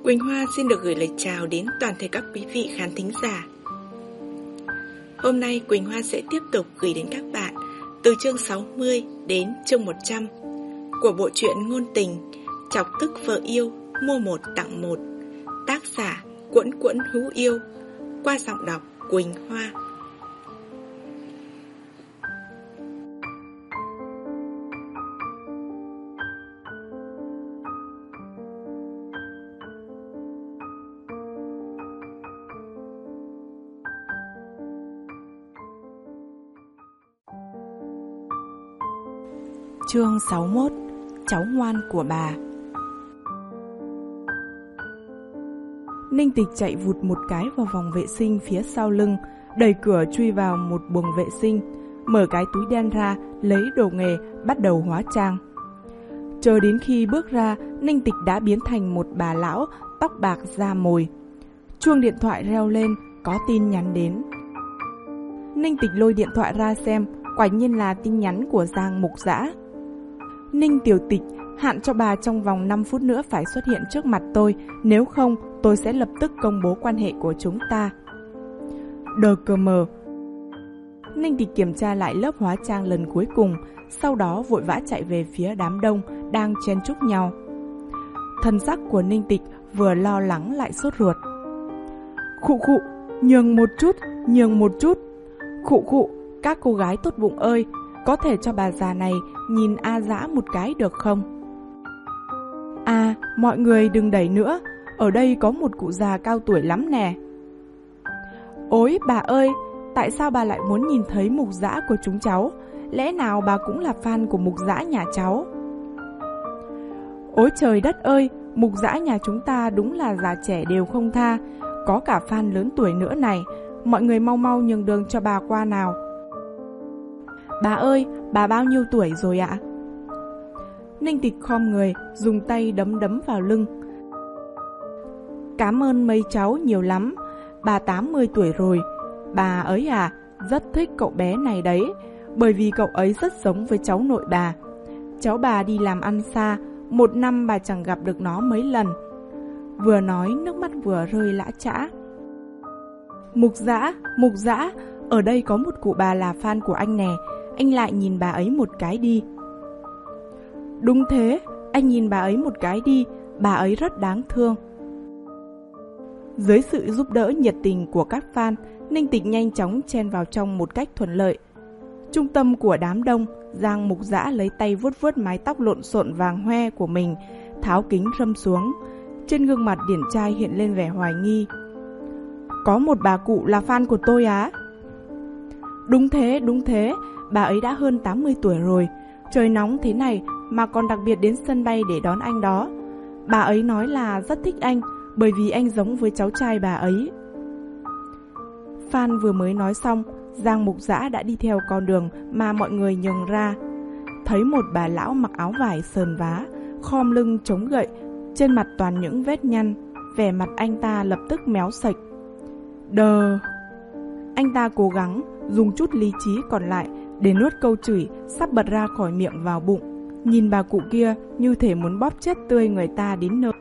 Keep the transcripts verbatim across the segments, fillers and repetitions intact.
Quỳnh Hoa xin được gửi lời chào đến toàn thể các quý vị khán thính giả. Hôm nay Quỳnh Hoa sẽ tiếp tục gửi đến các bạn từ chương sáu mươi đến chương một trăm của bộ truyện ngôn tình Chọc tức vợ yêu mua một tặng một, tác giả Quẫn Quẫn Hữu Yêu, qua giọng đọc Quỳnh Hoa. Chương sáu mươi mốt. Cháu ngoan của bà. Ninh Tịch chạy vụt một cái vào vòng vệ sinh phía sau lưng, đẩy cửa chui vào một buồng vệ sinh, mở cái túi đen ra, lấy đồ nghề, bắt đầu hóa trang. Chờ đến khi bước ra, Ninh Tịch đã biến thành một bà lão, tóc bạc da mồi. Chuông điện thoại reo lên, có tin nhắn đến. Ninh Tịch lôi điện thoại ra xem, quả nhiên là tin nhắn của Giang Mục Dã. Ninh Tiểu Tịch, hạn cho bà trong vòng năm phút nữa phải xuất hiện trước mặt tôi, nếu không tôi sẽ lập tức công bố quan hệ của chúng ta. Đờ cờ mờ. Ninh Tịch kiểm tra lại lớp hóa trang lần cuối cùng, sau đó vội vã chạy về phía đám đông đang chen chúc nhau. Thân sắc của Ninh Tịch vừa lo lắng lại sốt ruột. Khụ khụ, nhường một chút, nhường một chút. Khụ khụ, các cô gái tốt bụng ơi, có thể cho bà già này nhìn A Dã một cái được không? À, mọi người đừng đẩy nữa, ở đây có một cụ già cao tuổi lắm nè. Ôi bà ơi, tại sao bà lại muốn nhìn thấy Mục Dã của chúng cháu? Lẽ nào bà cũng là fan của Mục Dã nhà cháu? Ôi trời đất ơi, Mục Dã nhà chúng ta đúng là già trẻ đều không tha, có cả fan lớn tuổi nữa này, mọi người mau mau nhường đường cho bà qua nào. Bà ơi, bà bao nhiêu tuổi rồi ạ? Ninh Tịch khom người, dùng tay đấm đấm vào lưng. Cảm ơn mấy cháu nhiều lắm, bà tám mươi tuổi rồi. Bà ấy à, rất thích cậu bé này đấy, bởi vì cậu ấy rất giống với cháu nội bà. Cháu bà đi làm ăn xa, một năm bà chẳng gặp được nó mấy lần. Vừa nói nước mắt vừa rơi lã chã. Mục Dã, Mục Dã, ở đây có một cụ bà là fan của anh nè, anh lại nhìn bà ấy một cái đi. Đúng thế, anh nhìn bà ấy một cái đi, bà ấy rất đáng thương. Dưới sự giúp đỡ nhiệt tình của các fan, Ninh Tịch nhanh chóng chen vào trong một cách thuận lợi. Trung tâm của đám đông, Giang Mục Dã lấy tay vuốt vuốt mái tóc lộn xộn vàng hoe của mình, tháo kính râm xuống. Trên gương mặt điển trai hiện lên vẻ hoài nghi. Có một bà cụ là fan của tôi á? Đúng thế, đúng thế, bà ấy đã hơn tám mươi tuổi rồi. Trời nóng thế này mà còn đặc biệt đến sân bay để đón anh đó. Bà ấy nói là rất thích anh, bởi vì anh giống với cháu trai bà ấy. Fan vừa mới nói xong, Giang Mục Dã đã đi theo con đường mà mọi người nhường ra. Thấy một bà lão mặc áo vải sờn vá, khom lưng chống gậy, trên mặt toàn những vết nhăn, vẻ mặt anh ta lập tức méo sạch. Đờ. Anh ta cố gắng dùng chút lý trí còn lại để nuốt câu chửi sắp bật ra khỏi miệng vào bụng, nhìn bà cụ kia như thể muốn bóp chết tươi người ta đến nơi.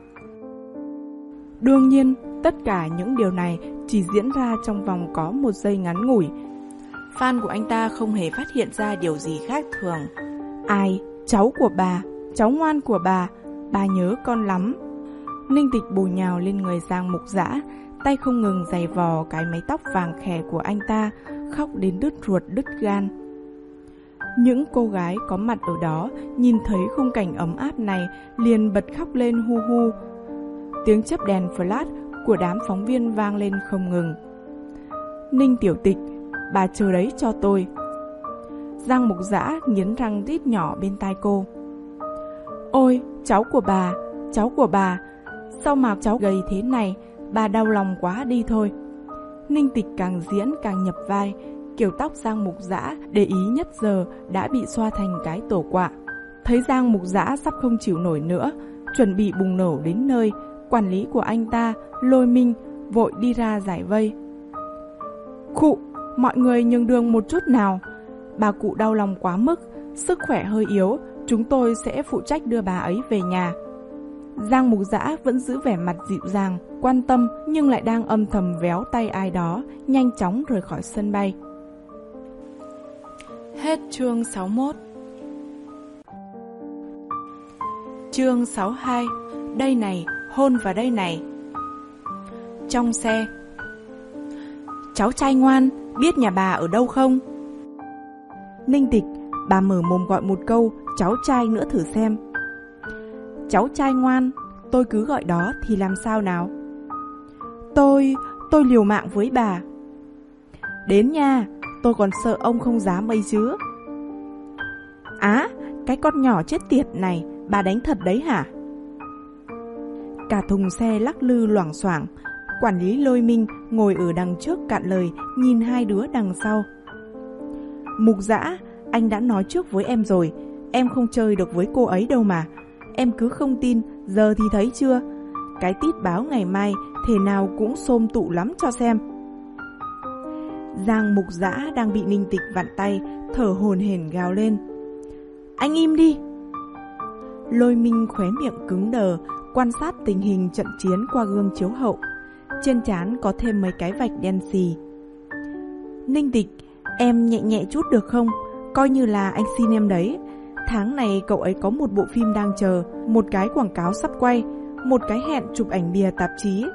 Đương nhiên, tất cả những điều này chỉ diễn ra trong vòng có một giây ngắn ngủi. Fan của anh ta không hề phát hiện ra điều gì khác thường. Ai? Cháu của bà, cháu ngoan của bà, bà nhớ con lắm. Ninh Tịch bổ nhào lên người Giang Mục Dã, tay không ngừng giày vò cái mái tóc vàng khè của anh ta, khóc đến đứt ruột đứt gan. Những cô gái có mặt ở đó nhìn thấy khung cảnh ấm áp này liền bật khóc lên hu hu. Tiếng chớp đèn flash của đám phóng viên vang lên không ngừng. Ninh Tiểu Tịch, bà chờ đấy cho tôi. Giang Mục Dã nghiến răng rít nhỏ bên tai cô. Ôi, cháu của bà, cháu của bà, sao mà cháu gầy thế này, bà đau lòng quá đi thôi. Ninh Tịch càng diễn càng nhập vai, kiểu tóc Giang Mục Dã để ý nhất giờ đã bị xoa thành cái tổ quạ. Thấy Giang Mục Dã sắp không chịu nổi nữa, chuẩn bị bùng nổ đến nơi, quản lý của anh ta, Lôi Minh, vội đi ra giải vây. Khụ, mọi người nhường đường một chút nào. Bà cụ đau lòng quá mức, sức khỏe hơi yếu, chúng tôi sẽ phụ trách đưa bà ấy về nhà. Giang Mục Dã vẫn giữ vẻ mặt dịu dàng, quan tâm nhưng lại đang âm thầm véo tay ai đó, nhanh chóng rời khỏi sân bay. Hết chương sáu mươi mốt. Chương sáu mươi hai. Đây này, hôn vào đây này. Trong xe. Cháu trai ngoan, biết nhà bà ở đâu không? Ninh Tịch, bà mở mồm gọi một câu cháu trai nữa thử xem. Cháu trai ngoan, tôi cứ gọi đó thì làm sao nào? Tôi, tôi liều mạng với bà. Đến nha, tôi còn sợ ông không dám ấy chứ. Á, cái con nhỏ chết tiệt này, bà đánh thật đấy hả? Cả thùng xe lắc lư loảng xoảng. Quản lý Lôi Minh ngồi ở đằng trước cạn lời, nhìn hai đứa đằng sau. Mục Dã, anh đã nói trước với em rồi, em không chơi được với cô ấy đâu mà. Em cứ không tin, giờ thì thấy chưa? Cái tít báo ngày mai thể nào cũng xôm tụ lắm cho xem. Giang Mục Dã đang bị Ninh Tịch vặn tay, thở hổn hển gào lên. Anh im đi! Lôi Minh khóe miệng cứng đờ, quan sát tình hình trận chiến qua gương chiếu hậu. Trên trán có thêm mấy cái vạch đen xì. Ninh Tịch, em nhẹ nhẹ chút được không? Coi như là anh xin em đấy. Tháng này cậu ấy có một bộ phim đang chờ, một cái quảng cáo sắp quay, một cái hẹn chụp ảnh bìa tạp chí.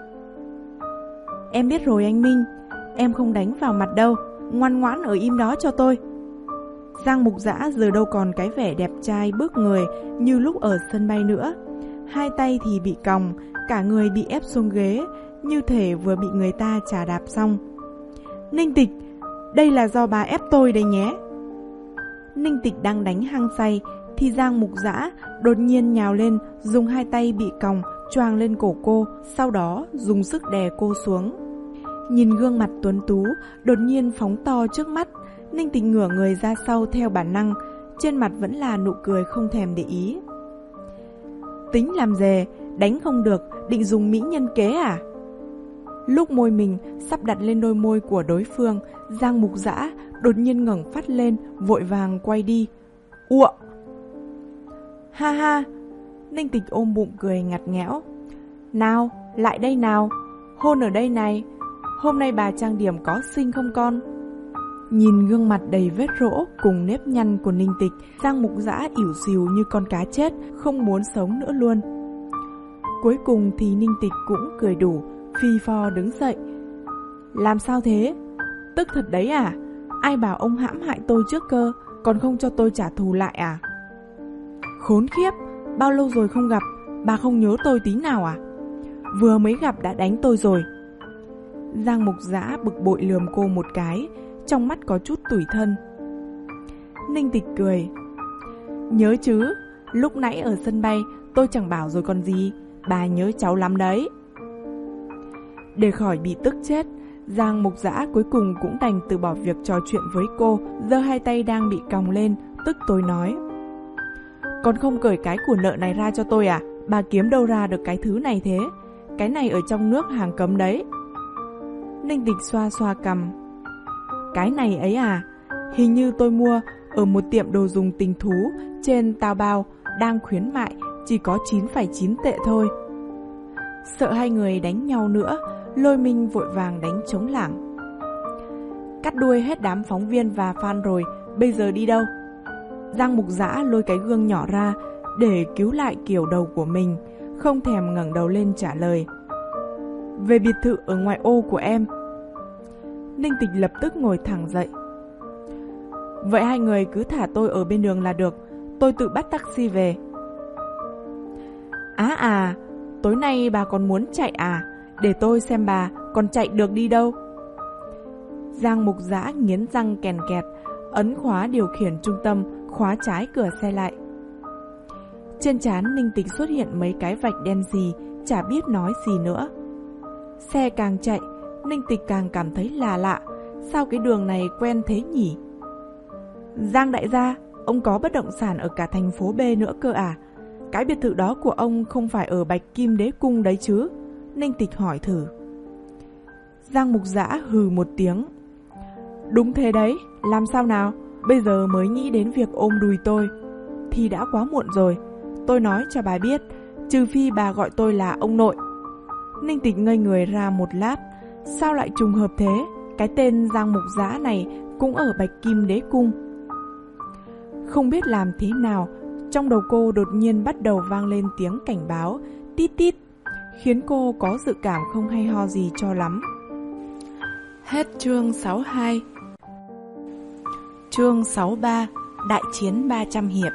Em biết rồi anh Minh, em không đánh vào mặt đâu, ngoan ngoãn ở im đó cho tôi. Giang Mục Dã giờ đâu còn cái vẻ đẹp trai bước người như lúc ở sân bay nữa. Hai tay thì bị còng, cả người bị ép xuống ghế, như thể vừa bị người ta chà đạp xong. Ninh Tịch, đây là do bà ép tôi đấy nhé. Ninh Tịch đang đánh hăng say thì Giang Mục Dã đột nhiên nhào lên, dùng hai tay bị còng choàng lên cổ cô, sau đó dùng sức đè cô xuống. Nhìn gương mặt tuấn tú đột nhiên phóng to trước mắt, Ninh Tịch ngửa người ra sau theo bản năng, trên mặt vẫn là nụ cười không thèm để ý. Tính làm dè, đánh không được, định dùng mỹ nhân kế à? Lúc môi mình sắp đặt lên đôi môi của đối phương, Giang Mục Dã đột nhiên ngẩng phát lên, vội vàng quay đi. Ụa! Ha ha! Ninh Tịch ôm bụng cười ngặt nghẽo. Nào, lại đây nào, hôn ở đây này. Hôm nay bà trang điểm có xinh không con? Nhìn gương mặt đầy vết rỗ cùng nếp nhăn của Ninh Tịch, Giang Mục Dã ỉu xìu như con cá chết, không muốn sống nữa luôn. Cuối cùng thì Ninh Tịch cũng cười đủ, phi phò đứng dậy. Làm sao thế? Tức thật đấy à? Ai bảo ông hãm hại tôi trước cơ, còn không cho tôi trả thù lại à? Khốn khiếp, bao lâu rồi không gặp, bà không nhớ tôi tí nào à? Vừa mới gặp đã đánh tôi rồi. Giang Mục Dã bực bội lườm cô một cái, trong mắt có chút tủi thân. Ninh Tịch cười. Nhớ chứ, lúc nãy ở sân bay tôi chẳng bảo rồi còn gì, bà nhớ cháu lắm đấy. Để khỏi bị tức chết, Giang Mục Dã cuối cùng cũng đành từ bỏ việc trò chuyện với cô, giơ hai tay đang bị còng lên, tức tối nói. Còn không cởi cái của nợ này ra cho tôi à? Bà kiếm đâu ra được cái thứ này thế? Cái này ở trong nước hàng cấm đấy. Ninh Tịch xoa xoa cằm. Cái này ấy à? Hình như tôi mua ở một tiệm đồ dùng tình thú trên Taobao, đang khuyến mại, chỉ có chín phẩy chín tệ thôi. Sợ hai người đánh nhau nữa, Lôi Minh vội vàng đánh trống lảng. Cắt đuôi hết đám phóng viên và fan rồi, bây giờ đi đâu? Giang Mục Dã lôi cái gương nhỏ ra để cứu lại kiểu đầu của mình, không thèm ngẩng đầu lên trả lời. Về biệt thự ở ngoại ô của em. Ninh Tịch lập tức ngồi thẳng dậy. Vậy hai người cứ thả tôi ở bên đường là được, tôi tự bắt taxi về. Á à, tối nay bà còn muốn chạy à? Để tôi xem bà còn chạy được đi đâu. Giang Mục Dã nghiến răng kèn kẹt, ấn khóa điều khiển trung tâm, khóa trái cửa xe lại. Trên trán Ninh Tịch xuất hiện mấy cái vạch đen gì, chả biết nói gì nữa. Xe càng chạy, Ninh Tịch càng cảm thấy lạ lạ, sao cái đường này quen thế nhỉ? Giang đại gia, ông có bất động sản ở cả thành phố B nữa cơ à? Cái biệt thự đó của ông không phải ở Bạch Kim Đế Cung đấy chứ? Ninh Tịch hỏi thử. Giang Mục Dã hừ một tiếng. Đúng thế đấy, làm sao nào? Bây giờ mới nghĩ đến việc ôm đùi tôi thì đã quá muộn rồi. Tôi nói cho bà biết, trừ phi bà gọi tôi là ông nội. Ninh Tịch ngây người ra một lát. Sao lại trùng hợp thế? Cái tên Giang Mục Dã này cũng ở Bạch Kim Đế Cung. Không biết làm thế nào, trong đầu cô đột nhiên bắt đầu vang lên tiếng cảnh báo tít tít, khiến cô có dự cảm không hay ho gì cho lắm. Hết chương sáu mươi hai. Chương sáu mươi ba. Đại chiến ba trăm hiệp.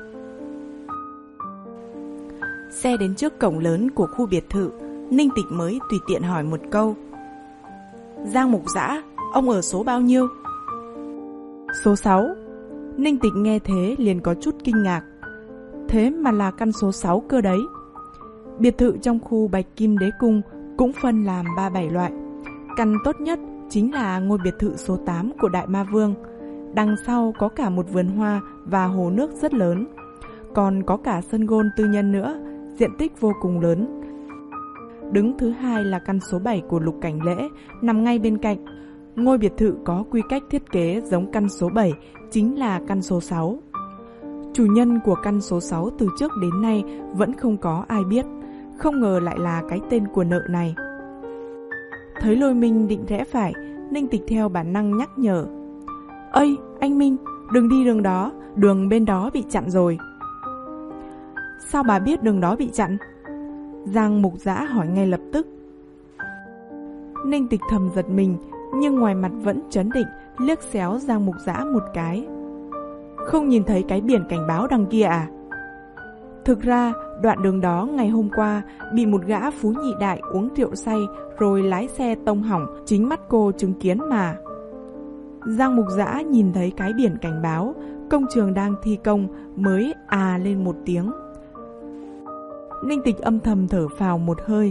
Xe đến trước cổng lớn của khu biệt thự, Ninh Tịch mới tùy tiện hỏi một câu. Giang Mục Dã, ông ở số bao nhiêu? Số sáu. Ninh Tịch nghe thế liền có chút kinh ngạc. Thế mà là căn số sáu cơ đấy. Biệt thự trong khu Bạch Kim Đế Cung cũng phân làm ba bảy loại. Căn tốt nhất chính là ngôi biệt thự số tám của Đại Ma Vương. Đằng sau có cả một vườn hoa và hồ nước rất lớn. Còn có cả sân golf tư nhân nữa, diện tích vô cùng lớn. Đứng thứ hai là căn số bảy của Lục Cảnh Lễ, nằm ngay bên cạnh. Ngôi biệt thự có quy cách thiết kế giống căn số bảy, chính là căn số sáu. Chủ nhân của căn số sáu từ trước đến nay vẫn không có ai biết, không ngờ lại là cái tên của nợ này. Thấy Lôi Minh định rẽ phải, Ninh Tịch theo bản năng nhắc nhở. Ây, anh Minh, đừng đi đường đó, đường bên đó bị chặn rồi. Sao bà biết đường đó bị chặn? Giang Mục Dã hỏi ngay lập tức. Ninh Tịch thầm giật mình, nhưng ngoài mặt vẫn trấn định, liếc xéo Giang Mục Dã một cái. Không nhìn thấy cái biển cảnh báo đằng kia à? Thực ra, đoạn đường đó ngày hôm qua bị một gã phú nhị đại uống rượu say rồi lái xe tông hỏng, chính mắt cô chứng kiến mà. Giang Mục Dã nhìn thấy cái biển cảnh báo, công trường đang thi công mới à lên một tiếng. Ninh Tịch âm thầm thở phào một hơi.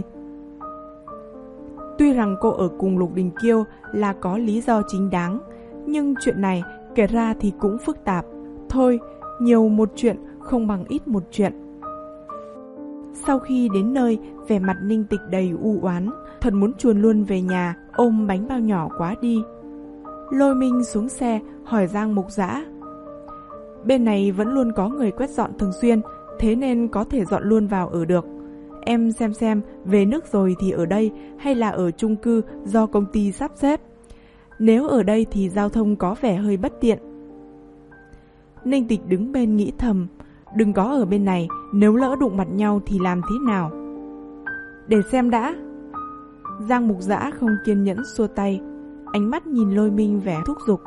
Tuy rằng cô ở cùng Lục Đình Kiêu là có lý do chính đáng, nhưng chuyện này kể ra thì cũng phức tạp. Thôi, nhiều một chuyện không bằng ít một chuyện. Sau khi đến nơi, vẻ mặt Ninh Tịch đầy u oán, thật muốn chuồn luôn về nhà, ôm bánh bao nhỏ quá đi. Lôi Minh xuống xe, hỏi Giang Mục Dã. Bên này vẫn luôn có người quét dọn thường xuyên, thế nên có thể dọn luôn vào ở được. Em xem xem, về nước rồi thì ở đây hay là ở chung cư do công ty sắp xếp. Nếu ở đây thì giao thông có vẻ hơi bất tiện. Ninh Tịch đứng bên nghĩ thầm, đừng có ở bên này, nếu lỡ đụng mặt nhau thì làm thế nào? Để xem đã. Giang Mục Dã không kiên nhẫn xua tay, ánh mắt nhìn Lôi Minh vẻ thúc giục.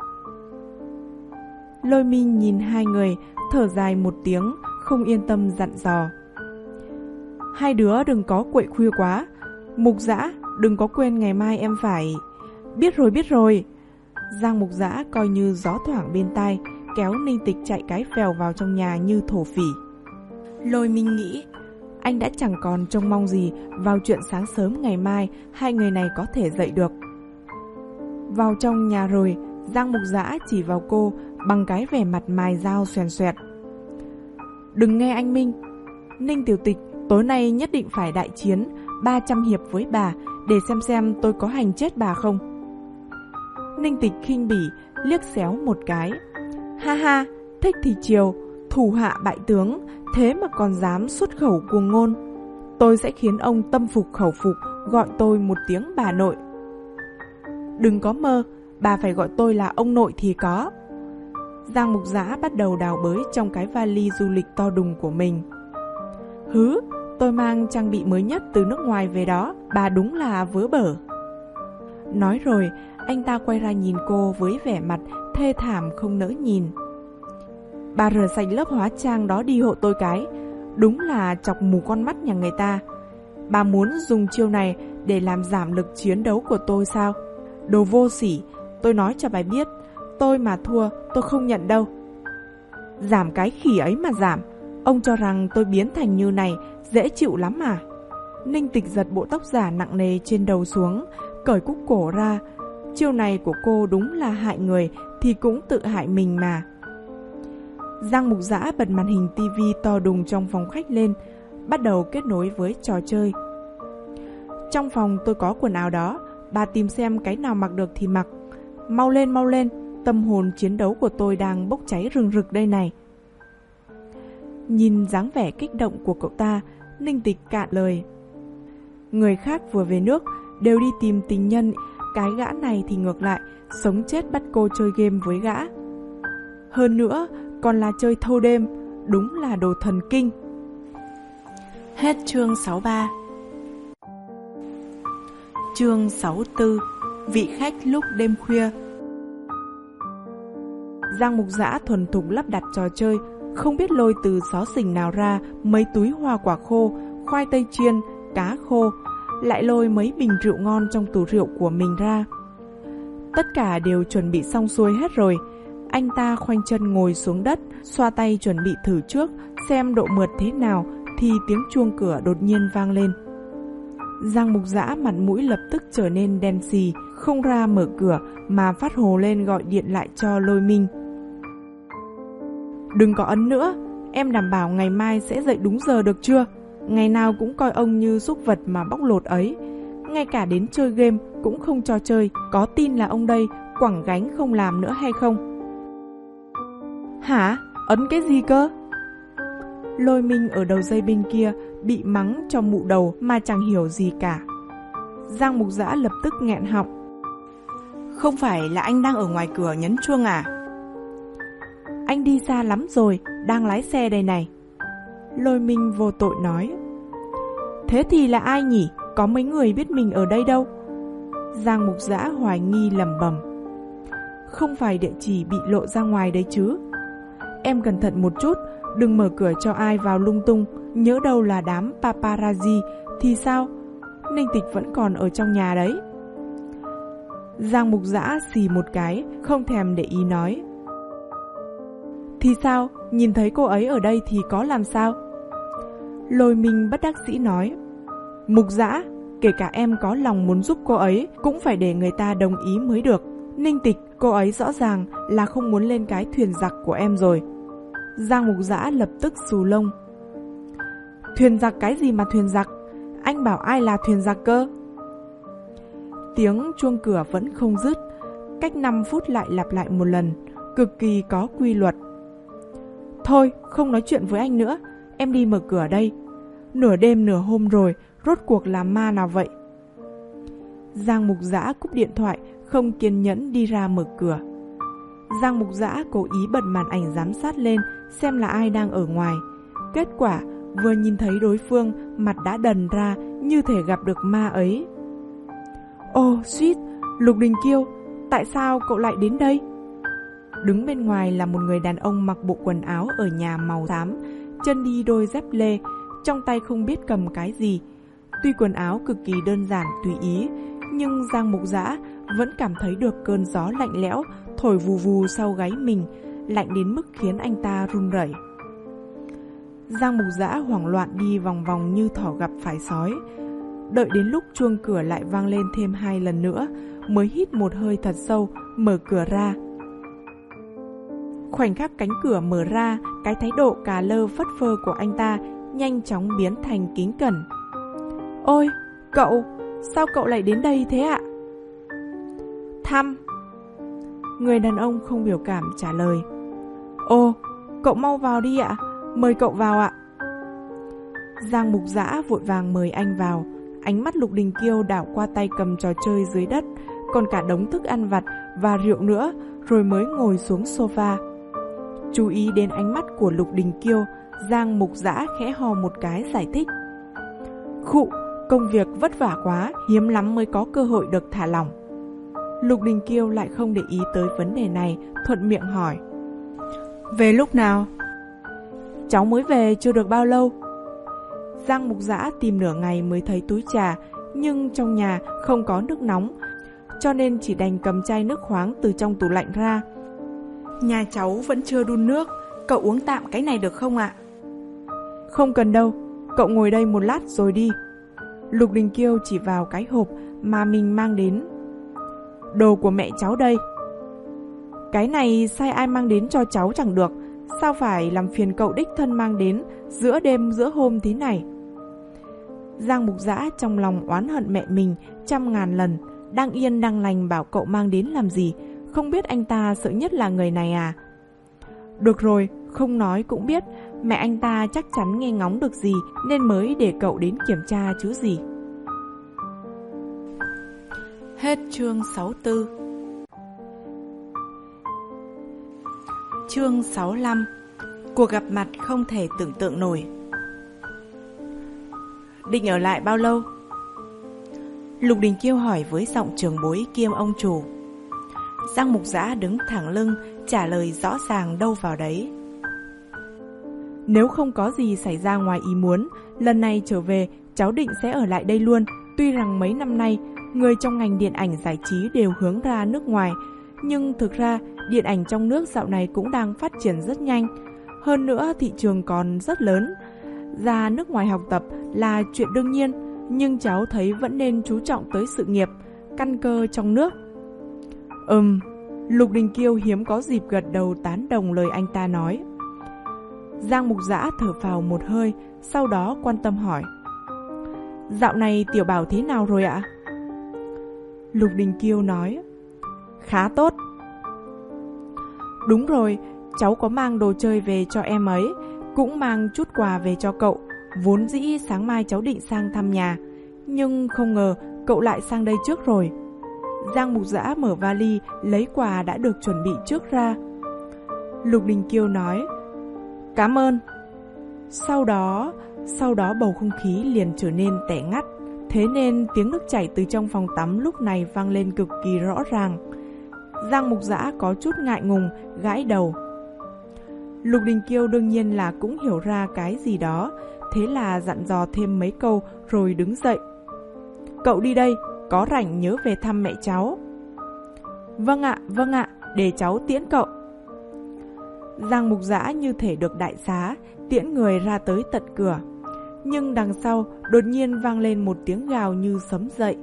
Lôi Minh nhìn hai người, thở dài một tiếng, không yên tâm dặn dò. Hai đứa đừng có quậy khuya quá. Mục Dã, đừng có quên ngày mai em phải... Biết rồi, biết rồi. Giang Mục Dã coi như gió thoảng bên tai, kéo Ninh Tịch chạy cái vèo vào trong nhà như thổ phỉ. Lôi Minh nghĩ, anh đã chẳng còn trông mong gì vào chuyện sáng sớm ngày mai hai người này có thể dậy được. Vào trong nhà rồi, Giang Mục Dã chỉ vào cô bằng cái vẻ mặt mài dao xoèn xoẹt. Đừng nghe anh Minh. Ninh Tiểu Tịch tối nay nhất định phải đại chiến ba trăm hiệp với bà, để xem xem tôi có hành chết bà không. Ninh Tịch khinh bỉ liếc xéo một cái. Ha ha, thích thì chiều, thủ hạ bại tướng, thế mà còn dám xuất khẩu cuồng ngôn. Tôi sẽ khiến ông tâm phục khẩu phục, gọi tôi một tiếng bà nội. Đừng có mơ, bà phải gọi tôi là ông nội thì có. Giang Mục Dã bắt đầu đào bới trong cái vali du lịch to đùng của mình. Hứ, tôi mang trang bị mới nhất từ nước ngoài về đó, bà đúng là vớ bở. Nói rồi, anh ta quay ra nhìn cô với vẻ mặt thê thảm không nỡ nhìn. Bà rửa sạch lớp hóa trang đó đi hộ tôi cái, đúng là chọc mù con mắt nhà người ta. Bà muốn dùng chiêu này để làm giảm lực chiến đấu của tôi sao? Đồ vô sỉ, tôi nói cho bà biết, tôi mà thua tôi không nhận đâu. Giảm cái khỉ ấy mà giảm, ông cho rằng tôi biến thành như này dễ chịu lắm à? Ninh Tịch giật bộ tóc giả nặng nề trên đầu xuống, cởi cúc cổ ra. Chiêu này của cô đúng là hại người thì cũng tự hại mình mà. Giang Mục Dã bật màn hình tivi to đùng trong phòng khách lên, bắt đầu kết nối với trò chơi. Trong phòng tôi có quần áo đó, bà tìm xem cái nào mặc được thì mặc. Mau lên mau lên, tâm hồn chiến đấu của tôi đang bốc cháy rừng rực đây này. Nhìn dáng vẻ kích động của cậu ta, Ninh Tịch cạn lời. Người khác vừa về nước đều đi tìm tình nhân, cái gã này thì ngược lại, sống chết bắt cô chơi game với gã. Hơn nữa, còn là chơi thâu đêm, đúng là đồ thần kinh. Hết chương sáu mươi ba. Chương sáu mươi tư. Vị khách lúc đêm khuya. Giang Mục Dã thuần thục lắp đặt trò chơi, không biết lôi từ xó xỉnh nào ra mấy túi hoa quả khô, khoai tây chiên, cá khô, lại lôi mấy bình rượu ngon trong tủ rượu của mình ra. Tất cả đều chuẩn bị xong xuôi hết rồi. Anh ta khoanh chân ngồi xuống đất, xoa tay chuẩn bị thử trước, xem độ mượt thế nào, thì tiếng chuông cửa đột nhiên vang lên. Giang Mục Dã mặt mũi lập tức trở nên đen xì, không ra mở cửa mà phát hồ lên gọi điện lại cho Lôi Minh. Đừng có ấn nữa, em đảm bảo ngày mai sẽ dậy đúng giờ được chưa? Ngày nào cũng coi ông như súc vật mà bóc lột ấy. Ngay cả đến chơi game cũng không cho chơi, có tin là ông đây quẳng gánh không làm nữa hay không? Hả? Ấn cái gì cơ? Lôi Minh ở đầu dây bên kia bị mắng cho mụ đầu mà chẳng hiểu gì cả. Giang Mục Dã lập tức nghẹn họng. Không phải là anh đang ở ngoài cửa nhấn chuông à? Anh đi xa lắm rồi, đang lái xe đây này. Lôi Minh vô tội nói. Thế thì là ai nhỉ? Có mấy người biết mình ở đây đâu. Giang Mục Dã hoài nghi lẩm bẩm. Không phải địa chỉ bị lộ ra ngoài đấy chứ? Em cẩn thận một chút, đừng mở cửa cho ai vào lung tung, nhỡ đâu là đám paparazzi thì sao? Ninh Tịch vẫn còn ở trong nhà đấy. Giang Mục Dã xì một cái, không thèm để ý nói. Thì sao? Nhìn thấy cô ấy ở đây thì có làm sao? Lôi Minh bất đắc dĩ nói. Mục Dã, kể cả em có lòng muốn giúp cô ấy cũng phải để người ta đồng ý mới được. Ninh Tịch, cô ấy rõ ràng là không muốn lên cái thuyền giặc của em rồi. Giang Mục Dã lập tức xù lông. Thuyền giặc cái gì mà thuyền giặc? Anh bảo ai là thuyền giặc cơ? Tiếng chuông cửa vẫn không dứt, cách năm phút lại lặp lại một lần, cực kỳ có quy luật. Thôi, không nói chuyện với anh nữa, em đi mở cửa đây. Nửa đêm nửa hôm rồi, rốt cuộc là ma nào vậy? Giang Mục Dã cúp điện thoại, không kiên nhẫn đi ra mở cửa. Giang Mục Dã cố ý bật màn ảnh giám sát lên xem là ai đang ở ngoài. Kết quả vừa nhìn thấy đối phương, mặt đã đần ra như thể gặp được ma ấy. Ồ, suýt, Lục Đình Kiêu, tại sao cậu lại đến đây? Đứng bên ngoài là một người đàn ông mặc bộ quần áo ở nhà màu xám, chân đi đôi dép lê, trong tay không biết cầm cái gì. Tuy quần áo cực kỳ đơn giản tùy ý, nhưng Giang Mục Dã vẫn cảm thấy được cơn gió lạnh lẽo thổi vù vù sau gáy mình, lạnh đến mức khiến anh ta run rẩy. Giang Mục Dã hoảng loạn đi vòng vòng như thỏ gặp phải sói. Đợi đến lúc chuông cửa lại vang lên thêm hai lần nữa, mới hít một hơi thật sâu, mở cửa ra. Khoảnh khắc cánh cửa mở ra, cái thái độ cà lơ phất phơ của anh ta nhanh chóng biến thành kính cẩn. Ôi, cậu, sao cậu lại đến đây thế ạ? Thăm. Người đàn ông không biểu cảm trả lời. Ồ, cậu mau vào đi ạ, mời cậu vào ạ. Giang Mục Dã vội vàng mời anh vào. Ánh mắt Lục Đình Kiêu đảo qua tay cầm trò chơi dưới đất, còn cả đống thức ăn vặt và rượu nữa, rồi mới ngồi xuống sofa. Chú ý đến ánh mắt của Lục Đình Kiêu, Giang Mục Dã khẽ hò một cái giải thích. Khụ, công việc vất vả quá, hiếm lắm mới có cơ hội được thả lỏng. Lục Đình Kiêu lại không để ý tới vấn đề này, thuận miệng hỏi. Về lúc nào? Cháu mới về chưa được bao lâu. Giang Mục Dã tìm nửa ngày mới thấy túi trà, nhưng trong nhà không có nước nóng, cho nên chỉ đành cầm chai nước khoáng từ trong tủ lạnh ra. Nhà cháu vẫn chưa đun nước, cậu uống tạm cái này được không ạ? Không cần đâu, cậu ngồi đây một lát rồi đi. Lục Đình Kiêu chỉ vào cái hộp mà mình mang đến. Đồ của mẹ cháu đây. Cái này sai ai mang đến cho cháu chẳng được, sao phải làm phiền cậu đích thân mang đến giữa đêm giữa hôm thế này? Giang Mục Dã trong lòng oán hận mẹ mình trăm ngàn lần, đang yên đang lành bảo cậu mang đến làm gì, không biết anh ta sợ nhất là người này à? Được rồi, không nói cũng biết, Mẹ anh ta chắc chắn nghe ngóng được gì nên mới để cậu đến kiểm tra chứ gì. Hết chương sáu mươi tư. Chương sáu mươi lăm. Cuộc gặp mặt không thể tưởng tượng nổi. Định ở lại bao lâu? Lục Đình Kiêu hỏi với giọng trưởng bối kiêm ông chủ. Giang Mục Dã đứng thẳng lưng, trả lời rõ ràng đâu vào đấy. Nếu không có gì xảy ra ngoài ý muốn, lần này trở về, cháu định sẽ ở lại đây luôn. Tuy rằng mấy năm nay, người trong ngành điện ảnh giải trí đều hướng ra nước ngoài, nhưng thực ra, điện ảnh trong nước dạo này cũng đang phát triển rất nhanh. Hơn nữa, thị trường còn rất lớn. Ra nước ngoài học tập là chuyện đương nhiên, nhưng cháu thấy vẫn nên chú trọng tới sự nghiệp, căn cơ trong nước. Ừm, Lục Đình Kiêu hiếm có dịp gật đầu tán đồng lời anh ta nói. Giang Mục Dã thở phào một hơi, sau đó quan tâm hỏi. Dạo này Tiểu Bảo thế nào rồi ạ? Lục Đình Kiêu nói. Khá tốt. Đúng rồi, cháu có mang đồ chơi về cho em ấy, cũng mang chút quà về cho cậu. Vốn dĩ sáng mai cháu định sang thăm nhà, nhưng không ngờ cậu lại sang đây trước rồi. Giang Mục Dã mở vali, lấy quà đã được chuẩn bị trước ra. Lục Đình Kiêu nói. Cảm ơn. Sau đó, sau đó bầu không khí liền trở nên tẻ ngắt. Thế nên tiếng nước chảy từ trong phòng tắm lúc này vang lên cực kỳ rõ ràng. Giang Mục Dã có chút ngại ngùng, gãi đầu. Lục Đình Kiêu đương nhiên là cũng hiểu ra cái gì đó, thế là dặn dò thêm mấy câu rồi đứng dậy. Cậu đi đây, có rảnh nhớ về thăm mẹ cháu. Vâng ạ, vâng ạ, để cháu tiễn cậu. Giang Mục Dã như thể được đại xá, tiễn người ra tới tận cửa. Nhưng đằng sau đột nhiên vang lên một tiếng gào như sấm dậy.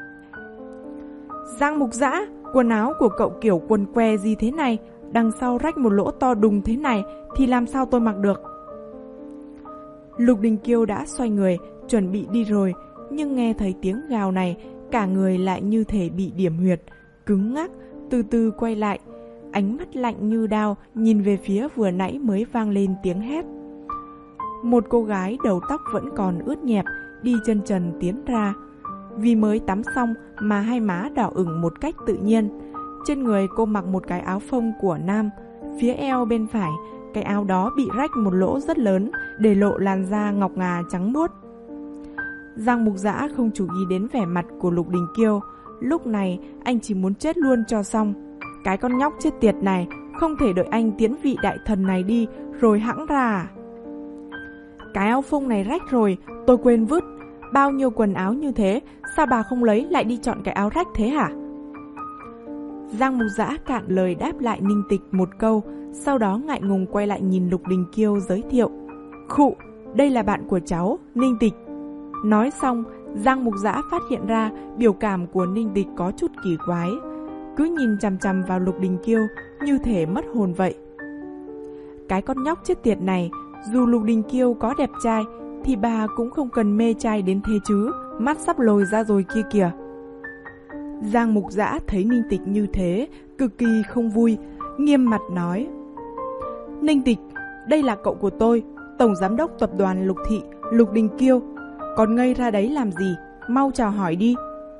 Giang Mục Dã, quần áo của cậu kiểu quần que gì thế này? Đằng sau rách một lỗ to đùng thế này thì làm sao tôi mặc được? Lục Đình Kiêu đã xoay người, chuẩn bị đi rồi, nhưng nghe thấy tiếng gào này, cả người lại như thể bị điểm huyệt, cứng ngắc, từ từ quay lại. Ánh mắt lạnh như đao nhìn về phía vừa nãy mới vang lên tiếng hét. Một cô gái đầu tóc vẫn còn ướt nhẹp, đi chân trần tiến ra. Vì mới tắm xong mà hai má đỏ ửng một cách tự nhiên. Trên người cô mặc một cái áo phông của nam, phía eo bên phải, cái áo đó bị rách một lỗ rất lớn, để lộ làn da ngọc ngà trắng muốt. Giang Mục Dã không chú ý đến vẻ mặt của Lục Đình Kiêu. Lúc này anh chỉ muốn chết luôn cho xong. Cái con nhóc chết tiệt này, không thể đợi anh tiễn vị đại thần này đi rồi hẵng ra. Cái áo phông này rách rồi, tôi quên vứt. Bao nhiêu quần áo như thế, sao bà không lấy lại đi chọn cái áo rách thế hả? Giang Mục Dã cạn lời đáp lại Ninh Tịch một câu, sau đó ngại ngùng quay lại nhìn Lục Đình Kiêu giới thiệu. Khụ, đây là bạn của cháu, Ninh Tịch. Nói xong, Giang Mục Dã phát hiện ra biểu cảm của Ninh Tịch có chút kỳ quái, cứ nhìn chằm chằm vào Lục Đình Kiêu như thể mất hồn vậy. Cái con nhóc chết tiệt này, dù Lục Đình Kiêu có đẹp trai thì bà cũng không cần mê trai đến thế chứ, mắt sắp lồi ra rồi kia kìa. Giang Mục Dã thấy Ninh Tịch như thế, cực kỳ không vui, nghiêm mặt nói. Ninh Tịch, đây là cậu của tôi, Tổng Giám đốc Tập đoàn Lục Thị, Lục Đình Kiêu. Còn ngây ra đấy làm gì, mau chào hỏi đi.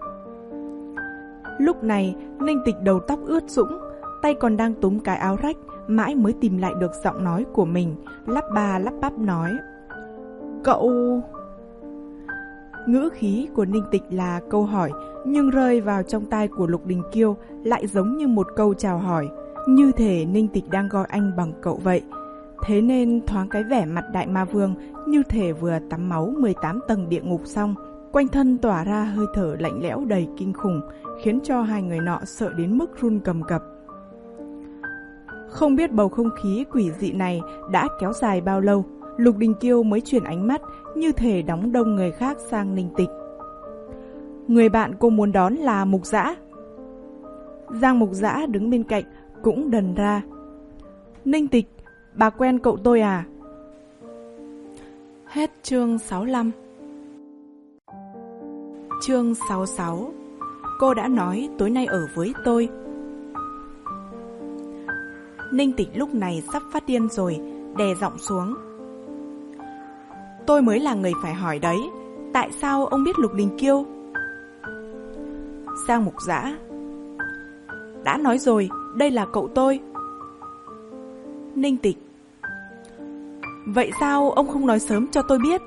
Lúc này, Ninh Tịch đầu tóc ướt sũng, tay còn đang túm cái áo rách, mãi mới tìm lại được giọng nói của mình, lắp ba lắp bắp nói. Cậu... Ngữ khí của Ninh Tịch là câu hỏi, nhưng rơi vào trong tai của Lục Đình Kiêu lại giống như một câu chào hỏi, như thể Ninh Tịch đang gọi anh bằng cậu vậy. Thế nên thoáng cái vẻ mặt đại ma vương như thể vừa tắm máu mười tám tầng địa ngục xong, quanh thân tỏa ra hơi thở lạnh lẽo đầy kinh khủng, khiến cho hai người nọ sợ đến mức run cầm cập. Không biết bầu không khí quỷ dị này đã kéo dài bao lâu, Lục Đình Kiêu mới chuyển ánh mắt như thể đóng đông người khác sang Ninh Tịch. Người bạn cô muốn đón là Mục Dã. Giang Mục Dã đứng bên cạnh cũng đần ra. Ninh Tịch, bà quen cậu tôi à? Hết chương sáu mươi lăm. Chương sáu mươi sáu. Cô đã nói tối nay ở với tôi. Ninh Tịch lúc này sắp phát điên rồi, đè giọng xuống. tôi mới là người phải hỏi đấy. Tại sao ông biết Lục Đình Kiêu? Giang Mục Dã: đã nói rồi, đây là cậu tôi. Ninh Tịch: vậy sao ông không nói sớm cho tôi biết?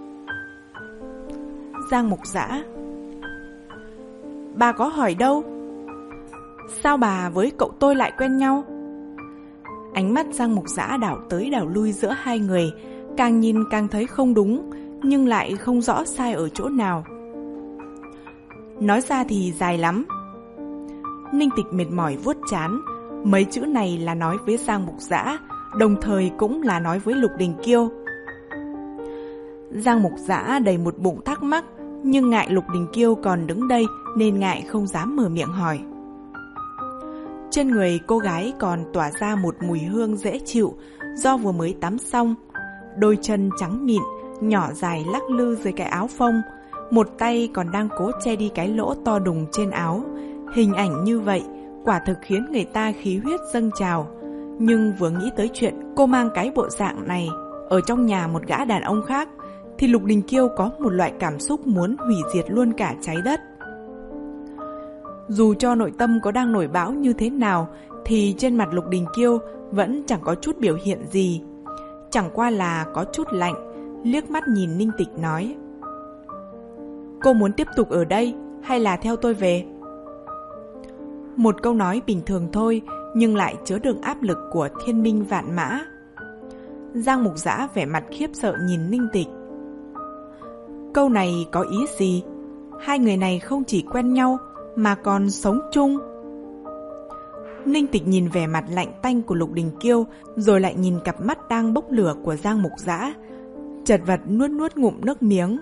Giang Mục Dã: bà có hỏi đâu. Sao bà với cậu tôi lại quen nhau? Ánh mắt Giang Mục Dã đảo tới đảo lui giữa hai người, càng nhìn càng thấy không đúng, nhưng lại không rõ sai ở chỗ nào. Nói ra thì dài lắm. Ninh Tịch mệt mỏi vuốt trán. Mấy chữ này là nói với Giang Mục Dã, đồng thời cũng là nói với Lục Đình Kiêu. Giang Mục Dã đầy một bụng thắc mắc, nhưng ngại Lục Đình Kiêu còn đứng đây nên ngại không dám mở miệng hỏi. Trên người cô gái còn tỏa ra một mùi hương dễ chịu do vừa mới tắm xong. Đôi chân trắng mịn, nhỏ dài lắc lư dưới cái áo phông, một tay còn đang cố che đi cái lỗ to đùng trên áo. Hình ảnh như vậy quả thực khiến người ta khí huyết dâng trào. Nhưng vừa nghĩ tới chuyện cô mang cái bộ dạng này ở trong nhà một gã đàn ông khác, thì Lục Đình Kiêu có một loại cảm xúc muốn hủy diệt luôn cả trái đất. Dù cho nội tâm có đang nổi bão như thế nào, thì trên mặt Lục Đình Kiêu vẫn chẳng có chút biểu hiện gì. Chẳng qua là có chút lạnh, liếc mắt nhìn Ninh Tịch nói: cô muốn tiếp tục ở đây hay là theo tôi về? Một câu nói bình thường thôi, nhưng lại chứa đựng áp lực của thiên binh vạn mã. Giang Mục Dã vẻ mặt khiếp sợ nhìn Ninh Tịch. Câu này có ý gì? Hai người này không chỉ quen nhau mà còn sống chung. Ninh Tịch nhìn vẻ mặt lạnh tanh của Lục Đình Kiêu, rồi lại nhìn cặp mắt đang bốc lửa của Giang Mục Dã, chật vật nuốt nuốt ngụm nước miếng.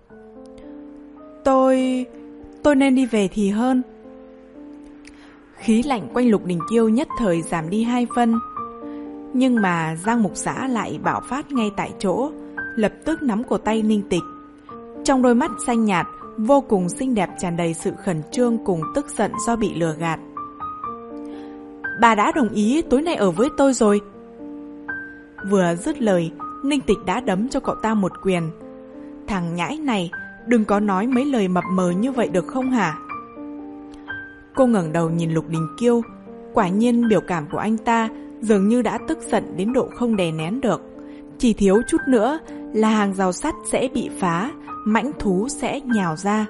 Tôi... tôi nên đi về thì hơn. Khí lạnh quanh Lục Đình Kiêu nhất thời giảm đi hai phân. Nhưng mà Giang Mục Dã lại bạo phát ngay tại chỗ, lập tức nắm cổ tay Ninh Tịch. Trong đôi mắt xanh nhạt, vô cùng xinh đẹp tràn đầy sự khẩn trương cùng tức giận do bị lừa gạt. Bà đã đồng ý tối nay ở với tôi rồi. Vừa dứt lời, Ninh Tịch đã đấm cho cậu ta một quyền. Thằng nhãi này, đừng có nói mấy lời mập mờ như vậy được không hả? Cô ngẩng đầu nhìn Lục Đình Kiêu. Quả nhiên biểu cảm của anh ta dường như đã tức giận đến độ không đè nén được. Chỉ thiếu chút nữa là hàng rào sắt sẽ bị phá, mãnh thú sẽ nhào ra.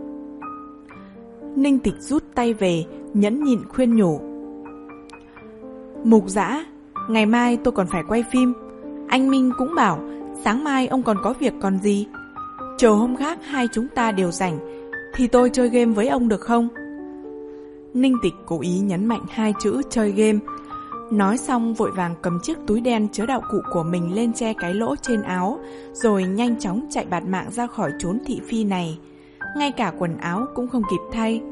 Ninh Tịch rút tay về, nhẫn nhịn khuyên nhủ. Mục Dã, ngày mai tôi còn phải quay phim. Anh Minh cũng bảo sáng mai ông còn có việc còn gì. Chờ hôm khác hai chúng ta đều rảnh thì tôi chơi game với ông được không? Ninh Tịch cố ý nhấn mạnh hai chữ chơi game. Nói xong vội vàng cầm chiếc túi đen chứa đạo cụ của mình lên che cái lỗ trên áo, rồi nhanh chóng chạy bạt mạng ra khỏi chốn thị phi này. Ngay cả quần áo cũng không kịp thay.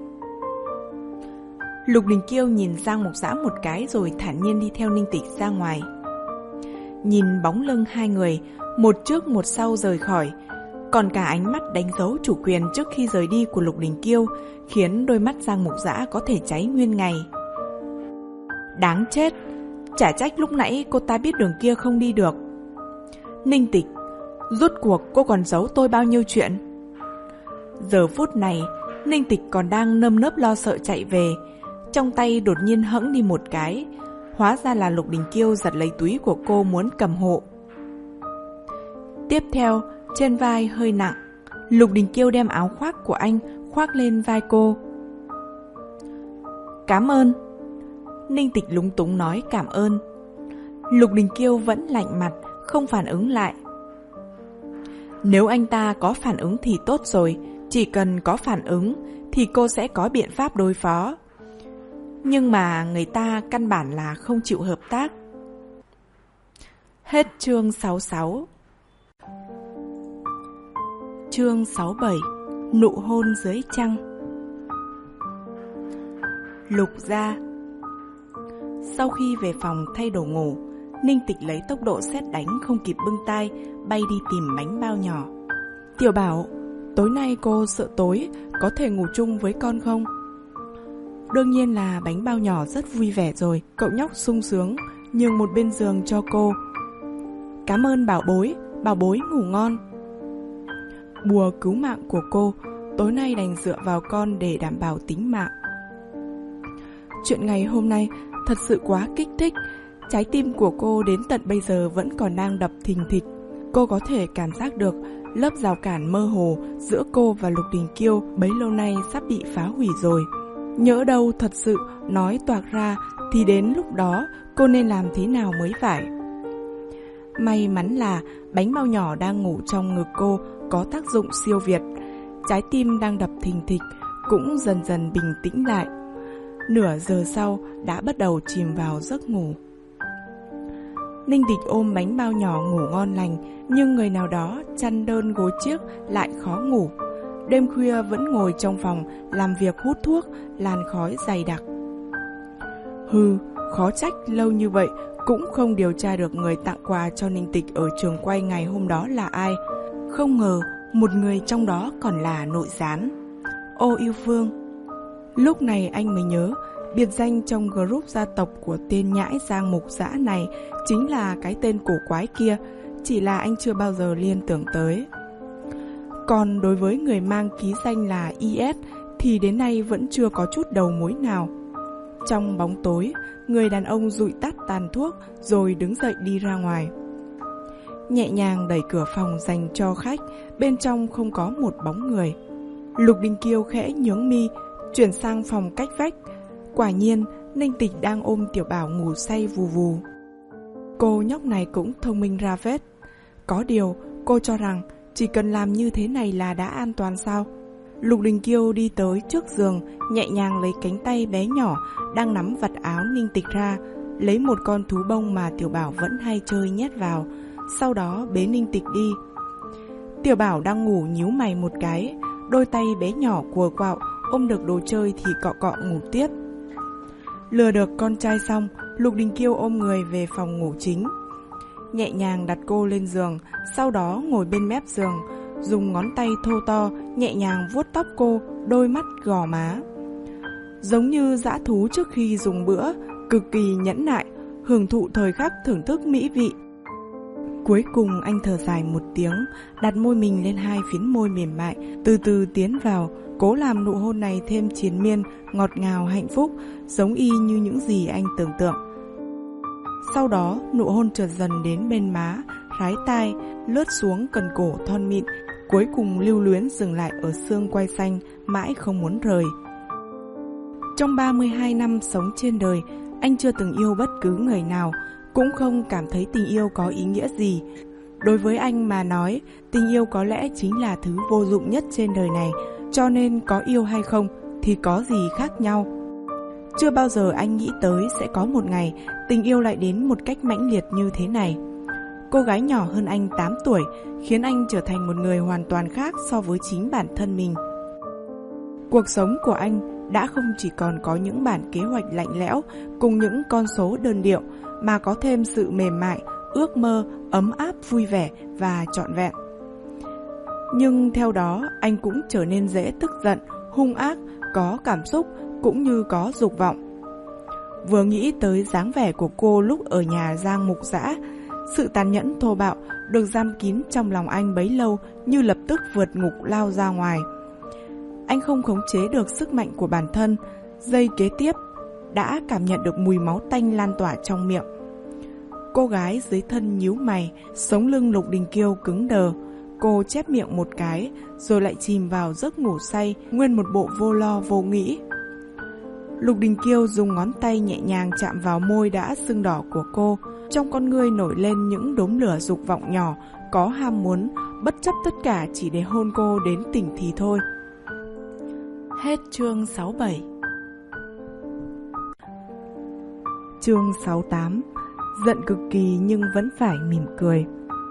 Lục Đình Kiêu nhìn Giang Mục Dã một cái rồi thản nhiên đi theo Ninh Tịch ra ngoài. Nhìn bóng lưng hai người, một trước một sau rời khỏi, còn cả ánh mắt đánh dấu chủ quyền trước khi rời đi của Lục Đình Kiêu khiến đôi mắt Giang Mục Dã có thể cháy nguyên ngày. Đáng chết, chả trách lúc nãy cô ta biết đường kia không đi được. Ninh Tịch, rốt cuộc cô còn giấu tôi bao nhiêu chuyện? Giờ phút này, Ninh Tịch còn đang nơm nớp lo sợ chạy về, trong tay đột nhiên hẫng đi một cái. Hóa ra là Lục Đình Kiêu giật lấy túi của cô muốn cầm hộ. Tiếp theo, trên vai hơi nặng, Lục Đình Kiêu đem áo khoác của anh khoác lên vai cô. Cảm ơn. Ninh Tịch lúng túng nói cảm ơn. Lục Đình Kiêu vẫn lạnh mặt, không phản ứng lại. Nếu anh ta có phản ứng thì tốt rồi, chỉ cần có phản ứng thì cô sẽ có biện pháp đối phó. Nhưng mà người ta căn bản là không chịu hợp tác. Hết chương sáu mươi sáu. Chương sáu mươi bảy. Nụ hôn dưới trăng. Lục gia. Sau khi về phòng thay đồ ngủ, Ninh Tịch lấy tốc độ sét đánh không kịp bưng tay, bay đi tìm bánh bao nhỏ. Tiểu Bảo, tối nay cô sợ tối, có thể ngủ chung với con không? Đương nhiên là bánh bao nhỏ rất vui vẻ rồi. Cậu nhóc sung sướng nhường một bên giường cho cô. Cảm ơn bảo bối, bảo bối ngủ ngon. Bùa cứu mạng của cô, tối nay đành dựa vào con để đảm bảo tính mạng. Chuyện ngày hôm nay thật sự quá kích thích. Trái tim của cô đến tận bây giờ vẫn còn đang đập thình thịch. Cô có thể cảm giác được lớp rào cản mơ hồ giữa cô và Lục Đình Kiêu bấy lâu nay sắp bị phá hủy rồi. Nhỡ đâu thật sự nói toạc ra thì đến lúc đó cô nên làm thế nào mới phải. May mắn là bánh bao nhỏ đang ngủ trong ngực cô có tác dụng siêu việt. Trái tim đang đập thình thịch cũng dần dần bình tĩnh lại. Nửa giờ sau đã bắt đầu chìm vào giấc ngủ. Ninh Tịch ôm bánh bao nhỏ ngủ ngon lành, nhưng người nào đó chăn đơn gối chiếc lại khó ngủ. Đêm khuya vẫn ngồi trong phòng làm việc hút thuốc, làn khói dày đặc. Hừ, khó trách lâu như vậy cũng không điều tra được người tặng quà cho Ninh Tịch ở trường quay ngày hôm đó là ai. Không ngờ một người trong đó còn là nội gián. Ô Yêu Phương. Lúc này anh mới nhớ biệt danh trong group gia tộc của tên nhãi Giang Mục Dã này chính là cái tên cổ quái kia, chỉ là anh chưa bao giờ liên tưởng tới. Còn đối với người mang ký danh là i ét thì đến nay vẫn chưa có chút đầu mối nào. Trong bóng tối, người đàn ông dụi tắt tàn thuốc rồi đứng dậy đi ra ngoài. Nhẹ nhàng đẩy cửa phòng dành cho khách, bên trong không có một bóng người. Lục Đình Kiêu khẽ nhướng mi, chuyển sang phòng cách vách. Quả nhiên, Ninh Tịch đang ôm Tiểu Bảo ngủ say vù vù. Cô nhóc này cũng thông minh ra phết. Có điều, cô cho rằng chỉ cần làm như thế này là đã an toàn sao? Lục Đình Kiêu đi tới trước giường, nhẹ nhàng lấy cánh tay bé nhỏ đang nắm vạt áo Ninh Tịch ra, lấy một con thú bông mà Tiểu Bảo vẫn hay chơi nhét vào, sau đó bế Ninh Tịch đi. Tiểu Bảo đang ngủ nhíu mày một cái, đôi tay bé nhỏ cùa quạo, ôm được đồ chơi thì cọ cọ ngủ tiếp. Lừa được con trai xong, Lục Đình Kiêu ôm người về phòng ngủ chính. Nhẹ nhàng đặt cô lên giường, sau đó ngồi bên mép giường, dùng ngón tay thô to nhẹ nhàng vuốt tóc cô, đôi mắt gò má. Giống như dã thú trước khi dùng bữa, cực kỳ nhẫn nại, hưởng thụ thời khắc thưởng thức mỹ vị. Cuối cùng anh thở dài một tiếng, đặt môi mình lên hai phiến môi mềm mại, từ từ tiến vào, cố làm nụ hôn này thêm triền miên, ngọt ngào hạnh phúc, giống y như những gì anh tưởng tượng. Sau đó, nụ hôn trượt dần đến bên má, rái tai, lướt xuống cần cổ thon mịn, cuối cùng lưu luyến dừng lại ở xương quai xanh, mãi không muốn rời. Trong ba mươi hai năm sống trên đời, anh chưa từng yêu bất cứ người nào, cũng không cảm thấy tình yêu có ý nghĩa gì. Đối với anh mà nói, tình yêu có lẽ chính là thứ vô dụng nhất trên đời này, cho nên có yêu hay không thì có gì khác nhau. Chưa bao giờ anh nghĩ tới sẽ có một ngày tình yêu lại đến một cách mãnh liệt như thế này. Cô gái nhỏ hơn anh tám tuổi khiến anh trở thành một người hoàn toàn khác so với chính bản thân mình. Cuộc sống của anh đã không chỉ còn có những bản kế hoạch lạnh lẽo cùng những con số đơn điệu, mà có thêm sự mềm mại, ước mơ, ấm áp, vui vẻ và trọn vẹn. Nhưng theo đó, anh cũng trở nên dễ tức giận, hung ác, có cảm xúc cũng như có dục vọng. Vừa nghĩ tới dáng vẻ của cô lúc ở nhà Giang Mục Dã, sự tàn nhẫn thô bạo được giam kín trong lòng anh bấy lâu như lập tức vượt ngục lao ra ngoài. Anh không khống chế được sức mạnh của bản thân, giây kế tiếp đã cảm nhận được mùi máu tanh lan tỏa trong miệng. Cô gái dưới thân nhíu mày, sống lưng Lục Đình Kiêu cứng đờ. Cô chép miệng một cái, rồi lại chìm vào giấc ngủ say, nguyên một bộ vô lo vô nghĩ. Lục Đình Kiêu dùng ngón tay nhẹ nhàng chạm vào môi đã sưng đỏ của cô, trong con ngươi nổi lên những đốm lửa dục vọng nhỏ, có ham muốn, bất chấp tất cả chỉ để hôn cô đến tỉnh thì thôi. Hết chương sáu mươi bảy. Chương sáu mươi tám. Giận cực kỳ nhưng vẫn phải mỉm cười.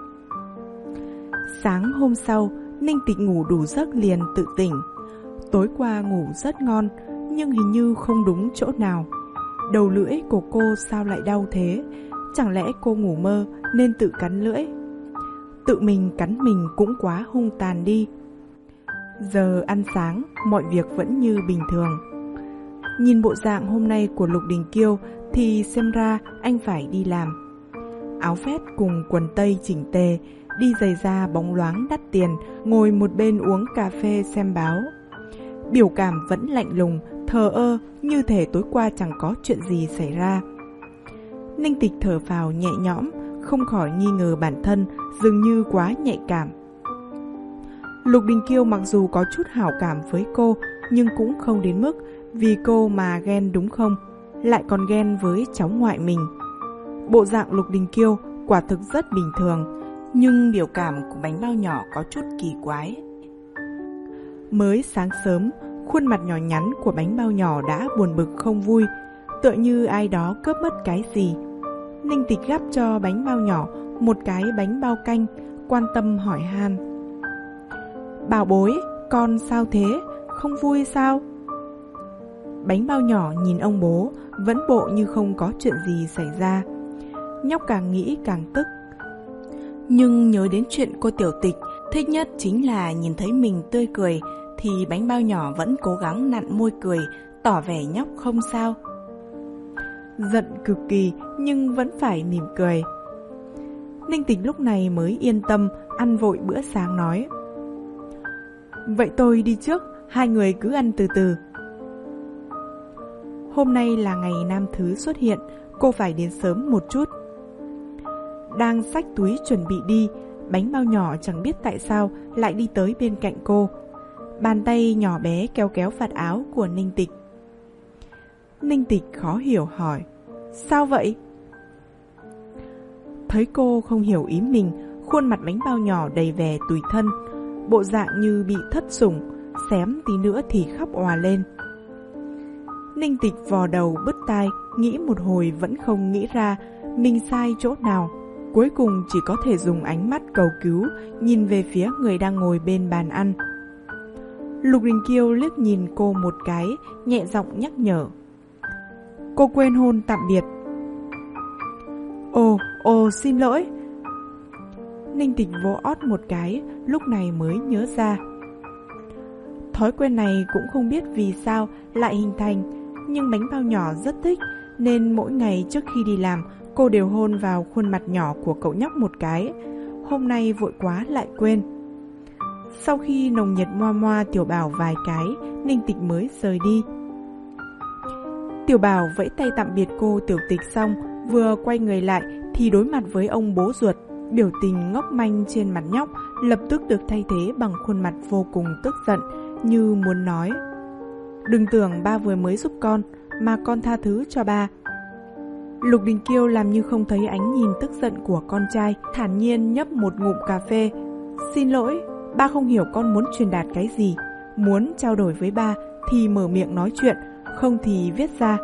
Sáng hôm sau, Ninh Tịch ngủ đủ giấc liền tự tỉnh. Tối qua ngủ rất ngon, nhưng hình như không đúng chỗ nào. Đầu lưỡi của cô sao lại đau thế? Chẳng lẽ cô ngủ mơ nên tự cắn lưỡi? Tự mình cắn mình cũng quá hung tàn đi. Giờ ăn sáng, mọi việc vẫn như bình thường. Nhìn bộ dạng hôm nay của Lục Đình Kiêu thì xem ra anh phải đi làm. Áo vest cùng quần tây chỉnh tề, đi giày da bóng loáng đắt tiền, ngồi một bên uống cà phê xem báo. Biểu cảm vẫn lạnh lùng, thờ ơ, như thể tối qua chẳng có chuyện gì xảy ra. Ninh Tịch thở phào nhẹ nhõm, không khỏi nghi ngờ bản thân dường như quá nhạy cảm. Lục Đình Kiêu mặc dù có chút hảo cảm với cô, nhưng cũng không đến mức vì cô mà ghen đúng không? Lại còn ghen với cháu ngoại mình. Bộ dạng Lục Đình Kiêu quả thực rất bình thường, nhưng biểu cảm của bánh bao nhỏ có chút kỳ quái. Mới sáng sớm, khuôn mặt nhỏ nhắn của bánh bao nhỏ đã buồn bực không vui, tựa như ai đó cướp mất cái gì. Ninh Tịch gắp cho bánh bao nhỏ một cái bánh bao canh, quan tâm hỏi han. Bảo bối, con sao thế? Không vui sao? Bánh bao nhỏ nhìn ông bố, vẫn bộ như không có chuyện gì xảy ra. Nhóc càng nghĩ càng tức. Nhưng nhớ đến chuyện cô Tiểu Tịch thích nhất chính là nhìn thấy mình tươi cười, thì bánh bao nhỏ vẫn cố gắng nặn môi cười, tỏ vẻ nhóc không sao. Giận cực kỳ nhưng vẫn phải mỉm cười. Ninh Tịch lúc này mới yên tâm ăn vội bữa sáng nói. Vậy tôi đi trước, hai người cứ ăn từ từ. Hôm nay là ngày nam thứ xuất hiện, cô phải đến sớm một chút. Đang xách túi chuẩn bị đi, bánh bao nhỏ chẳng biết tại sao lại đi tới bên cạnh cô. Bàn tay nhỏ bé kéo kéo vạt áo của Ninh Tịch. Ninh Tịch khó hiểu hỏi, sao vậy? Thấy cô không hiểu ý mình, khuôn mặt bánh bao nhỏ đầy vẻ tủi thân, bộ dạng như bị thất sủng, xém tí nữa thì khóc òa lên. Ninh Tịch vò đầu bứt tai, nghĩ một hồi vẫn không nghĩ ra mình sai chỗ nào. Cuối cùng chỉ có thể dùng ánh mắt cầu cứu nhìn về phía người đang ngồi bên bàn ăn. Lục Đình Kiêu liếc nhìn cô một cái, nhẹ giọng nhắc nhở. Cô quên hôn tạm biệt. Ồ, ồ xin lỗi. Ninh Tịch vỗ ót một cái, lúc này mới nhớ ra. Thói quen này cũng không biết vì sao lại hình thành, nhưng bánh bao nhỏ rất thích, nên mỗi ngày trước khi đi làm, cô đều hôn vào khuôn mặt nhỏ của cậu nhóc một cái. Hôm nay vội quá lại quên. Sau khi nồng nhiệt moa moa Tiểu Bảo vài cái, Ninh Tịch mới rời đi. Tiểu Bảo vẫy tay tạm biệt cô Tiểu Tịch xong, vừa quay người lại thì đối mặt với ông bố ruột. Biểu tình ngốc manh trên mặt nhóc lập tức được thay thế bằng khuôn mặt vô cùng tức giận, như muốn nói: đừng tưởng ba vừa mới giúp con, mà con tha thứ cho ba. Lục Đình Kiêu làm như không thấy ánh nhìn tức giận của con trai, thản nhiên nhấp một ngụm cà phê. Xin lỗi, ba không hiểu con muốn truyền đạt cái gì. Muốn trao đổi với ba thì mở miệng nói chuyện, không thì viết ra.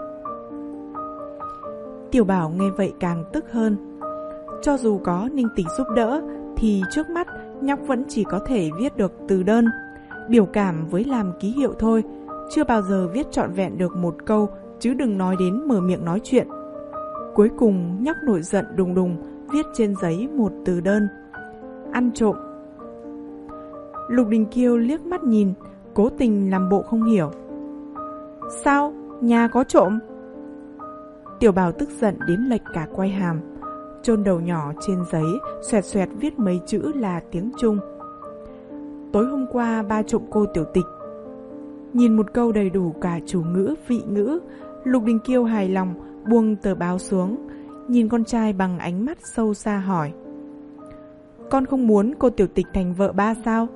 Tiểu Bảo nghe vậy càng tức hơn. Cho dù có Ninh Tịch giúp đỡ thì trước mắt nhóc vẫn chỉ có thể viết được từ đơn, biểu cảm với làm ký hiệu thôi, chưa bao giờ viết trọn vẹn được một câu, chứ đừng nói đến mở miệng nói chuyện. Cuối cùng nhóc nổi giận đùng đùng viết trên giấy một từ đơn: ăn trộm. Lục Đình Kiêu liếc mắt nhìn, cố tình làm bộ không hiểu. Sao? Nhà có trộm? Tiểu Bảo tức giận đến lệch cả quay hàm, chôn đầu nhỏ trên giấy, xoẹt xoẹt viết mấy chữ là tiếng Trung. Tối hôm qua ba trộm cô Tiểu Tịch. Nhìn một câu đầy đủ cả chủ ngữ, vị ngữ, Lục Đình Kiêu hài lòng buông tờ báo xuống, nhìn con trai bằng ánh mắt sâu xa hỏi: con không muốn cô Tiểu Tịch thành vợ ba sao?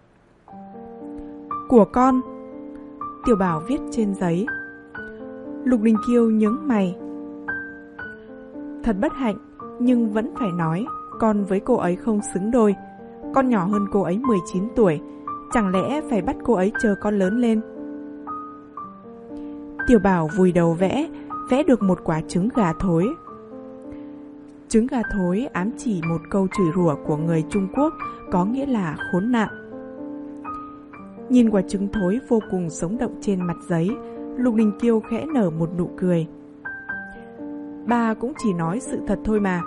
Của con. Tiểu Bảo viết trên giấy. Lục Đình Kiêu nhướng mày. Thật bất hạnh, nhưng vẫn phải nói, con với cô ấy không xứng đôi. Con nhỏ hơn cô ấy mười chín tuổi, chẳng lẽ phải bắt cô ấy chờ con lớn lên? Tiểu Bảo vùi đầu vẽ, vẽ được một quả trứng gà thối. Trứng gà thối ám chỉ một câu chửi rủa của người Trung Quốc, có nghĩa là khốn nạn. Nhìn quả trứng thối vô cùng sống động trên mặt giấy, Lục Đình Kiêu khẽ nở một nụ cười. Ba cũng chỉ nói sự thật thôi mà.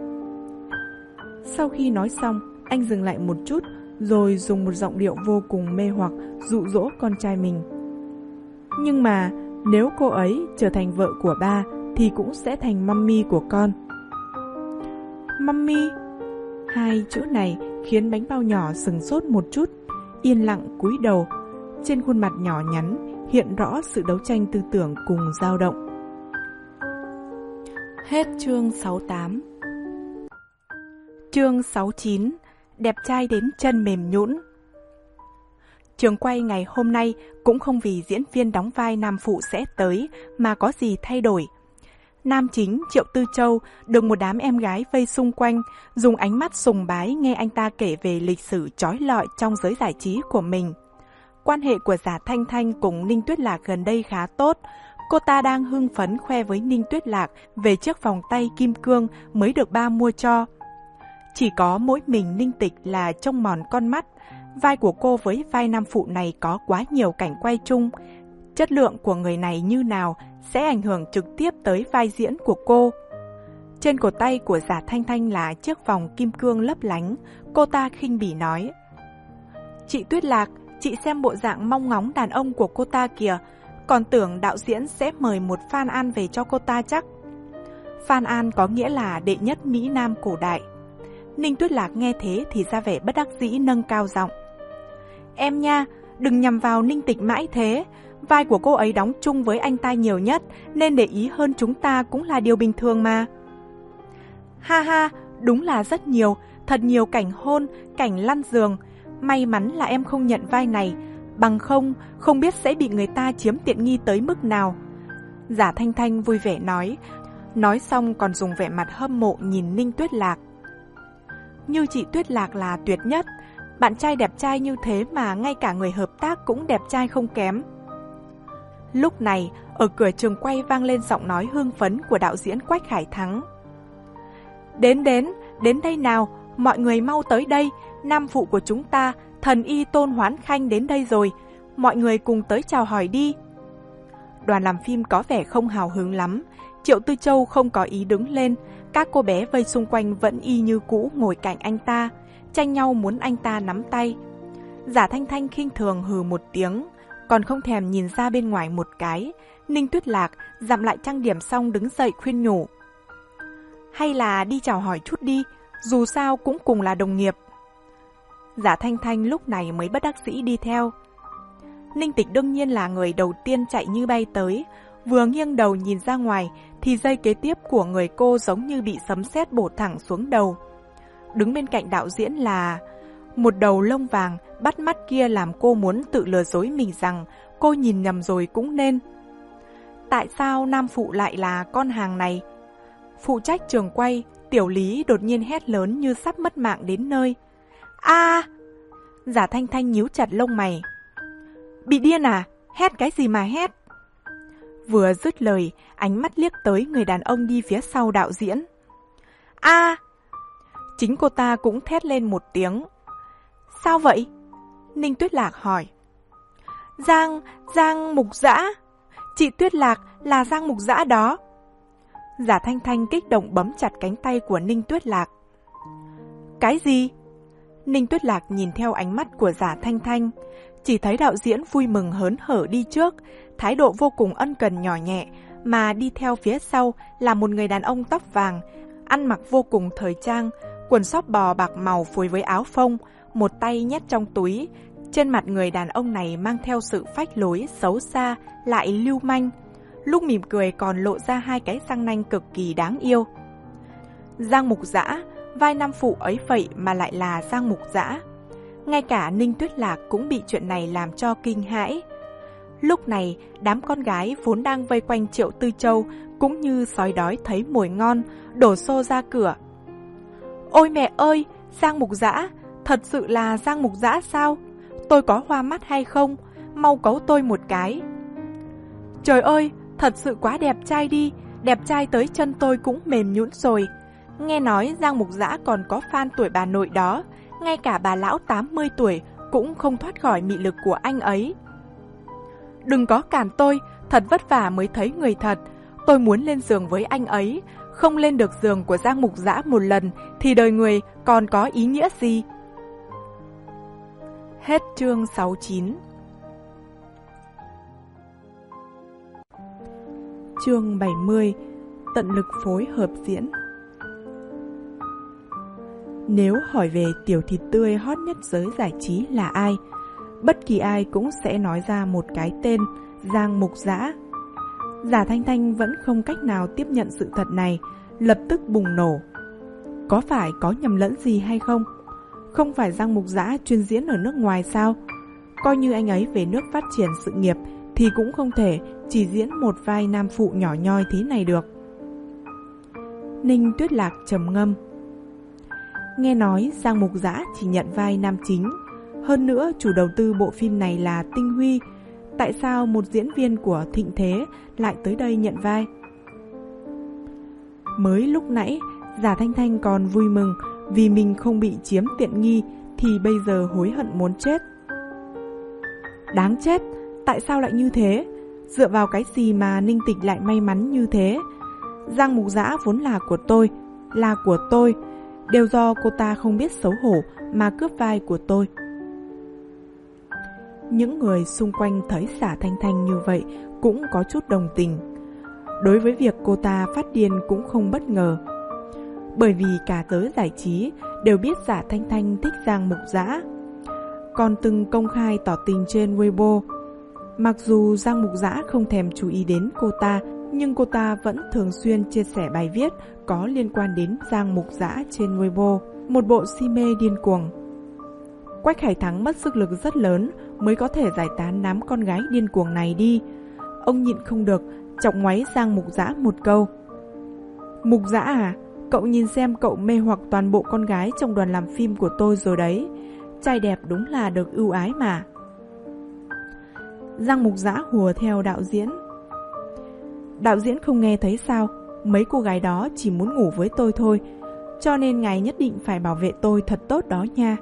Sau khi nói xong, anh dừng lại một chút, rồi dùng một giọng điệu vô cùng mê hoặc dụ dỗ con trai mình. Nhưng mà nếu cô ấy trở thành vợ của ba thì cũng sẽ thành mummy của con. Mummy? Hai chữ này khiến bánh bao nhỏ sừng sốt một chút, yên lặng cúi đầu. Trên khuôn mặt nhỏ nhắn hiện rõ sự đấu tranh tư tưởng cùng dao động. Hết chương sáu mươi tám. Chương sáu mươi chín. Đẹp trai đến chân mềm nhũn. Trường quay ngày hôm nay cũng không vì diễn viên đóng vai nam phụ sẽ tới mà có gì thay đổi. Nam chính Triệu Tư Châu được một đám em gái vây xung quanh, dùng ánh mắt sùng bái nghe anh ta kể về lịch sử chói lọi trong giới giải trí của mình. Quan hệ của Giả Thanh Thanh cùng Ninh Tuyết Lạc gần đây khá tốt. Cô ta đang hưng phấn khoe với Ninh Tuyết Lạc về chiếc vòng tay kim cương mới được ba mua cho. Chỉ có mỗi mình Ninh Tịch là trông mòn con mắt. Vai của cô với vai nam phụ này có quá nhiều cảnh quay chung. Chất lượng của người này như nào sẽ ảnh hưởng trực tiếp tới vai diễn của cô. Trên cổ tay của Giả Thanh Thanh là chiếc vòng kim cương lấp lánh. Cô ta khinh bỉ nói: "Chị Tuyết Lạc, chị xem bộ dạng mong ngóng đàn ông của cô ta kìa, còn tưởng đạo diễn sẽ mời một Phan An về cho cô ta chắc." Phan An có nghĩa là đệ nhất Mỹ Nam cổ đại. Ninh Tuyết Lạc nghe thế thì ra vẻ bất đắc dĩ nâng cao giọng: "Em nha, đừng nhằm vào Ninh Tịch mãi thế. Vai của cô ấy đóng chung với anh ta nhiều nhất, nên để ý hơn chúng ta cũng là điều bình thường mà." "Ha ha, đúng là rất nhiều, thật nhiều cảnh hôn, cảnh lăn giường. May mắn là em không nhận vai này, bằng không, không biết sẽ bị người ta chiếm tiện nghi tới mức nào." Giả Thanh Thanh vui vẻ nói, nói xong còn dùng vẻ mặt hâm mộ nhìn Ninh Tuyết Lạc. Như chị Tuyết Lạc là tuyệt nhất, bạn trai đẹp trai như thế mà ngay cả người hợp tác cũng đẹp trai không kém. Lúc này, ở cửa trường quay vang lên giọng nói hưng phấn của đạo diễn Quách Khải Thắng. "Đến đến, đến đây nào, mọi người mau tới đây, nam phụ của chúng ta, thần y Tôn Hoán Khanh đến đây rồi, mọi người cùng tới chào hỏi đi." Đoàn làm phim có vẻ không hào hứng lắm. Triệu Tư Châu không có ý đứng lên, các cô bé vây xung quanh vẫn y như cũ ngồi cạnh anh ta, tranh nhau muốn anh ta nắm tay. Giả Thanh Thanh khinh thường hừ một tiếng, còn không thèm nhìn ra bên ngoài một cái. Ninh Tuyết Lạc dặm lại trang điểm xong đứng dậy khuyên nhủ: "Hay là đi chào hỏi chút đi, dù sao cũng cùng là đồng nghiệp." Giả Thanh Thanh lúc này mới bất đắc dĩ đi theo. Ninh Tịch đương nhiên là người đầu tiên chạy như bay tới, vừa nghiêng đầu nhìn ra ngoài thì giây kế tiếp của người cô giống như bị sấm sét bổ thẳng xuống đầu. Đứng bên cạnh đạo diễn là một đầu lông vàng bắt mắt kia, làm cô muốn tự lừa dối mình rằng cô nhìn nhầm rồi cũng nên. Tại sao nam phụ lại là con hàng này? Phụ trách trường quay, Tiểu Lý đột nhiên hét lớn như sắp mất mạng đến nơi. "A!" Giả Thanh Thanh nhíu chặt lông mày. "Bị điên à? Hét cái gì mà hét?" Vừa dứt lời, ánh mắt liếc tới người đàn ông đi phía sau đạo diễn. "A!" Chính cô ta cũng thét lên một tiếng. "Sao vậy?" Ninh Tuyết Lạc hỏi. Giang, Giang Mục Dã. Chị Tuyết Lạc là Giang Mục Dã đó." Giả Thanh Thanh kích động bấm chặt cánh tay của Ninh Tuyết Lạc. "Cái gì?" Ninh Tuyết Lạc nhìn theo ánh mắt của Giả Thanh Thanh, chỉ thấy đạo diễn vui mừng hớn hở đi trước, thái độ vô cùng ân cần nhỏ nhẹ, mà đi theo phía sau là một người đàn ông tóc vàng, ăn mặc vô cùng thời trang, quần sóc bò bạc màu phối với áo phông, một tay nhét trong túi. Trên mặt người đàn ông này mang theo sự phách lối, xấu xa, lại lưu manh. Lúc mỉm cười còn lộ ra hai cái răng nanh cực kỳ đáng yêu. Giang Mục Dã, vai nam phụ ấy vậy mà lại là Giang Mục Dã. Ngay cả Ninh Tuyết Lạc cũng bị chuyện này làm cho kinh hãi. Lúc này, đám con gái vốn đang vây quanh Triệu Tư Châu cũng như sói đói thấy mồi ngon, đổ xô ra cửa. "Ôi mẹ ơi, Giang Mục Dã, thật sự là Giang Mục Dã sao? Tôi có hoa mắt hay không? Mau cấu tôi một cái." "Trời ơi, thật sự quá đẹp trai đi, đẹp trai tới chân tôi cũng mềm nhũn rồi. Nghe nói Giang Mục Dã còn có fan tuổi bà nội đó, ngay cả bà lão tám mươi tuổi cũng không thoát khỏi mị lực của anh ấy." "Đừng có cản tôi, thật vất vả mới thấy người thật. Tôi muốn lên giường với anh ấy, không lên được giường của Giang Mục Dã một lần thì đời người còn có ý nghĩa gì?" Hết chương sáu mươi chín. Chương bảy mươi. Tận lực phối hợp diễn. Nếu hỏi về tiểu thịt tươi hot nhất giới giải trí là ai, bất kỳ ai cũng sẽ nói ra một cái tên, Giang Mục Dã. Giả Thanh Thanh vẫn không cách nào tiếp nhận sự thật này, lập tức bùng nổ. Có phải có nhầm lẫn gì hay không? Không phải Giang Mục Dã chuyên diễn ở nước ngoài sao? Coi như anh ấy về nước phát triển sự nghiệp thì cũng không thể chỉ diễn một vai nam phụ nhỏ nhoi thế này được. Ninh Tuyết Lạc trầm ngâm. Nghe nói Giang Mục Dã chỉ nhận vai nam chính, hơn nữa chủ đầu tư bộ phim này là Tinh Huy. Tại sao một diễn viên của Thịnh Thế lại tới đây nhận vai? Mới lúc nãy Giả Thanh Thanh còn vui mừng vì mình không bị chiếm tiện nghi, thì bây giờ hối hận muốn chết. Đáng chết, tại sao lại như thế? Dựa vào cái gì mà Ninh Tịch lại may mắn như thế? Giang Mục Dã vốn là của tôi, là của tôi, đều do cô ta không biết xấu hổ mà cướp vai của tôi. Những người xung quanh thấy Giả Thanh Thanh như vậy cũng có chút đồng tình. Đối với việc cô ta phát điên cũng không bất ngờ, bởi vì cả giới giải trí đều biết Giả Thanh Thanh thích Giang Mục Dã, còn từng công khai tỏ tình trên Weibo. Mặc dù Giang Mục Dã không thèm chú ý đến cô ta, nhưng cô ta vẫn thường xuyên chia sẻ bài viết có liên quan đến Giang Mục Dã trên Weibo, một bộ si mê điên cuồng. Quách Khải Thắng mất sức lực rất lớn mới có thể giải tán đám con gái điên cuồng này đi. Ông nhịn không được, chọc ngoáy Giang Mục Dã một câu. Mục Dã à, cậu nhìn xem cậu mê hoặc toàn bộ con gái trong đoàn làm phim của tôi rồi đấy. Trai đẹp đúng là được ưu ái mà. Giang Mục Dã hùa theo đạo diễn. Đạo diễn không nghe thấy sao? Mấy cô gái đó chỉ muốn ngủ với tôi thôi, cho nên ngài nhất định phải bảo vệ tôi thật tốt đó nha.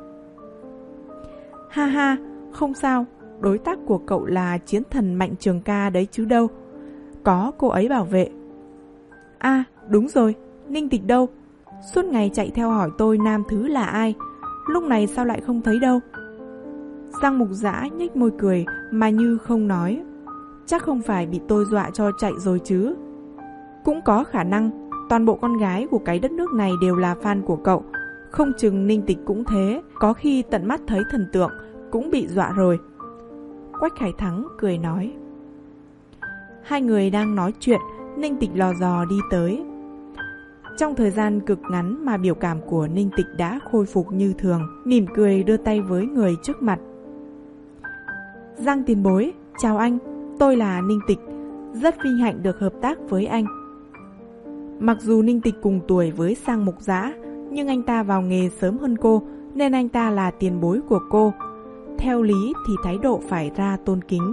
Ha ha, không sao, đối tác của cậu là chiến thần Mạnh Trường Ca đấy chứ đâu. Có cô ấy bảo vệ. À, đúng rồi, Ninh Tịch đâu? Suốt ngày chạy theo hỏi tôi nam thứ là ai, lúc này sao lại không thấy đâu? Giang Mục Dã nhếch môi cười mà như không nói. Chắc không phải bị tôi dọa cho chạy rồi chứ? Cũng có khả năng, toàn bộ con gái của cái đất nước này đều là fan của cậu. Không chừng Ninh Tịch cũng thế, có khi tận mắt thấy thần tượng cũng bị dọa rồi. Quách Khải Thắng cười nói. Hai người đang nói chuyện, Ninh Tịch lò dò đi tới. Trong thời gian cực ngắn mà biểu cảm của Ninh Tịch đã khôi phục như thường, mỉm cười đưa tay với người trước mặt. Giang tiền bối, chào anh, tôi là Ninh Tịch, rất vinh hạnh được hợp tác với anh. Mặc dù Ninh Tịch cùng tuổi với Giang Mục Dã, nhưng anh ta vào nghề sớm hơn cô, nên anh ta là tiền bối của cô. Theo lý thì thái độ phải ra tôn kính.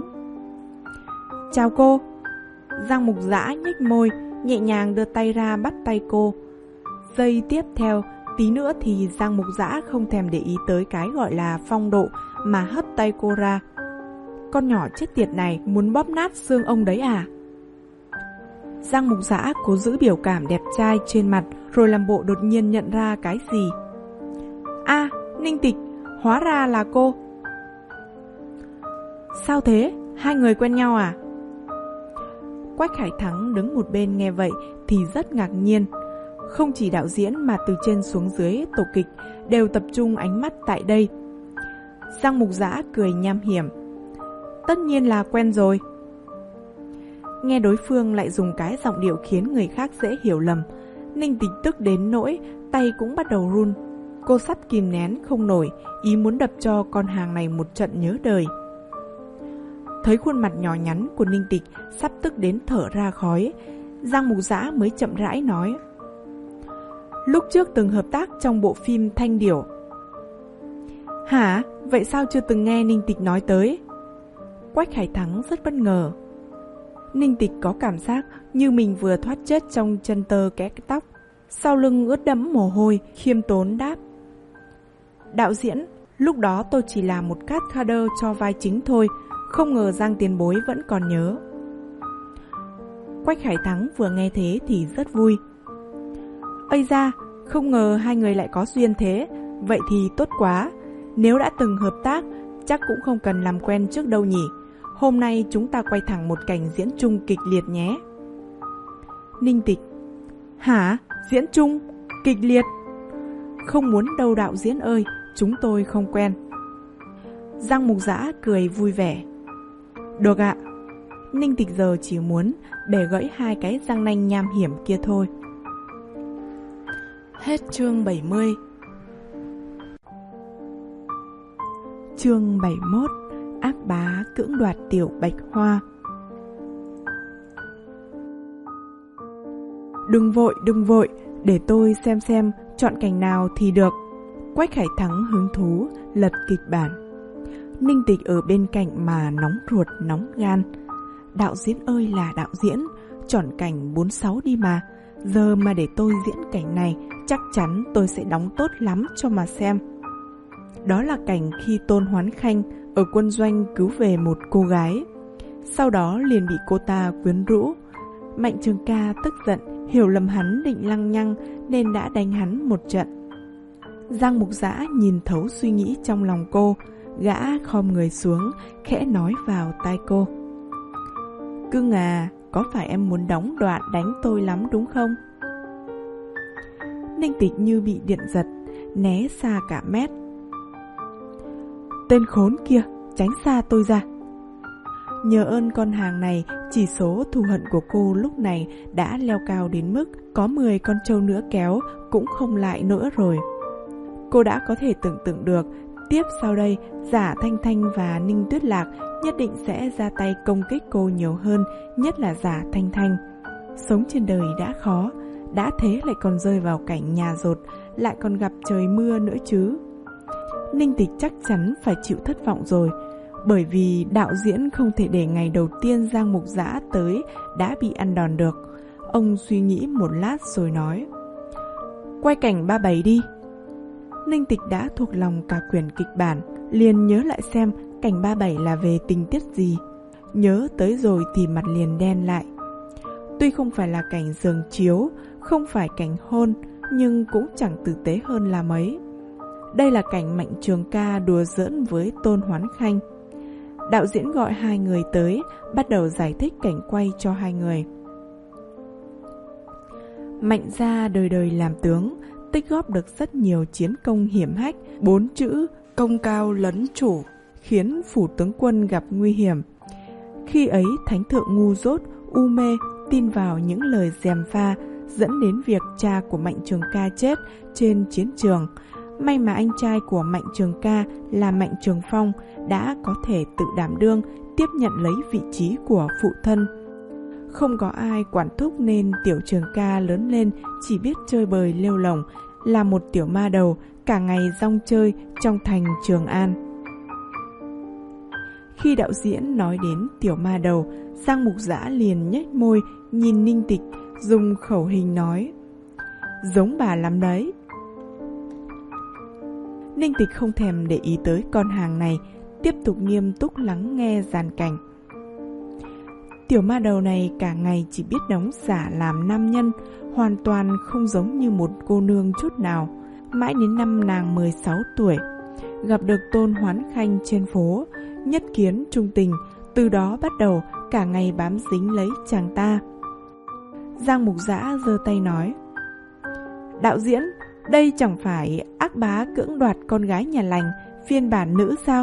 Chào cô. Giang Mục Dã nhếch môi, nhẹ nhàng đưa tay ra bắt tay cô. Giây tiếp theo, tí nữa thì Giang Mục Dã không thèm để ý tới cái gọi là phong độ mà hất tay cô ra. Con nhỏ chết tiệt này muốn bóp nát xương ông đấy à? Giang Mục Dã cố giữ biểu cảm đẹp trai trên mặt, rồi làm bộ đột nhiên nhận ra cái gì. À, Ninh Tịch, hóa ra là cô. Sao thế? Hai người quen nhau à? Quách Khải Thắng đứng một bên nghe vậy thì rất ngạc nhiên. Không chỉ đạo diễn mà từ trên xuống dưới tổ kịch đều tập trung ánh mắt tại đây. Giang Mục Dã cười nham hiểm. Tất nhiên là quen rồi. Nghe đối phương lại dùng cái giọng điệu khiến người khác dễ hiểu lầm, Ninh Tịch tức đến nỗi tay cũng bắt đầu run. Cô sắp kìm nén không nổi, ý muốn đập cho con hàng này một trận nhớ đời. Thấy khuôn mặt nhỏ nhắn của Ninh Tịch sắp tức đến thở ra khói, Giang Mục Dã mới chậm rãi nói. Lúc trước từng hợp tác trong bộ phim Thanh Điểu. Hả? Vậy sao chưa từng nghe Ninh Tịch nói tới? Quách Khải Thắng rất bất ngờ. Ninh Tịch có cảm giác như mình vừa thoát chết trong chân tơ kẽ tóc, sau lưng ướt đẫm mồ hôi, khiêm tốn đáp. Đạo diễn, lúc đó tôi chỉ là một cascader cho vai chính thôi, không ngờ Giang tiền bối vẫn còn nhớ. Quách Khải Thắng vừa nghe thế thì rất vui. Ây da, không ngờ hai người lại có duyên thế, vậy thì tốt quá. Nếu đã từng hợp tác, chắc cũng không cần làm quen trước đâu nhỉ. Hôm nay chúng ta quay thẳng một cảnh diễn chung kịch liệt nhé. Ninh Tịch. Hả? Diễn chung? Kịch liệt? Không muốn đâu đạo diễn ơi, chúng tôi không quen. Giang Mục Dã cười vui vẻ. Được ạ. Ninh Tịch giờ chỉ muốn bẻ gãy hai cái răng nanh nham hiểm kia thôi. Hết chương bảy mươi. Chương bảy mươi mốt. Ác bá cưỡng đoạt tiểu Bạch Hoa. Đừng vội, đừng vội, để tôi xem xem chọn cảnh nào thì được. Quách Khải Thắng hứng thú lật kịch bản. Ninh Tịch ở bên cạnh mà nóng ruột nóng gan. Đạo diễn ơi là đạo diễn, chọn cảnh bốn sáu đi mà. Giờ mà để tôi diễn cảnh này, chắc chắn tôi sẽ đóng tốt lắm cho mà xem. Đó là cảnh khi Tôn Hoán Khanh ở quân doanh cứu về một cô gái, sau đó liền bị cô ta quyến rũ. Mạnh Trường Ca tức giận, hiểu lầm hắn định lăng nhăng nên đã đánh hắn một trận. Giang Mục Dã nhìn thấu suy nghĩ trong lòng cô, gã khom người xuống, khẽ nói vào tai cô. Cưng à, có phải em muốn đóng đoạn đánh tôi lắm đúng không? Ninh Tịch như bị điện giật, né xa cả mét. Tên khốn kia, tránh xa tôi ra. Nhờ ơn con hàng này, chỉ số thù hận của cô lúc này đã leo cao đến mức có mười con trâu nữa kéo cũng không lại nữa rồi. Cô đã có thể tưởng tượng được tiếp sau đây Giả Thanh Thanh và Ninh Tuyết Lạc nhất định sẽ ra tay công kích cô nhiều hơn, nhất là Giả Thanh Thanh. Sống trên đời đã khó, đã thế lại còn rơi vào cảnh nhà dột, lại còn gặp trời mưa nữa chứ. Ninh Tịch chắc chắn phải chịu thất vọng rồi, bởi vì đạo diễn không thể để ngày đầu tiên Giang Mục Dã tới đã bị ăn đòn được. Ông suy nghĩ một lát rồi nói, quay cảnh ba bảy đi. Ninh Tịch đã thuộc lòng cả quyển kịch bản, liền nhớ lại xem cảnh ba bảy là về tình tiết gì. Nhớ tới rồi thì mặt liền đen lại. Tuy không phải là cảnh giường chiếu, không phải cảnh hôn, nhưng cũng chẳng tử tế hơn là mấy. Đây là cảnh Mạnh Trường Ca đùa giỡn với Tôn Hoán Khanh. Đạo diễn gọi hai người tới, bắt đầu giải thích cảnh quay cho hai người. Mạnh gia đời đời làm tướng, tích góp được rất nhiều chiến công hiểm hách. Bốn chữ công cao lấn chủ khiến phủ tướng quân gặp nguy hiểm. Khi ấy thánh thượng ngu dốt, u mê, tin vào những lời gièm pha, dẫn đến việc cha của Mạnh Trường Ca chết trên chiến trường. May mà anh trai của Mạnh Trường Ca là Mạnh Trường Phong đã có thể tự đảm đương tiếp nhận lấy vị trí của phụ thân. Không có ai quản thúc nên tiểu Trường Ca lớn lên chỉ biết chơi bời lêu lổng, là một tiểu ma đầu cả ngày rong chơi trong thành Trường An. Khi đạo diễn nói đến tiểu ma đầu, Giang Mục Dã liền nhếch môi nhìn Ninh Tịch, dùng khẩu hình nói, giống bà lắm đấy. Ninh Tịch không thèm để ý tới con hàng này, tiếp tục nghiêm túc lắng nghe dàn cảnh. Tiểu ma đầu này cả ngày chỉ biết đóng giả làm nam nhân, hoàn toàn không giống như một cô nương chút nào. Mãi đến năm nàng mười sáu tuổi, gặp được Tôn Hoán Khanh trên phố, nhất kiến trung tình, từ đó bắt đầu cả ngày bám dính lấy chàng ta. Giang Mục Dã giơ tay nói, đạo diễn, đây chẳng phải ác bá cưỡng đoạt con gái nhà lành phiên bản nữ sao?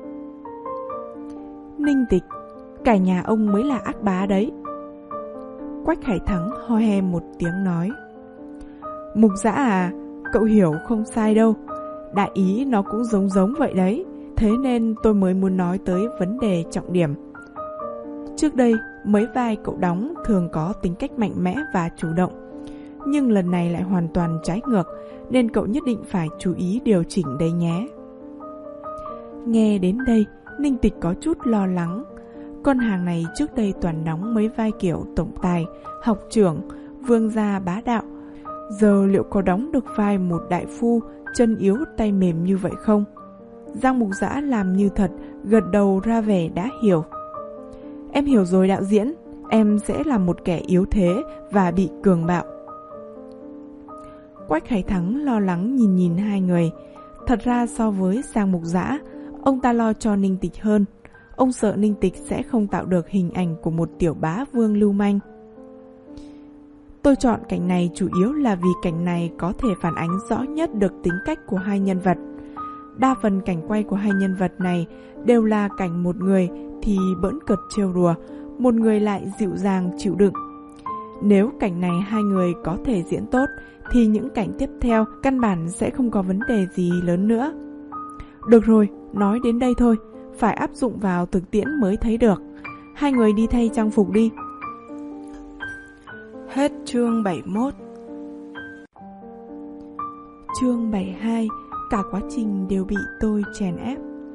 Ninh Tịch, cả nhà ông mới là ác bá đấy. Quách Khải Thắng ho he một tiếng nói, Mục Dã à, cậu hiểu không sai đâu, đại ý nó cũng giống giống vậy đấy. Thế nên tôi mới muốn nói tới vấn đề trọng điểm. Trước đây, mấy vai cậu đóng thường có tính cách mạnh mẽ và chủ động, nhưng lần này lại hoàn toàn trái ngược, nên cậu nhất định phải chú ý điều chỉnh đấy nhé. Nghe đến đây, Ninh Tịch có chút lo lắng. Con hàng này trước đây toàn đóng mấy vai kiểu tổng tài, học trưởng, vương gia bá đạo. Giờ liệu có đóng được vai một đại phu chân yếu tay mềm như vậy không? Giang Mục Dã làm như thật, gật đầu ra vẻ đã hiểu. Em hiểu rồi đạo diễn, em sẽ là một kẻ yếu thế và bị cường bạo. Quách Khải Thắng lo lắng nhìn nhìn hai người. Thật ra so với Giang Mục Dã, ông ta lo cho Ninh Tịch hơn. Ông sợ Ninh Tịch sẽ không tạo được hình ảnh của một tiểu bá vương lưu manh. Tôi chọn cảnh này chủ yếu là vì cảnh này có thể phản ánh rõ nhất được tính cách của hai nhân vật. Đa phần cảnh quay của hai nhân vật này đều là cảnh một người thì bỡn cợt trêu đùa, một người lại dịu dàng chịu đựng. Nếu cảnh này hai người có thể diễn tốt thì những cảnh tiếp theo căn bản sẽ không có vấn đề gì lớn nữa. Được rồi, nói đến đây thôi, phải áp dụng vào thực tiễn mới thấy được. Hai người đi thay trang phục đi. Hết chương bảy mươi mốt. Chương bảy mươi hai. Cả quá trình đều bị tôi chèn ép.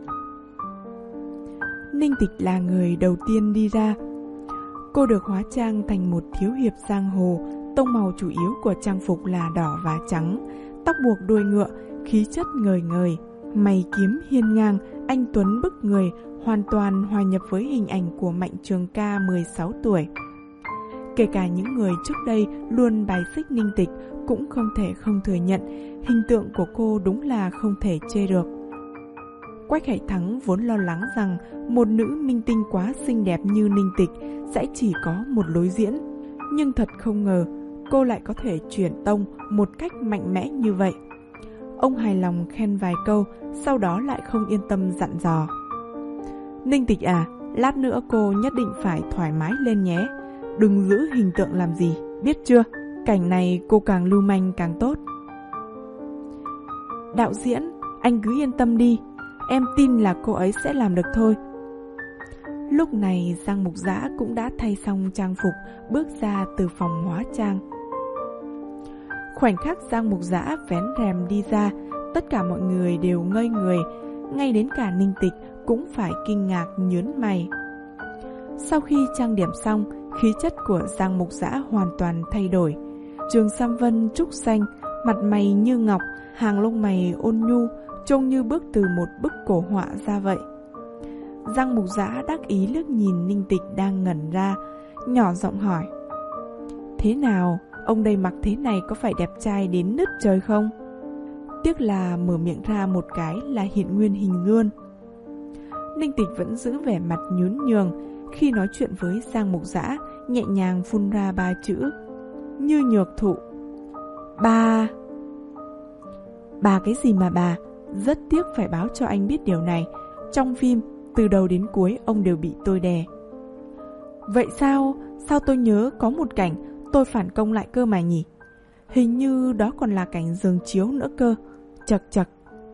Ninh Tịch là người đầu tiên đi ra. Cô được hóa trang thành một thiếu hiệp giang hồ. Tông màu chủ yếu của trang phục là đỏ và trắng, tóc buộc đuôi ngựa, khí chất ngời ngời, mày kiếm hiên ngang, anh tuấn bức người, hoàn toàn hòa nhập với hình ảnh của Mạnh Trường Ca mười sáu tuổi. Kể cả những người trước đây luôn bài xích Ninh Tịch cũng không thể không thừa nhận hình tượng của cô đúng là không thể chê được. Quách Hải Thắng vốn lo lắng rằng một nữ minh tinh quá xinh đẹp như Ninh Tịch sẽ chỉ có một lối diễn, nhưng thật không ngờ cô lại có thể chuyển tông một cách mạnh mẽ như vậy. Ông hài lòng khen vài câu, sau đó lại không yên tâm dặn dò. Ninh Tịch à, lát nữa cô nhất định phải thoải mái lên nhé. Đừng giữ hình tượng làm gì, biết chưa? Cảnh này cô càng lưu manh càng tốt. Đạo diễn, anh cứ yên tâm đi, em tin là cô ấy sẽ làm được thôi. Lúc này Giang Mục Dã cũng đã thay xong trang phục, bước ra từ phòng hóa trang. Khoảnh khắc Giang Mục Dã vén rèm đi ra, tất cả mọi người đều ngây người, ngay đến cả Ninh Tịch cũng phải kinh ngạc nhướng mày. Sau khi trang điểm xong, khí chất của Giang Mục Dã hoàn toàn thay đổi. Trường sam vân trúc xanh, mặt mày như ngọc, hàng lông mày ôn nhu, trông như bước từ một bức cổ họa ra vậy. Giang Mục Dã đắc ý liếc nhìn Ninh Tịch đang ngẩn ra, nhỏ giọng hỏi: Thế nào, ông đây mặc thế này có phải đẹp trai đến nứt trời không? Tiếc là mở miệng ra một cái là hiện nguyên hình luôn. Ninh Tịch vẫn giữ vẻ mặt nhún nhường, khi nói chuyện với Giang Mục Dã nhẹ nhàng phun ra ba chữ: Như nhược thụ. Bà... Bà cái gì mà bà? Rất tiếc phải báo cho anh biết điều này. Trong phim, từ đầu đến cuối ông đều bị tôi đè. Vậy sao? Sao tôi nhớ có một cảnh tôi phản công lại cơ mà nhỉ? Hình như đó còn là cảnh giường chiếu nữa cơ. Chật chật.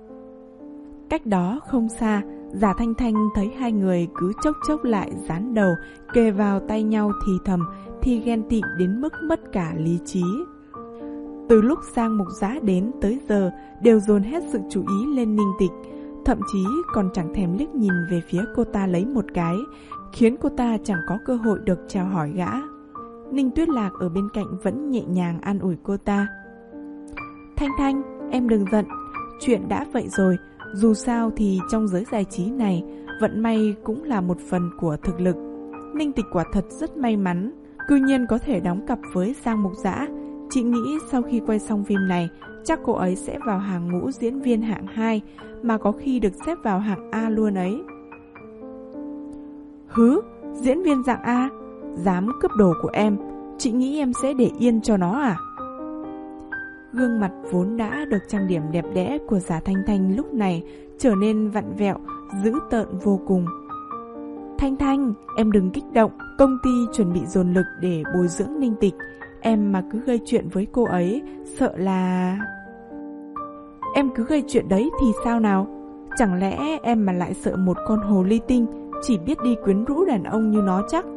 Cách đó không xa, Giả Thanh Thanh thấy hai người cứ chốc chốc lại dán đầu, kề vào tay nhau thì thầm, thì ghen tị đến mức mất cả lý trí. Từ lúc Giang Mục Dã đến tới giờ đều dồn hết sự chú ý lên Ninh Tịch, thậm chí còn chẳng thèm liếc nhìn về phía cô ta lấy một cái, khiến cô ta chẳng có cơ hội được chào hỏi gã. Ninh Tuyết Lạc ở bên cạnh vẫn nhẹ nhàng an ủi cô ta. Thanh Thanh, em đừng giận, chuyện đã vậy rồi, dù sao thì trong giới giải trí này, vận may cũng là một phần của thực lực. Ninh Tịch quả thật rất may mắn, cư nhiên có thể đóng cặp với Giang Mục Dã. Chị nghĩ sau khi quay xong phim này, chắc cô ấy sẽ vào hàng ngũ diễn viên hạng hai, mà có khi được xếp vào hạng A luôn ấy. Hứ, diễn viên dạng A, dám cướp đồ của em, chị nghĩ em sẽ để yên cho nó à? Gương mặt vốn đã được trang điểm đẹp đẽ của Giả Thanh Thanh lúc này trở nên vặn vẹo, dữ tợn vô cùng. Thanh Thanh, em đừng kích động, công ty chuẩn bị dồn lực để bồi dưỡng Ninh Tịch. Em mà cứ gây chuyện với cô ấy, sợ là... Em cứ gây chuyện đấy thì sao nào? Chẳng lẽ em mà lại sợ một con hồ ly tinh chỉ biết đi quyến rũ đàn ông như nó chắc?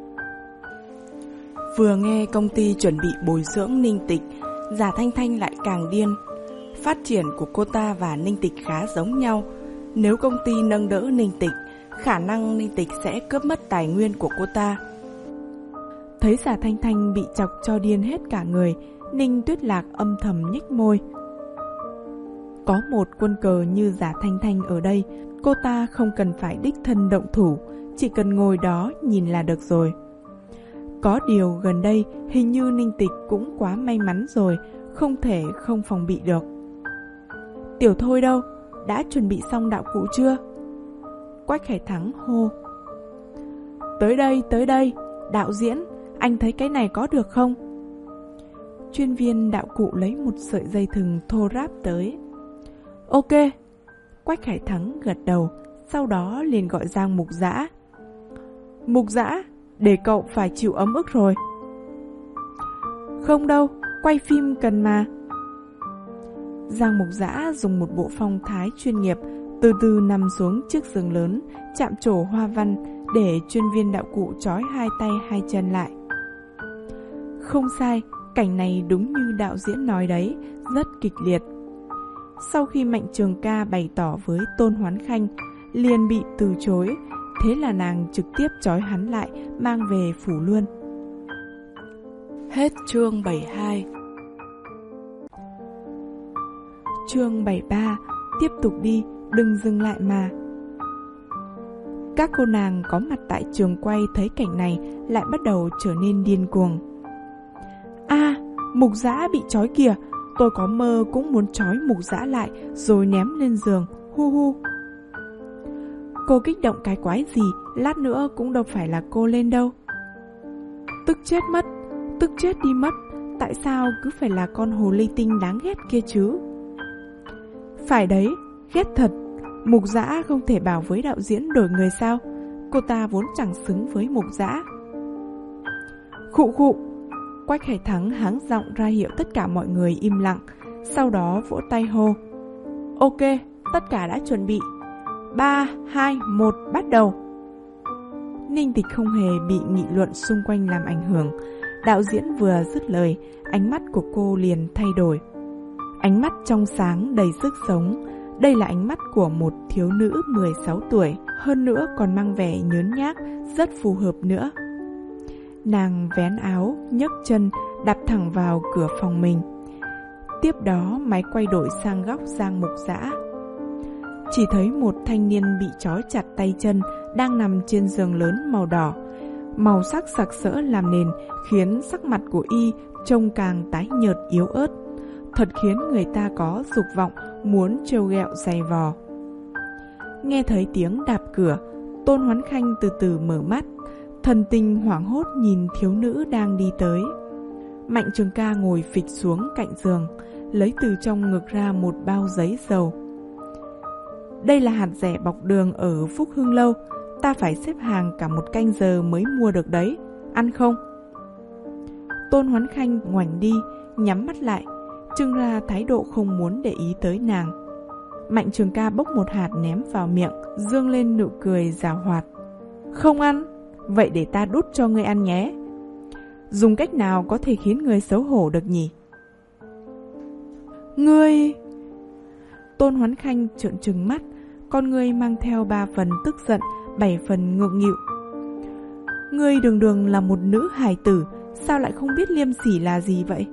Vừa nghe công ty chuẩn bị bồi dưỡng Ninh Tịch, Giả Thanh Thanh lại càng điên. Phát triển của cô ta và Ninh Tịch khá giống nhau. Nếu công ty nâng đỡ Ninh Tịch, khả năng Ninh Tịch sẽ cướp mất tài nguyên của cô ta. Thấy Giả Thanh Thanh bị chọc cho điên hết cả người, Ninh Tuyết Lạc âm thầm nhếch môi. Có một quân cờ như Giả Thanh Thanh ở đây, cô ta không cần phải đích thân động thủ, chỉ cần ngồi đó nhìn là được rồi. Có điều gần đây hình như Ninh Tịch cũng quá may mắn rồi, không thể không phòng bị được. Tiểu Thôi đâu? Đã chuẩn bị xong đạo cụ chưa? Quách Hải Thắng hô. Tới đây, tới đây, đạo diễn, anh thấy cái này có được không? chuyên viên đạo cụ lấy một sợi dây thừng thô ráp tới. Ok. Quách Khải Thắng gật đầu, sau đó liền gọi Giang Mục Dã. Mục Dã, để cậu phải chịu ấm ức rồi. Không đâu, quay phim cần mà. Giang Mục Dã dùng một bộ phong thái chuyên nghiệp, từ từ nằm xuống chiếc giường lớn, chạm trổ hoa văn để chuyên viên đạo cụ trói hai tay hai chân lại. Không sai, cảnh này đúng như đạo diễn nói đấy, rất kịch liệt. Sau khi Mạnh Trường Ca bày tỏ với Tôn Hoán Khanh, liền bị từ chối, thế là nàng trực tiếp trói hắn lại, mang về phủ luôn. Hết chương bảy mươi hai. Chương bảy mươi ba, tiếp tục đi, đừng dừng lại mà. Các cô nàng có mặt tại trường quay thấy cảnh này lại bắt đầu trở nên điên cuồng. A, à, Mục Dã bị trói kìa, tôi có mơ cũng muốn trói Mục Dã lại rồi ném lên giường, hu hu. Cô kích động cái quái gì, lát nữa cũng đâu phải là cô lên đâu. Tức chết mất, tức chết đi mất, tại sao cứ phải là con hồ ly tinh đáng ghét kia chứ? Phải đấy, ghét thật. Mục Dã không thể bảo với đạo diễn đổi người sao? Cô ta vốn chẳng xứng với Mục Dã. Khụ khụ. Quách Khải Thắng hắng giọng ra hiệu tất cả mọi người im lặng, sau đó vỗ tay hô. Ok, tất cả đã chuẩn bị. Ba, hai, một, bắt đầu. Ninh Tịch không hề bị nghị luận xung quanh làm ảnh hưởng. Đạo diễn vừa dứt lời, ánh mắt của cô liền thay đổi. Ánh mắt trong sáng đầy sức sống. Đây là ánh mắt của một thiếu nữ mười sáu tuổi, hơn nữa còn mang vẻ nhớn nhác, rất phù hợp nữa. Nàng vén áo, nhấc chân, đạp thẳng vào cửa phòng mình. Tiếp đó máy quay đổi sang góc Giang Mục Dã. Chỉ thấy một thanh niên bị trói chặt tay chân đang nằm trên giường lớn màu đỏ. Màu sắc sặc sỡ làm nền khiến sắc mặt của y trông càng tái nhợt yếu ớt, thật khiến người ta có dục vọng muốn trêu ghẹo giày vò. Nghe thấy tiếng đạp cửa, Tôn Hoán Khanh từ từ mở mắt, thần tình hoảng hốt nhìn thiếu nữ đang đi tới. Mạnh Trường Ca ngồi phịch xuống cạnh giường, lấy từ trong ngực ra một bao giấy dầu. Đây là hạt rẻ bọc đường ở Phúc Hưng Lâu, ta phải xếp hàng cả một canh giờ mới mua được đấy, ăn không? Tôn Hoán Khanh ngoảnh đi, nhắm mắt lại, trưng ra thái độ không muốn để ý tới nàng. Mạnh Trường Ca bốc một hạt ném vào miệng, dương lên nụ cười giảo hoạt. Không ăn, vậy để ta đút cho ngươi ăn nhé. Dùng cách nào có thể khiến ngươi xấu hổ được nhỉ? Ngươi... Tôn Hoán Khanh trợn trừng mắt, con ngươi mang theo ba phần tức giận, bảy phần ngượng nghịu. Ngươi đường đường là một nữ hài tử, sao lại không biết liêm sỉ là gì vậy?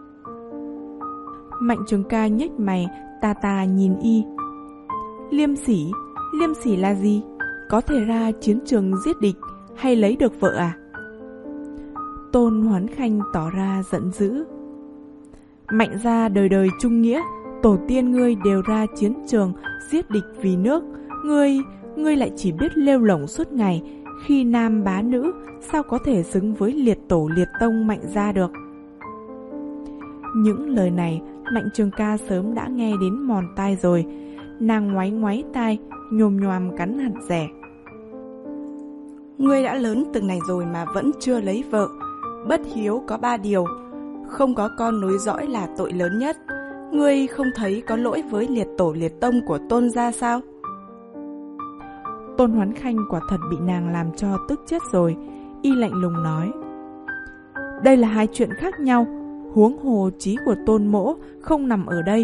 Mạnh Trường Ca nhếch mày, tà tà nhìn y. Liêm sỉ? Liêm sỉ là gì? Có thể ra chiến trường giết địch hay lấy được vợ à? Tôn Hoán Khanh tỏ ra giận dữ. Mạnh gia đời đời trung nghĩa, tổ tiên ngươi đều ra chiến trường giết địch vì nước, ngươi, ngươi lại chỉ biết lêu lổng suốt ngày, khi nam bá nữ, sao có thể xứng với liệt tổ liệt tông Mạnh gia được? Những lời này Mạnh Trường Ca sớm đã nghe đến mòn tai rồi. Nàng ngoáy ngoáy tai, nhồm nhoàm cắn hạt rẻ. Ngươi đã lớn từng này rồi mà vẫn chưa lấy vợ. Bất hiếu có ba điều, không có con nối dõi là tội lớn nhất. Ngươi không thấy có lỗi với liệt tổ liệt tông của Tôn gia sao? Tôn Hoán Khanh quả thật bị nàng làm cho tức chết rồi. Y lạnh lùng nói. Đây là hai chuyện khác nhau, huống hồ chí của Tôn mỗ không nằm ở đây.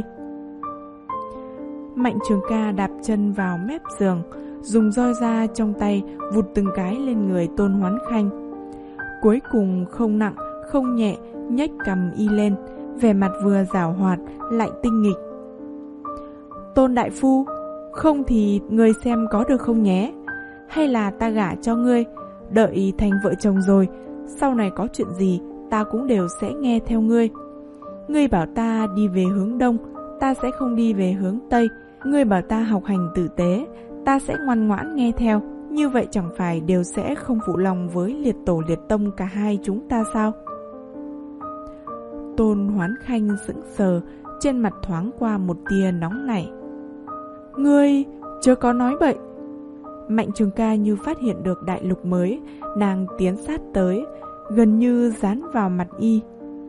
Mạnh Trường Ca đạp chân vào mép giường, dùng roi da trong tay vụt từng cái lên người Tôn Hoán Khanh. Cuối cùng không nặng không nhẹ nhếch cằm y lên, vẻ mặt vừa giảo hoạt lại tinh nghịch. Tôn đại phu, không thì ngươi xem có được không nhé? Hay là ta gả cho ngươi, đợi thành vợ chồng rồi, sau này có chuyện gì ta cũng đều sẽ nghe theo ngươi. Ngươi bảo ta đi về hướng đông, ta sẽ không đi về hướng tây. Ngươi bảo ta học hành tử tế, ta sẽ ngoan ngoãn nghe theo. Như vậy chẳng phải đều sẽ không phụ lòng với liệt tổ liệt tông cả hai chúng ta sao? Tôn Hoán Khanh sững sờ, trên mặt thoáng qua một tia nóng nảy. Ngươi chớ có nói bậy. Mạnh Trường Ca như phát hiện được đại lục mới, nàng tiến sát tới, gần như dán vào mặt y.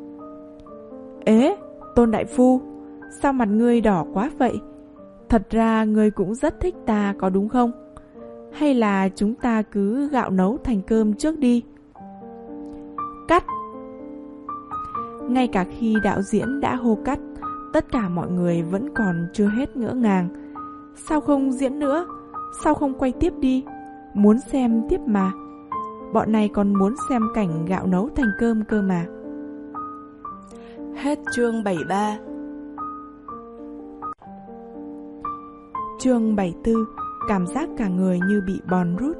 Ế, Tôn đại phu, sao mặt ngươi đỏ quá vậy? Thật ra ngươi cũng rất thích ta có đúng không? Hay là chúng ta cứ gạo nấu thành cơm trước đi? Cắt! Ngay cả khi đạo diễn đã hô cắt, tất cả mọi người vẫn còn chưa hết ngỡ ngàng. Sao không diễn nữa? Sao không quay tiếp đi? Muốn xem tiếp mà. Bọn này còn muốn xem cảnh gạo nấu thành cơm cơ mà. Hết chương bảy mươi ba. Chương bảy mươi tư. Cảm giác cả người như bị bòn rút.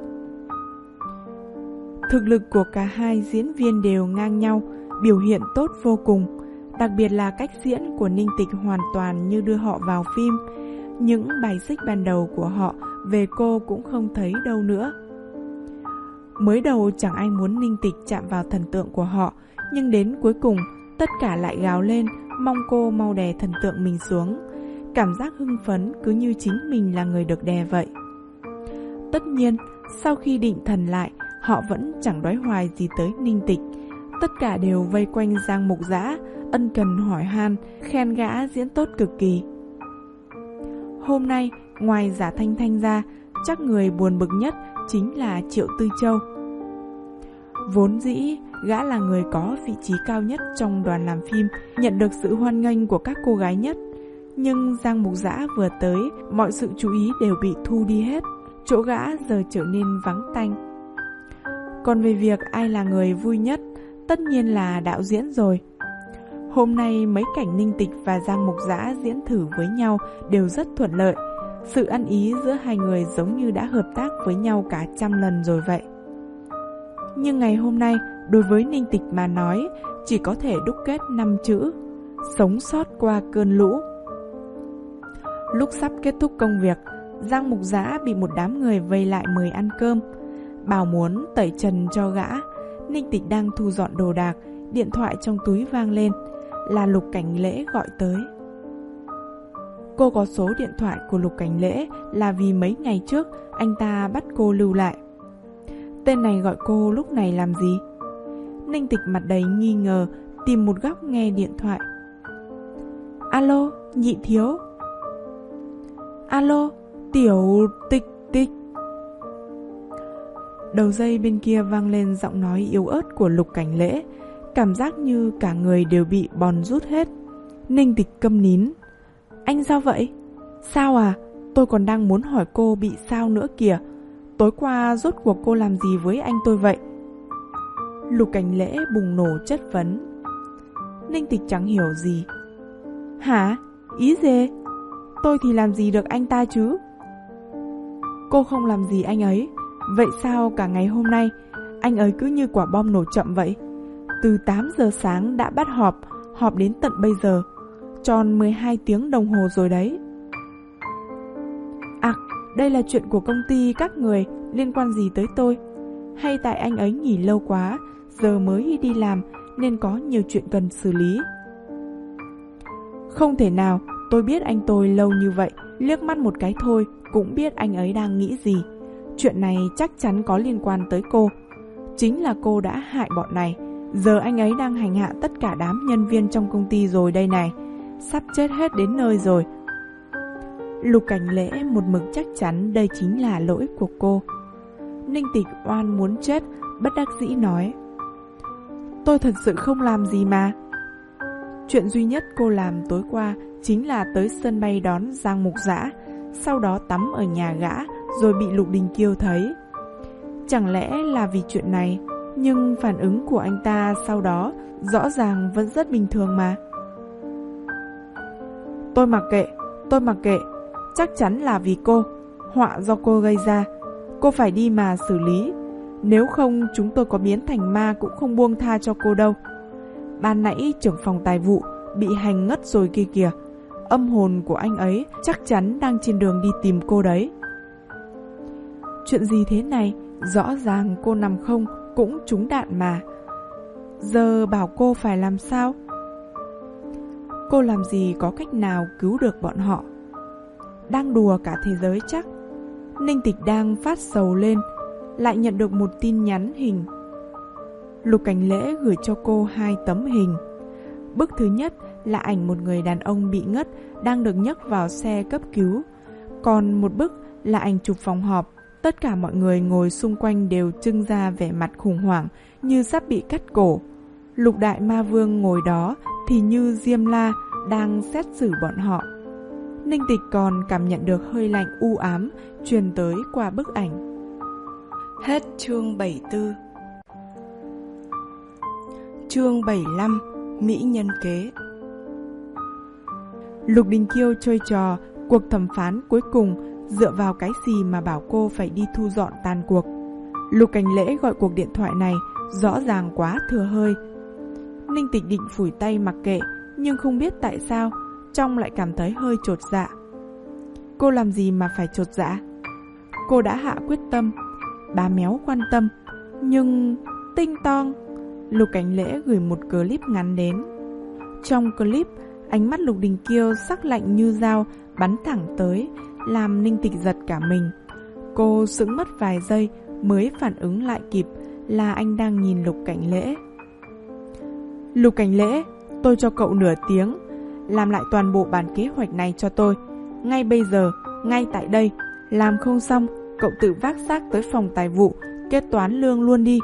Thực lực của cả hai diễn viên đều ngang nhau, biểu hiện tốt vô cùng. Đặc biệt là cách diễn của Ninh Tịch hoàn toàn như đưa họ vào phim. Những bài xích ban đầu của họ về cô cũng không thấy đâu nữa. Mới đầu chẳng ai muốn Ninh Tịch chạm vào thần tượng của họ, nhưng đến cuối cùng tất cả lại gào lên mong cô mau đè thần tượng mình xuống. Cảm giác hưng phấn cứ như chính mình là người được đè vậy. Tất nhiên, sau khi định thần lại, họ vẫn chẳng đoái hoài gì tới Ninh Tịch. Tất cả đều vây quanh Giang Mục Dã, ân cần hỏi han, khen gã diễn tốt cực kỳ. Hôm nay, ngoài Giả Thanh Thanh ra, chắc người buồn bực nhất chính là Triệu Tư Châu. Vốn dĩ, gã là người có vị trí cao nhất trong đoàn làm phim, nhận được sự hoan nghênh của các cô gái nhất. Nhưng Giang Mục Dã vừa tới, mọi sự chú ý đều bị thu đi hết, chỗ gã giờ trở nên vắng tanh. Còn về việc ai là người vui nhất, tất nhiên là đạo diễn rồi. Hôm nay mấy cảnh Ninh Tịch và Giang Mục Dã diễn thử với nhau đều rất thuận lợi. Sự ăn ý giữa hai người giống như đã hợp tác với nhau cả trăm lần rồi vậy. Nhưng ngày hôm nay, đối với Ninh Tịch mà nói, chỉ có thể đúc kết năm chữ: sống sót qua cơn lũ. Lúc sắp kết thúc công việc, Giang Mục Dã bị một đám người vây lại mời ăn cơm, bảo muốn tẩy trần cho gã. Ninh Tịch đang thu dọn đồ đạc, điện thoại trong túi vang lên, là Lục Cảnh Lễ gọi tới. Cô có số điện thoại của Lục Cảnh Lễ là vì mấy ngày trước anh ta bắt cô lưu lại. Tên này gọi cô lúc này làm gì? Ninh Tịch mặt đầy nghi ngờ, tìm một góc nghe điện thoại. Alo, Nhị thiếu. Alo, Tiểu Tịch Tịch. Đầu dây bên kia vang lên giọng nói yếu ớt của Lục Cảnh Lễ, cảm giác như cả người đều bị bòn rút hết. Ninh Tịch câm nín. Anh sao vậy? Sao à? Tôi còn đang muốn hỏi cô bị sao nữa kìa. Tối qua rốt cuộc cô làm gì với anh tôi vậy? Lục Cảnh Lễ bùng nổ chất vấn. Ninh Tịch chẳng hiểu gì. Hả? Ý gì? Tôi thì làm gì được anh ta chứ? Cô không làm gì anh ấy. Vậy sao cả ngày hôm nay anh ấy cứ như quả bom nổ chậm vậy? Từ tám giờ sáng đã bắt họp, họp đến tận bây giờ, tròn mười hai tiếng đồng hồ rồi đấy. À, đây là chuyện của công ty các người, liên quan gì tới tôi? Hay tại anh ấy nghỉ lâu quá, giờ mới đi làm nên có nhiều chuyện cần xử lý? Không thể nào, tôi biết anh tôi lâu như vậy, liếc mắt một cái thôi cũng biết anh ấy đang nghĩ gì. Chuyện này chắc chắn có liên quan tới cô. Chính là cô đã hại bọn này. Giờ anh ấy đang hành hạ tất cả đám nhân viên trong công ty rồi đây này. Sắp chết hết đến nơi rồi. Lục Cảnh Lễ một mực chắc chắn đây chính là lỗi của cô. Ninh Tịch oan muốn chết, bất đắc dĩ nói. Tôi thật sự không làm gì mà. Chuyện duy nhất cô làm tối qua chính là tới sân bay đón Giang Mục Dã, sau đó tắm ở nhà gã rồi bị Lục Đình Kiêu thấy. Chẳng lẽ là vì chuyện này? Nhưng phản ứng của anh ta sau đó rõ ràng vẫn rất bình thường mà. Tôi mặc kệ, tôi mặc kệ. Chắc chắn là vì cô. Họa do cô gây ra. Cô phải đi mà xử lý. Nếu không chúng tôi có biến thành ma cũng không buông tha cho cô đâu. Ban nãy trưởng phòng tài vụ bị hành ngất rồi kia kìa. Âm hồn của anh ấy chắc chắn đang trên đường đi tìm cô đấy. Chuyện gì thế này? Rõ ràng cô nằm không cũng trúng đạn mà. Giờ bảo cô phải làm sao? cô làm gì có cách nào cứu được bọn họ. Đang đùa cả thế giới chắc. Ninh Tịch đang phát sầu lên, lại nhận được một tin nhắn hình. Lục Cảnh Lễ gửi cho cô hai tấm hình. Bức thứ nhất là ảnh một người đàn ông bị ngất đang được nhấc vào xe cấp cứu. Còn một bức là ảnh chụp phòng họp. Tất cả mọi người ngồi xung quanh đều trưng ra vẻ mặt khủng hoảng như sắp bị cắt cổ. Lục Đại Ma Vương ngồi đó thì như Diêm La đang xét xử bọn họ. Ninh Tịch còn cảm nhận được hơi lạnh u ám truyền tới qua bức ảnh. Hết chương bảy mươi tư. Chương bảy mươi lăm. Mỹ nhân kế. Lục Đình Kiêu chơi trò cuộc thẩm phán cuối cùng dựa vào cái gì mà bảo cô phải đi thu dọn tàn cuộc. Lục Cảnh Lễ gọi cuộc điện thoại này rõ ràng quá thừa hơi. Ninh Tịch định phủi tay mặc kệ, nhưng không biết tại sao trong lại cảm thấy hơi chột dạ. Cô làm gì mà phải chột dạ? Cô đã hạ quyết tâm, bá méo quan tâm. Nhưng tinh tong, Lục Cảnh Lễ gửi một clip ngắn đến. Trong clip, ánh mắt Lục Đình Kiêu sắc lạnh như dao bắn thẳng tới, làm Ninh Tịch giật cả mình. Cô sững mất vài giây mới phản ứng lại kịp là anh đang nhìn Lục Cảnh Lễ. Lục Cảnh Lễ, tôi cho cậu nửa tiếng, làm lại toàn bộ bản kế hoạch này cho tôi. Ngay bây giờ, ngay tại đây. Làm không xong, cậu tự vác xác tới phòng tài vụ kết toán lương luôn đi.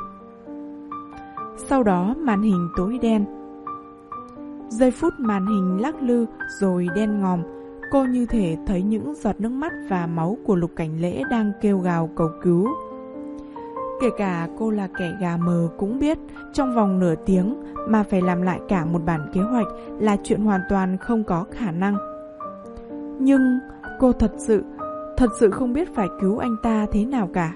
Sau đó màn hình tối đen. Giây phút màn hình lắc lư rồi đen ngòm, cô như thể thấy những giọt nước mắt và máu của Lục Cảnh Lễ đang kêu gào cầu cứu. Kể cả cô là kẻ gà mờ cũng biết trong vòng nửa tiếng mà phải làm lại cả một bản kế hoạch là chuyện hoàn toàn không có khả năng. Nhưng cô thật sự, thật sự không biết phải cứu anh ta thế nào cả.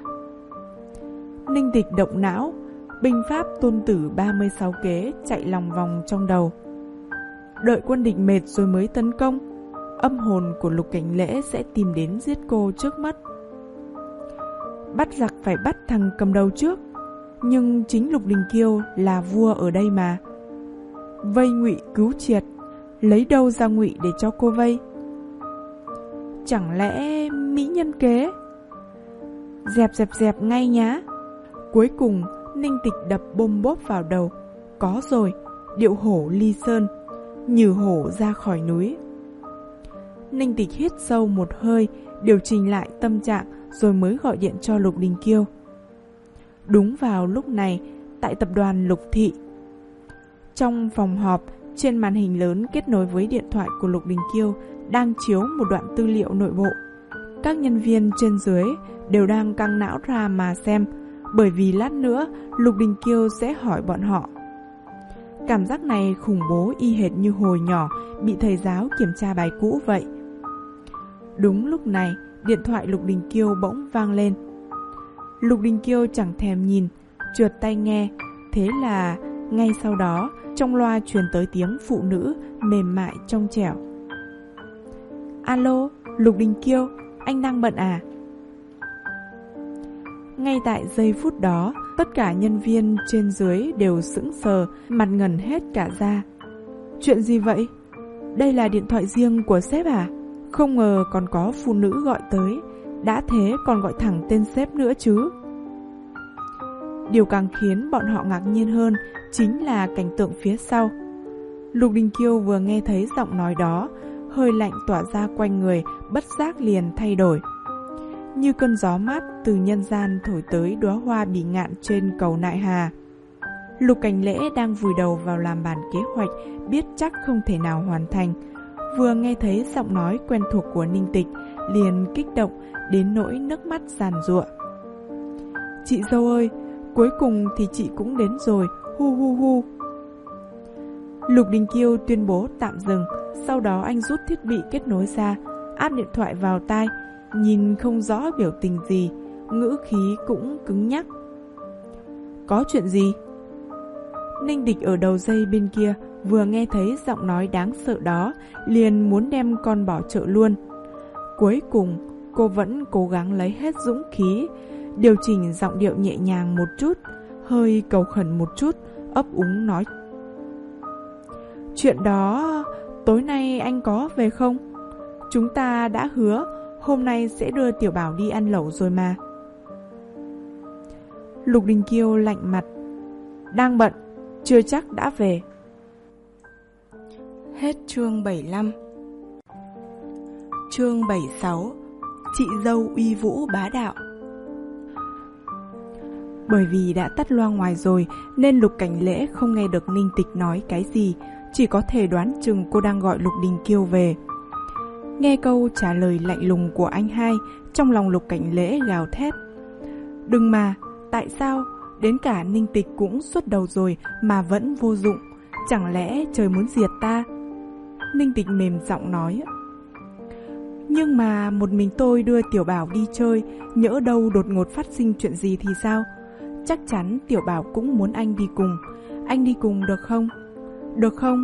Ninh Tịch động não, binh pháp tôn tử ba mươi sáu kế chạy lòng vòng trong đầu. Đợi quân địch mệt rồi mới tấn công, âm hồn của Lục Cảnh Lễ sẽ tìm đến giết cô trước mắt. Bắt giặc phải bắt thằng cầm đầu trước, nhưng chính Lục Đình Kiêu là vua ở đây mà. Vây Ngụy cứu Triệt, lấy đâu ra Ngụy để cho cô vây? Chẳng lẽ mỹ nhân kế? Dẹp dẹp dẹp ngay nhá. Cuối cùng Ninh Tịch đập bôm bốp vào đầu. Có rồi, điệu hổ ly sơn, nhử hổ ra khỏi núi. Ninh Tịch hít sâu một hơi, điều chỉnh lại tâm trạng rồi mới gọi điện cho Lục Đình Kiêu. Đúng vào lúc này, tại tập đoàn Lục Thị, trong phòng họp, trên màn hình lớn kết nối với điện thoại của Lục Đình Kiêu đang chiếu một đoạn tư liệu nội bộ. Các nhân viên trên dưới đều đang căng não ra mà xem, bởi vì lát nữa Lục Đình Kiêu sẽ hỏi bọn họ. Cảm giác này khủng bố y hệt như hồi nhỏ bị thầy giáo kiểm tra bài cũ vậy. Đúng lúc này, điện thoại Lục Đình Kiêu bỗng vang lên. Lục Đình Kiêu chẳng thèm nhìn, trượt tay nghe. Thế là ngay sau đó trong loa truyền tới tiếng phụ nữ mềm mại trong trẻo. Alo, Lục Đình Kiêu, anh đang bận à? Ngay tại giây phút đó, tất cả nhân viên trên dưới đều sững sờ, mặt ngẩn hết cả ra. Chuyện gì vậy? Đây là điện thoại riêng của sếp à? Không ngờ còn có phụ nữ gọi tới, đã thế còn gọi thẳng tên sếp nữa chứ. Điều càng khiến bọn họ ngạc nhiên hơn chính là cảnh tượng phía sau. Lục Đình Kiêu vừa nghe thấy giọng nói đó, hơi lạnh tỏa ra quanh người bất giác liền thay đổi. Như cơn gió mát từ nhân gian thổi tới đóa hoa bỉ ngạn trên cầu Nại Hà. Lục Cảnh Lễ đang vùi đầu vào làm bản kế hoạch, biết chắc không thể nào hoàn thành. Vừa nghe thấy giọng nói quen thuộc của Ninh Tịch, liền kích động đến nỗi nước mắt giàn giụa. Chị dâu ơi, cuối cùng thì chị cũng đến rồi, hu hu hu. Lục Đình Kiêu tuyên bố tạm dừng, sau đó anh rút thiết bị kết nối ra, áp điện thoại vào tai, nhìn không rõ biểu tình gì, ngữ khí cũng cứng nhắc. Có chuyện gì? Ninh Tịch ở đầu dây bên kia vừa nghe thấy giọng nói đáng sợ đó, liền muốn đem con bỏ chợ luôn. Cuối cùng, cô vẫn cố gắng lấy hết dũng khí, điều chỉnh giọng điệu nhẹ nhàng một chút, hơi cầu khẩn một chút, ấp úng nói. Chuyện đó, tối nay anh có về không? Chúng ta đã hứa hôm nay sẽ đưa Tiểu Bảo đi ăn lẩu rồi mà. Lục Đình Kiêu lạnh mặt. Đang bận, chưa chắc đã về. Hết chương bảy mươi lăm. Chương bảy mươi sáu. Chị dâu uy vũ bá đạo. Bởi vì đã tắt loa ngoài rồi nên Lục Cảnh Lễ không nghe được Ninh Tịch nói cái gì, chỉ có thể đoán chừng cô đang gọi Lục Đình Kiêu về. Nghe câu trả lời lạnh lùng của anh hai, trong lòng Lục Cảnh Lễ gào thét. Đừng mà, tại sao? Đến cả Ninh Tịch cũng xuất đầu rồi mà vẫn vô dụng. Chẳng lẽ trời muốn diệt ta? Ninh Tịch mềm giọng nói. Nhưng mà một mình tôi đưa Tiểu Bảo đi chơi, nhỡ đâu đột ngột phát sinh chuyện gì thì sao? Chắc chắn Tiểu Bảo cũng muốn anh đi cùng. Anh đi cùng được không? Được không?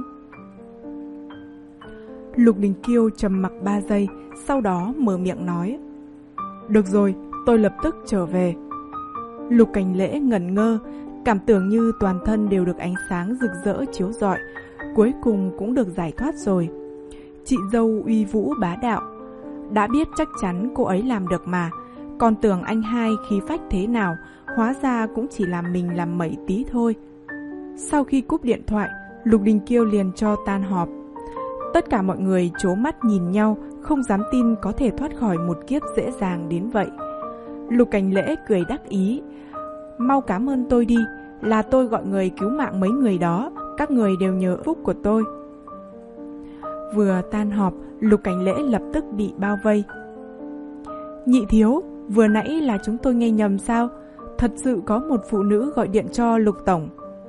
Lục Đình Kiêu trầm mặc ba giây, sau đó mở miệng nói. Được rồi, tôi lập tức trở về. Lục Cảnh Lễ ngẩn ngơ, cảm tưởng như toàn thân đều được ánh sáng rực rỡ chiếu rọi, cuối cùng cũng được giải thoát rồi. Chị dâu uy vũ bá đạo, đã biết chắc chắn cô ấy làm được mà, còn tưởng anh hai khí phách thế nào, hóa ra cũng chỉ làm mình làm mẩy tí thôi. Sau khi cúp điện thoại, Lục Đình Kiêu liền cho tan họp. Tất cả mọi người trố mắt nhìn nhau, không dám tin có thể thoát khỏi một kiếp dễ dàng đến vậy. Lục Cảnh Lễ cười đắc ý. Mau cảm ơn tôi đi, là tôi gọi người cứu mạng mấy người đó, các người đều nhờ phúc của tôi. Vừa tan họp, Lục Cảnh Lễ lập tức bị bao vây. Nhị thiếu, vừa nãy là chúng tôi nghe nhầm sao? Thật sự có một phụ nữ gọi điện cho Lục Tổng.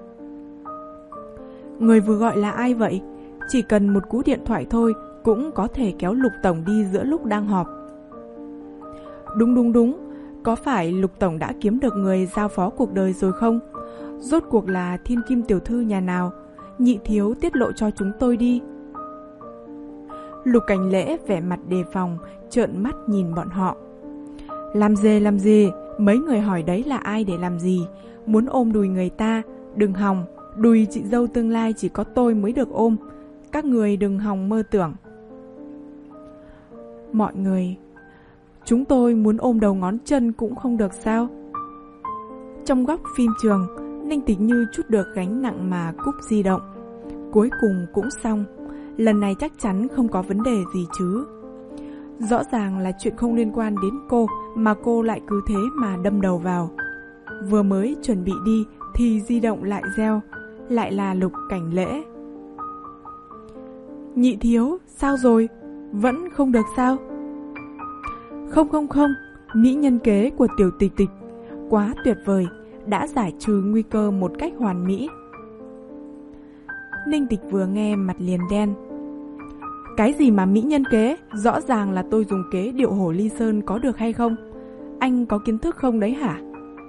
Người vừa gọi là ai vậy? Chỉ cần một cú điện thoại thôi cũng có thể kéo Lục Tổng đi giữa lúc đang họp. Đúng đúng đúng, có phải Lục Tổng đã kiếm được người giao phó cuộc đời rồi không? Rốt cuộc là thiên kim tiểu thư nhà nào? Nhị thiếu tiết lộ cho chúng tôi đi. Lục Cảnh Lễ vẻ mặt đề phòng, trợn mắt nhìn bọn họ. Làm gì làm gì, mấy người hỏi đấy là ai để làm gì? Muốn ôm đùi người ta, đừng hòng, đùi chị dâu tương lai chỉ có tôi mới được ôm. Các người đừng hòng mơ tưởng. Mọi người, chúng tôi muốn ôm đầu ngón chân cũng không được sao? Trong góc phim trường, Ninh Tịch Như trút được gánh nặng mà cúp di động. Cuối cùng cũng xong, lần này chắc chắn không có vấn đề gì chứ. Rõ ràng là chuyện không liên quan đến cô mà cô lại cứ thế mà đâm đầu vào. Vừa mới chuẩn bị đi thì di động lại reo, lại là Lục Cảnh Lễ. Nhị thiếu, sao rồi? Vẫn không được sao? Không không không, mỹ nhân kế của Tiểu Tịch Tịch quá tuyệt vời, đã giải trừ nguy cơ một cách hoàn mỹ. Ninh Tịch vừa nghe mặt liền đen. Cái gì mà mỹ nhân kế? Rõ ràng là tôi dùng kế điệu hổ ly sơn, có được hay không? Anh có kiến thức không đấy hả?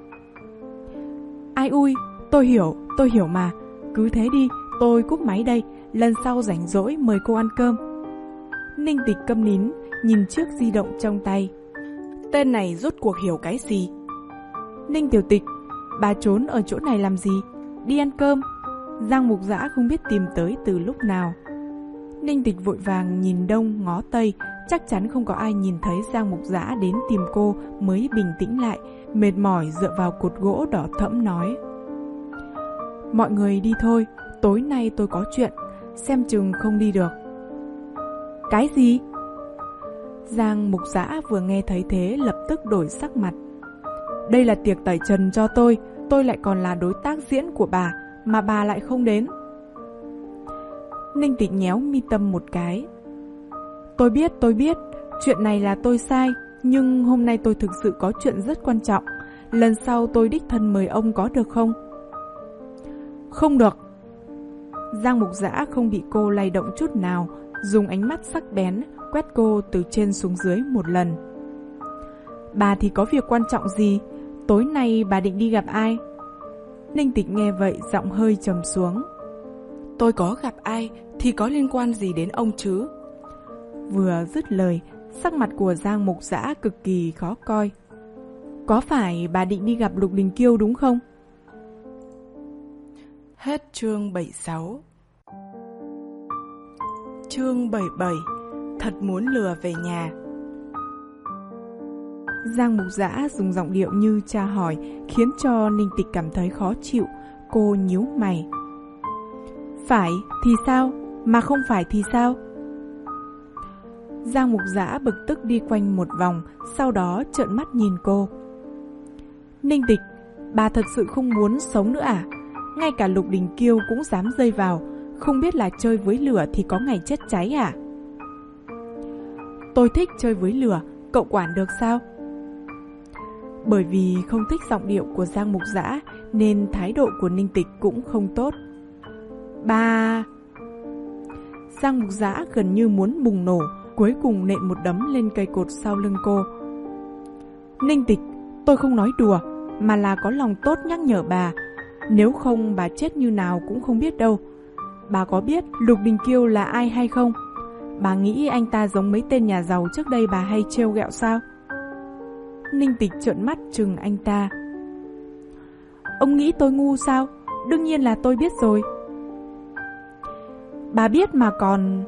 Ai ui, tôi hiểu, tôi hiểu mà. Cứ thế đi, tôi cúp máy đây, lần sau rảnh rỗi mời cô ăn cơm. Ninh Tịch câm nín, nhìn chiếc di động trong tay. Tên này rốt cuộc hiểu cái gì? Ninh Tiểu Tịch, bà trốn ở chỗ này làm gì? Đi ăn cơm. Giang Mục Dã không biết tìm tới từ lúc nào. Ninh Tịch vội vàng nhìn đông ngó tây, chắc chắn không có ai nhìn thấy Giang Mục Dã đến tìm cô mới bình tĩnh lại, mệt mỏi dựa vào cột gỗ đỏ thẫm nói. Mọi người đi thôi, tối nay tôi có chuyện, xem chừng không đi được. Cái gì? Giang Mục Dã vừa nghe thấy thế lập tức đổi sắc mặt. Đây là tiệc tẩy trần cho tôi, tôi lại còn là đối tác diễn của bà, mà bà lại không đến. Ninh Tịch nhéo mi tâm một cái. Tôi biết, tôi biết, chuyện này là tôi sai, nhưng hôm nay tôi thực sự có chuyện rất quan trọng. Lần sau tôi đích thân mời ông có được không? Không được. Giang Mục Dã không bị cô lay động chút nào, dùng ánh mắt sắc bén quét cô từ trên xuống dưới một lần. Bà thì có việc quan trọng gì? Tối nay bà định đi gặp ai? Ninh Tịch nghe vậy giọng hơi trầm xuống. Tôi có gặp ai thì có liên quan gì đến ông chứ? Vừa dứt lời, sắc mặt của Giang Mục Dã cực kỳ khó coi. Có phải bà định đi gặp Lục Đình Kiêu đúng không? Hết chương bảy mươi sáu. Chương bảy mươi bảy. Thật muốn lừa về nhà. Giang Mục Dã dùng giọng điệu như tra hỏi, khiến cho Ninh Tịch cảm thấy khó chịu. Cô nhíu mày. Phải thì sao? Mà không phải thì sao? Giang Mục Dã bực tức đi quanh một vòng, sau đó trợn mắt nhìn cô. Ninh Tịch, bà thật sự không muốn sống nữa à? Ngay cả Lục Đình Kiêu cũng dám dây vào, không biết là chơi với lửa thì có ngày chết cháy à? Tôi thích chơi với lửa, cậu quản được sao? Bởi vì không thích giọng điệu của Giang Mục Dã nên thái độ của Ninh Tịch cũng không tốt. Ba... Giang Mục Dã gần như muốn bùng nổ, cuối cùng nện một đấm lên cây cột sau lưng cô. Ninh Tịch, tôi không nói đùa, mà là có lòng tốt nhắc nhở bà. Nếu không bà chết như nào cũng không biết đâu. Bà có biết Lục Đình Kiêu là ai hay không? Bà nghĩ anh ta giống mấy tên nhà giàu trước đây bà hay trêu ghẹo sao? Ninh Tịch trợn mắt trừng anh ta. Ông nghĩ tôi ngu sao? Đương nhiên là tôi biết rồi. Bà biết mà còn...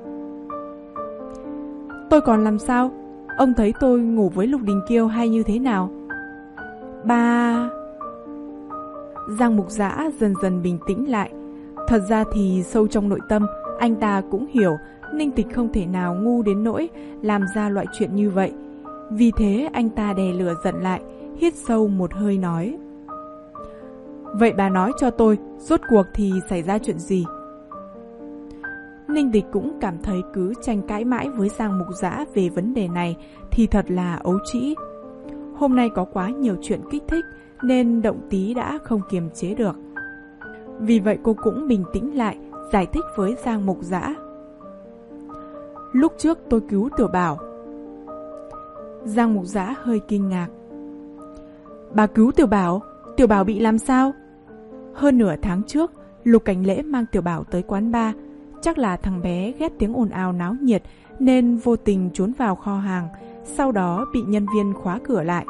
Tôi còn làm sao? Ông thấy tôi ngủ với Lục Đình Kiêu hay như thế nào? Bà... Giang Mục Dã dần dần bình tĩnh lại. Thật ra thì sâu trong nội tâm, anh ta cũng hiểu Ninh Tịch không thể nào ngu đến nỗi làm ra loại chuyện như vậy. Vì thế anh ta đè lửa giận lại, hít sâu một hơi nói. Vậy bà nói cho tôi, rốt cuộc thì xảy ra chuyện gì? Ninh Tịch cũng cảm thấy cứ tranh cãi mãi với Giang Mục Dã về vấn đề này thì thật là ấu trĩ. Hôm nay có quá nhiều chuyện kích thích nên động tí đã không kiềm chế được. Vì vậy cô cũng bình tĩnh lại, giải thích với Giang Mục Dã. Lúc trước tôi cứu Tiểu Bảo. Giang Mục Dã hơi kinh ngạc. Bà cứu Tiểu Bảo? Tiểu Bảo bị làm sao? Hơn nửa tháng trước, Lục Cảnh Lễ mang Tiểu Bảo tới quán bar. Chắc là thằng bé ghét tiếng ồn ào náo nhiệt nên vô tình trốn vào kho hàng, sau đó bị nhân viên khóa cửa lại.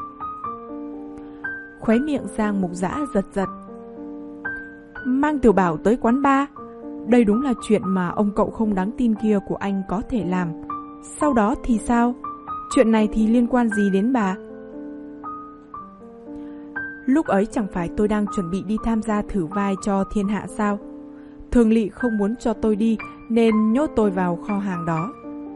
Khóe miệng Giang Mục Dã giật giật. Mang Tiểu Bảo tới quán bar? Đây đúng là chuyện mà ông cậu không đáng tin kia của anh có thể làm. Sau đó thì sao? Chuyện này thì liên quan gì đến bà? Lúc ấy chẳng phải tôi đang chuẩn bị đi tham gia thử vai cho Thiên Hạ sao? Thường Lị không muốn cho tôi đi nên nhốt tôi vào kho hàng đó.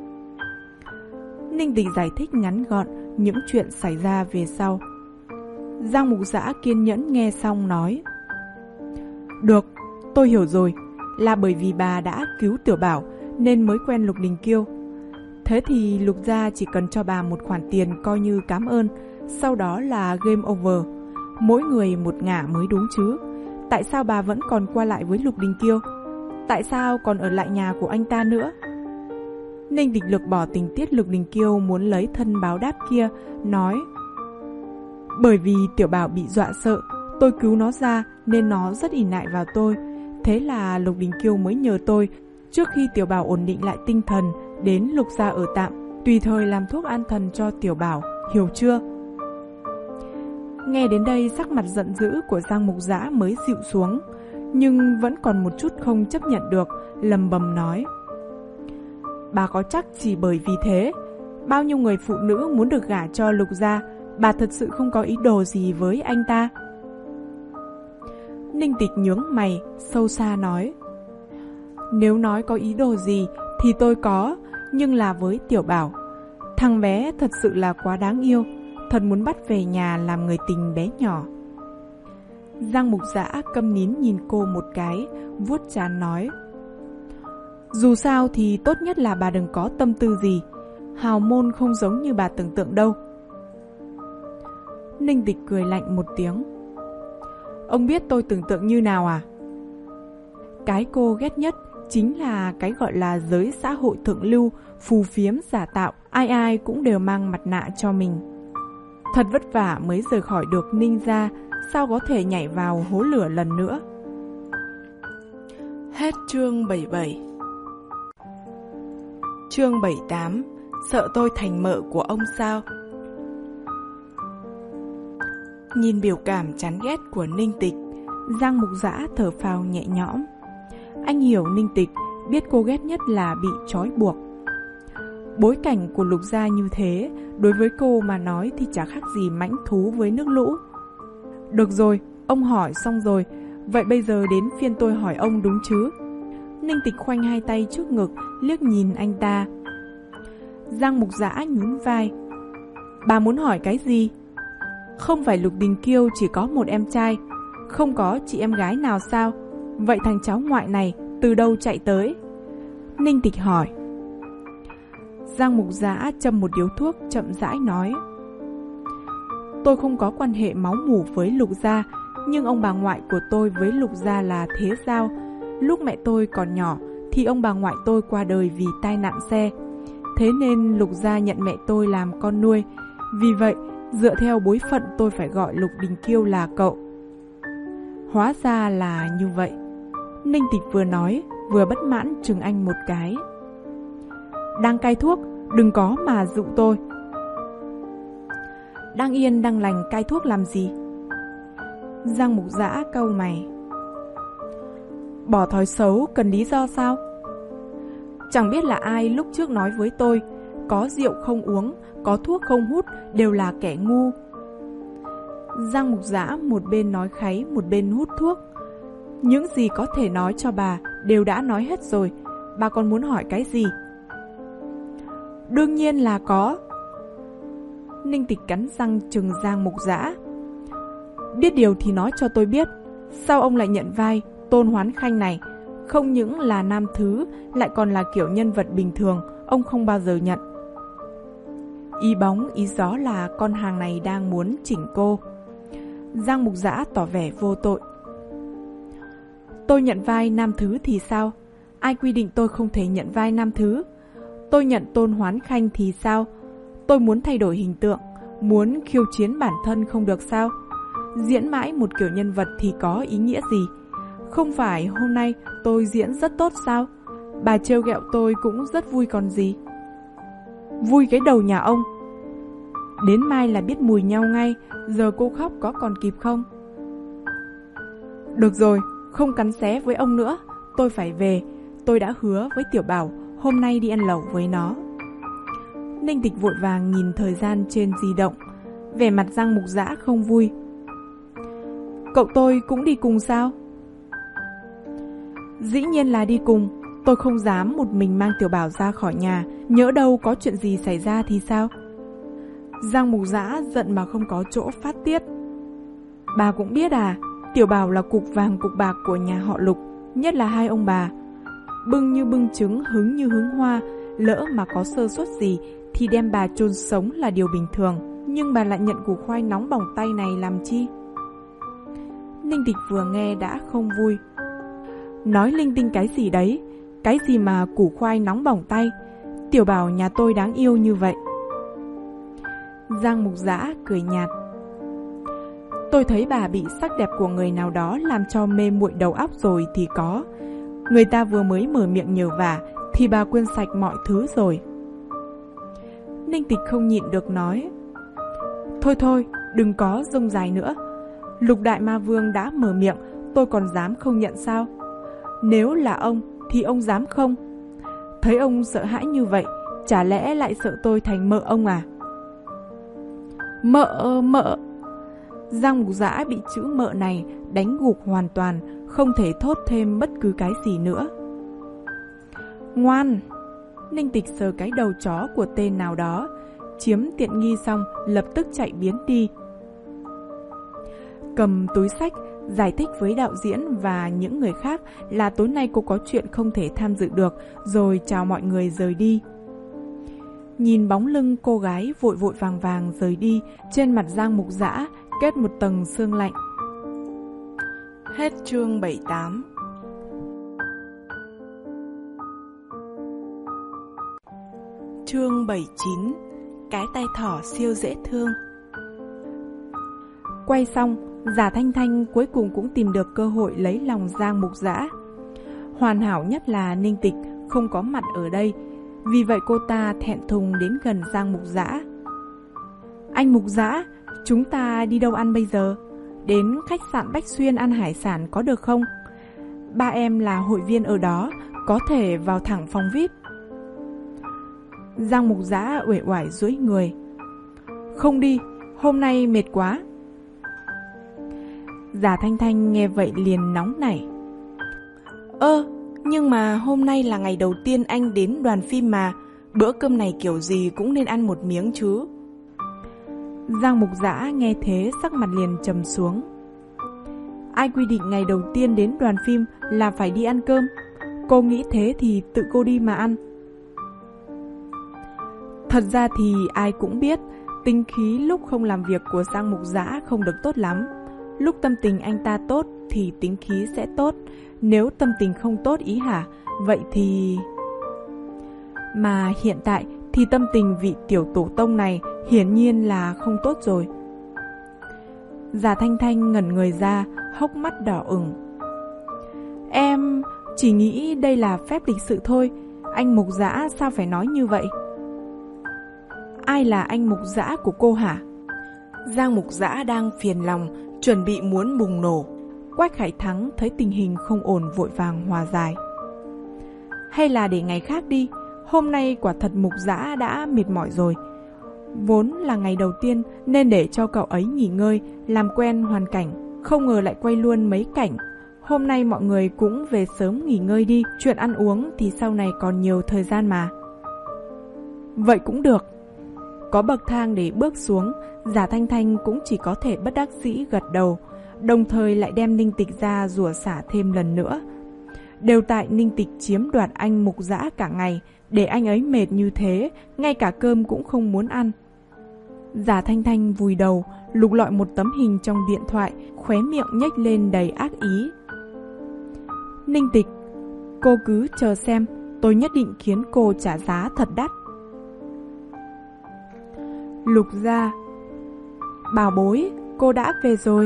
Ninh Tịch giải thích ngắn gọn những chuyện xảy ra về sau. Giang Mục Dã kiên nhẫn nghe xong nói. Được, tôi hiểu rồi. Là bởi vì bà đã cứu Tiểu Bảo nên mới quen Lục Đình Kiêu. Thế thì Lục gia chỉ cần cho bà một khoản tiền coi như cảm ơn, sau đó là game over. Mỗi người một ngả mới đúng chứ. Tại sao bà vẫn còn qua lại với Lục Đình Kiêu? Tại sao còn ở lại nhà của anh ta nữa? Ninh Tịch lược bỏ tình tiết Lục Đình Kiêu muốn lấy thân báo đáp kia, nói. Bởi vì Tiểu Bảo bị dọa sợ, tôi cứu nó ra nên nó rất ỷ lại vào tôi. Thế là Lục Đình Kiêu mới nhờ tôi, trước khi Tiểu Bảo ổn định lại tinh thần, đến Lục gia ở tạm, tùy thời làm thuốc an thần cho Tiểu Bảo, hiểu chưa? Nghe đến đây sắc mặt giận dữ của Giang Mục Dã mới dịu xuống, nhưng vẫn còn một chút không chấp nhận được, lầm bầm nói. Bà có chắc chỉ bởi vì thế? Bao nhiêu người phụ nữ muốn được gả cho Lục gia, bà thật sự không có ý đồ gì với anh ta? Ninh Tịch nhướng mày, sâu xa nói. Nếu nói có ý đồ gì thì tôi có, nhưng là với Tiểu Bảo. Thằng bé thật sự là quá đáng yêu, thật muốn bắt về nhà làm người tình bé nhỏ. Giang Mục Dã câm nín nhìn cô một cái, vuốt trán nói. Dù sao thì tốt nhất là bà đừng có tâm tư gì. Hào môn không giống như bà tưởng tượng đâu. Ninh Tịch cười lạnh một tiếng. Ông biết tôi tưởng tượng như nào à? Cái cô ghét nhất chính là cái gọi là giới xã hội thượng lưu, phù phiếm giả tạo, ai ai cũng đều mang mặt nạ cho mình. Thật vất vả mới rời khỏi được Ninh gia, sao có thể nhảy vào hố lửa lần nữa. Hết chương bảy mươi bảy. Chương bảy mươi tám. Sợ tôi thành mợ của ông sao? Nhìn biểu cảm chán ghét của Ninh Tịch, Giang Mục Dã thở phào nhẹ nhõm. Anh hiểu Ninh Tịch biết cô ghét nhất là bị trói buộc. Bối cảnh của Lục gia như thế, đối với cô mà nói thì chả khác gì mãnh thú với nước lũ. Được rồi, ông hỏi xong rồi, vậy bây giờ đến phiên tôi hỏi ông đúng chứ? Ninh Tịch khoanh hai tay trước ngực, liếc nhìn anh ta. Giang Mục Dã nhún vai. Bà muốn hỏi cái gì? Không phải Lục Đình Kiêu chỉ có một em trai, không có chị em gái nào sao? Vậy thằng cháu ngoại này từ đâu chạy tới? Ninh Tịch hỏi. Giang Mục Dã châm một điếu thuốc, chậm rãi nói. Tôi không có quan hệ máu mủ với Lục gia, nhưng ông bà ngoại của tôi với Lục gia là thế giao. Lúc mẹ tôi còn nhỏ thì ông bà ngoại tôi qua đời vì tai nạn xe. Thế nên Lục gia nhận mẹ tôi làm con nuôi. Vì vậy, dựa theo bối phận tôi phải gọi Lục Đình Kiêu là cậu. Hóa ra là như vậy. Ninh Tịch vừa nói, vừa bất mãn chừng anh một cái. Đang cai thuốc, đừng có mà dụ tôi. Đang yên đang lành cai thuốc làm gì? Giang Mục Dã cau mày. Bỏ thói xấu cần lý do sao? Chẳng biết là ai lúc trước nói với tôi, có rượu không uống, có thuốc không hút đều là kẻ ngu. Giang Mục Dã một bên nói kháy, một bên hút thuốc. Những gì có thể nói cho bà đều đã nói hết rồi, bà còn muốn hỏi cái gì? Đương nhiên là có. Ninh Tịch cắn răng trừng Giang Mục Dã. Biết điều thì nói cho tôi biết, sao ông lại nhận vai Tôn Hoán Khanh này? Không những là nam thứ, lại còn là kiểu nhân vật bình thường, ông không bao giờ nhận. Ý bóng ý gió là con hàng này đang muốn chỉnh cô. Giang Mục Dã tỏ vẻ vô tội. Tôi nhận vai nam thứ thì sao? Ai quy định tôi không thể nhận vai nam thứ? Tôi nhận Tôn Hoán Khanh thì sao? Tôi muốn thay đổi hình tượng, muốn khiêu chiến bản thân không được sao? Diễn mãi một kiểu nhân vật thì có ý nghĩa gì? Không phải hôm nay tôi diễn rất tốt sao? Bà trêu ghẹo tôi cũng rất vui còn gì. Vui cái đầu nhà ông. Đến mai là biết mùi nhau ngay, giờ cô khóc có còn kịp không? Được rồi, không cắn xé với ông nữa, tôi phải về. Tôi đã hứa với Tiểu Bảo hôm nay đi ăn lẩu với nó. Ninh Tịch vội vàng nhìn thời gian trên di động, vẻ mặt Giang Mục Dã không vui. Cậu tôi cũng đi cùng sao? Dĩ nhiên là đi cùng. Tôi không dám một mình mang Tiểu Bảo ra khỏi nhà, nhỡ đâu có chuyện gì xảy ra thì sao? Giang Mục Dã giận mà không có chỗ phát tiết. Bà cũng biết à, Tiểu Bảo là cục vàng cục bạc của nhà họ Lục, nhất là hai ông bà. Bưng như bưng trứng, hứng như hứng hoa, lỡ mà có sơ suất gì thì đem bà chôn sống là điều bình thường. Nhưng bà lại nhận củ khoai nóng bỏng tay này làm chi? Ninh Tịch vừa nghe đã không vui. Nói linh tinh cái gì đấy? Cái gì mà củ khoai nóng bỏng tay? Tiểu Bảo nhà tôi đáng yêu như vậy. Giang Mục Dã cười nhạt. Tôi thấy bà bị sắc đẹp của người nào đó làm cho mê muội đầu óc rồi thì có. Người ta vừa mới mở miệng nhờ vả thì bà quên sạch mọi thứ rồi. Ninh Tịch không nhịn được nói. Thôi thôi, đừng có rông dài nữa. Lục Đại Ma Vương đã mở miệng, tôi còn dám không nhận sao? Nếu là ông thì ông dám không? Thấy ông sợ hãi như vậy, chả lẽ lại sợ tôi thành mợ ông à? Mợ, mợ. Giang Mục Dã bị chữ mợ này đánh gục hoàn toàn, không thể thốt thêm bất cứ cái gì nữa. Ngoan. Ninh Tịch sờ cái đầu chó của tên nào đó, chiếm tiện nghi xong lập tức chạy biến đi. Cầm túi sách, giải thích với đạo diễn và những người khác là tối nay cô có chuyện không thể tham dự được, rồi chào mọi người rời đi. Nhìn bóng lưng cô gái vội vội vàng vàng rời đi, trên mặt Giang Mục Dã kết một tầng sương lạnh. Hết chương bảy mươi tám. Chương bảy mươi chín. Cái tay thỏ siêu dễ thương. Quay xong, Giả Thanh Thanh cuối cùng cũng tìm được cơ hội lấy lòng Giang Mục Dã. Hoàn hảo nhất là Ninh Tịch không có mặt ở đây, vì vậy cô ta thẹn thùng đến gần Giang Mục Dã. Anh Mục Dã, chúng ta đi đâu ăn bây giờ? Đến khách sạn Bách Xuyên ăn hải sản có được không? Ba em là hội viên ở đó, có thể vào thẳng phòng vi ai pi. Giang Mục Dã uể oải duỗi người. Không đi, hôm nay mệt quá. Giả Thanh Thanh nghe vậy liền nóng nảy. Ơ, nhưng mà hôm nay là ngày đầu tiên anh đến đoàn phim mà, bữa cơm này kiểu gì cũng nên ăn một miếng chứ. Giang Mục Dã nghe thế sắc mặt liền trầm xuống. Ai quy định ngày đầu tiên đến đoàn phim là phải đi ăn cơm? Cô nghĩ thế thì tự cô đi mà ăn. Thật ra thì ai cũng biết tính khí lúc không làm việc của Giang Mục Dã không được tốt lắm. Lúc tâm tình anh ta tốt thì tính khí sẽ tốt. Nếu tâm tình không tốt ý hả, vậy thì... Mà hiện tại thì tâm tình vị tiểu tổ tông này hiển nhiên là không tốt rồi. Giả Thanh Thanh ngẩn người ra, hốc mắt đỏ ửng. Em chỉ nghĩ đây là phép lịch sự thôi, anh Mục Dã sao phải nói như vậy? Ai là anh Mục Dã của cô hả? Giang Mục Dã đang phiền lòng, chuẩn bị muốn bùng nổ. Quách Khải Thắng thấy tình hình không ổn vội vàng hòa giải. Hay là để ngày khác đi, hôm nay quả thật Mục Dã đã mệt mỏi rồi. Vốn là ngày đầu tiên nên để cho cậu ấy nghỉ ngơi, làm quen hoàn cảnh. Không ngờ lại quay luôn mấy cảnh. Hôm nay mọi người cũng về sớm nghỉ ngơi đi, chuyện ăn uống thì sau này còn nhiều thời gian mà. Vậy cũng được. Có bậc thang để bước xuống, Giả Thanh Thanh cũng chỉ có thể bất đắc dĩ gật đầu, đồng thời lại đem Ninh Tịch ra rủa xả thêm lần nữa. Đều tại Ninh Tịch chiếm đoạt anh Mục Dã cả ngày, để anh ấy mệt như thế, ngay cả cơm cũng không muốn ăn. Giả Thanh Thanh vùi đầu, lục lọi một tấm hình trong điện thoại, khóe miệng nhếch lên đầy ác ý. Ninh Tịch, cô cứ chờ xem, tôi nhất định khiến cô trả giá thật đắt. Lục Gia, bảo bối, cô đã về rồi.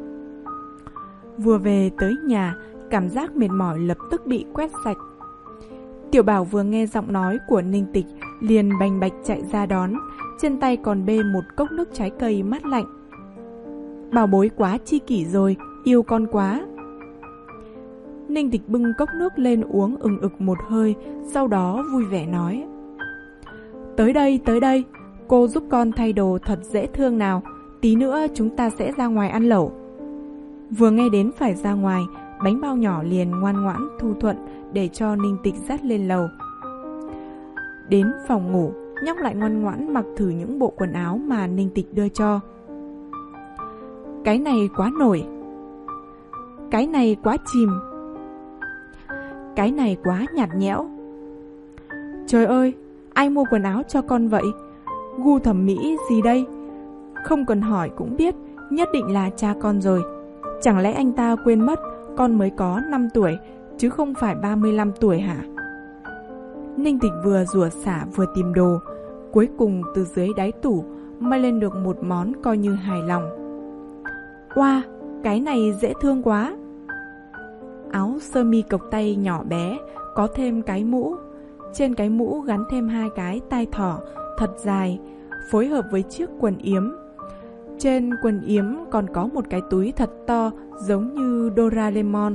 Vừa về tới nhà, cảm giác mệt mỏi lập tức bị quét sạch. Tiểu Bảo vừa nghe giọng nói của Ninh Tịch liền bành bạch chạy ra đón, trên tay còn bê một cốc nước trái cây mát lạnh. Bảo bối quá chi kỷ rồi, yêu con quá. Ninh Tịch bưng cốc nước lên uống ừng ực một hơi, sau đó vui vẻ nói. Tới đây, tới đây, cô giúp con thay đồ thật dễ thương nào, tí nữa chúng ta sẽ ra ngoài ăn lẩu. Vừa nghe đến phải ra ngoài, bánh bao nhỏ liền ngoan ngoãn thu thuận để cho Ninh Tịch dắt lên lầu. Đến phòng ngủ, nhóc lại ngoan ngoãn mặc thử những bộ quần áo mà Ninh Tịch đưa cho. Cái này quá nổi. Cái này quá chìm. Cái này quá nhạt nhẽo. Trời ơi, ai mua quần áo cho con vậy? Gu thẩm mỹ gì đây? Không cần hỏi cũng biết, nhất định là cha con rồi. Chẳng lẽ anh ta quên mất con mới có năm tuổi, chứ không phải ba mươi lăm tuổi hả? Ninh Tịch vừa rủa xả vừa tìm đồ, cuối cùng từ dưới đáy tủ may lên được một món coi như hài lòng. Oa, wow, cái này dễ thương quá. Áo sơ mi cộc tay nhỏ bé, có thêm cái mũ. Trên cái mũ gắn thêm hai cái tai thỏ thật dài, phối hợp với chiếc quần yếm. Trên quần yếm còn có một cái túi thật to, giống như Doraemon.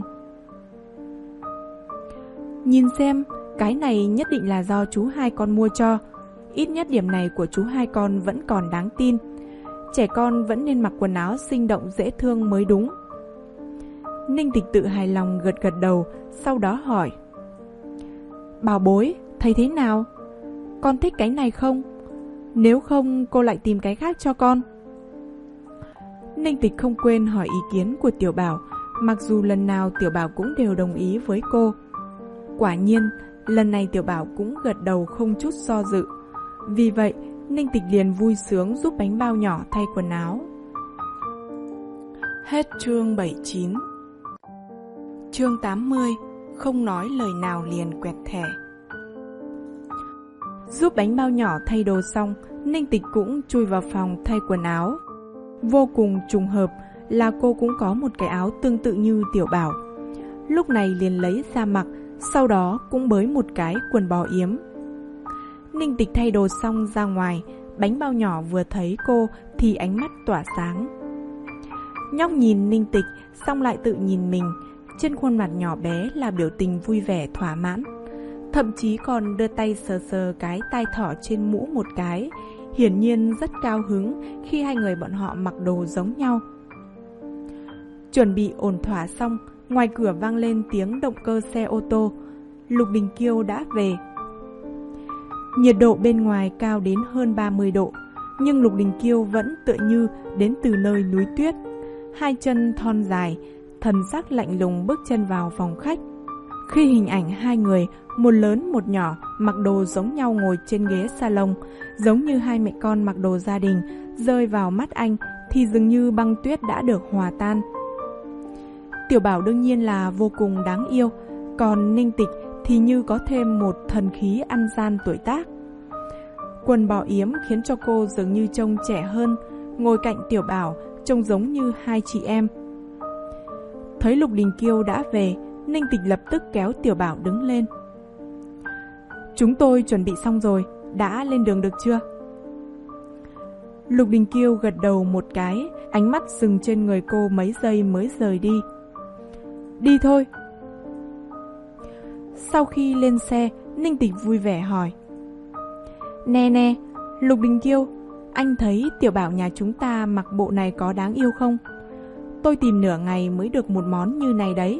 Nhìn xem, cái này nhất định là do chú hai con mua cho. Ít nhất điểm này của chú hai con vẫn còn đáng tin. Trẻ con vẫn nên mặc quần áo sinh động dễ thương mới đúng. Ninh Tịch tự hài lòng gật gật đầu, sau đó hỏi. Bảo bối, thấy thế nào? Con thích cái này không? Nếu không, cô lại tìm cái khác cho con. Ninh Tịch không quên hỏi ý kiến của Tiểu Bảo, mặc dù lần nào Tiểu Bảo cũng đều đồng ý với cô. Quả nhiên, lần này Tiểu Bảo cũng gật đầu không chút do dự. Vì vậy, Ninh Tịch liền vui sướng giúp bánh bao nhỏ thay quần áo. Hết chương bảy mươi chín. Chương tám mươi. Không nói lời nào liền quẹt thẻ. Giúp bánh bao nhỏ thay đồ xong, Ninh Tịch cũng chui vào phòng thay quần áo. Vô cùng trùng hợp là cô cũng có một cái áo tương tự như Tiểu Bảo. Lúc này liền lấy ra mặc, sau đó cũng bới một cái quần bò yếm. Ninh Tịch thay đồ xong ra ngoài, bánh bao nhỏ vừa thấy cô thì ánh mắt tỏa sáng. Nhóc nhìn Ninh Tịch, xong lại tự nhìn mình, trên khuôn mặt nhỏ bé là biểu tình vui vẻ thỏa mãn. Thậm chí còn đưa tay sờ sờ cái tai thỏ trên mũ một cái, hiển nhiên rất cao hứng khi hai người bọn họ mặc đồ giống nhau. Chuẩn bị ổn thỏa xong, ngoài cửa vang lên tiếng động cơ xe ô tô. Lục Đình Kiêu đã về. Nhiệt độ bên ngoài cao đến hơn ba mươi độ, nhưng Lục Đình Kiêu vẫn tựa như đến từ nơi núi tuyết. Hai chân thon dài, thần sắc lạnh lùng bước chân vào phòng khách. Khi hình ảnh hai người, một lớn một nhỏ, mặc đồ giống nhau ngồi trên ghế salon, giống như hai mẹ con mặc đồ gia đình, rơi vào mắt anh thì dường như băng tuyết đã được hòa tan. Tiểu Bảo đương nhiên là vô cùng đáng yêu, còn Ninh Tịch thì như có thêm một thần khí ăn gian tuổi tác. Quần bò yếm khiến cho cô dường như trông trẻ hơn, ngồi cạnh Tiểu Bảo trông giống như hai chị em. Thấy Lục Đình Kiêu đã về, Ninh Tịch lập tức kéo Tiểu Bảo đứng lên. Chúng tôi chuẩn bị xong rồi, đã lên đường được chưa? Lục Đình Kiêu gật đầu một cái, ánh mắt dừng trên người cô mấy giây mới rời đi. Đi thôi. Sau khi lên xe, Ninh Tịch vui vẻ hỏi. Nè nè, Lục Đình Kiêu, anh thấy Tiểu Bảo nhà chúng ta mặc bộ này có đáng yêu không? Tôi tìm nửa ngày mới được một món như này đấy.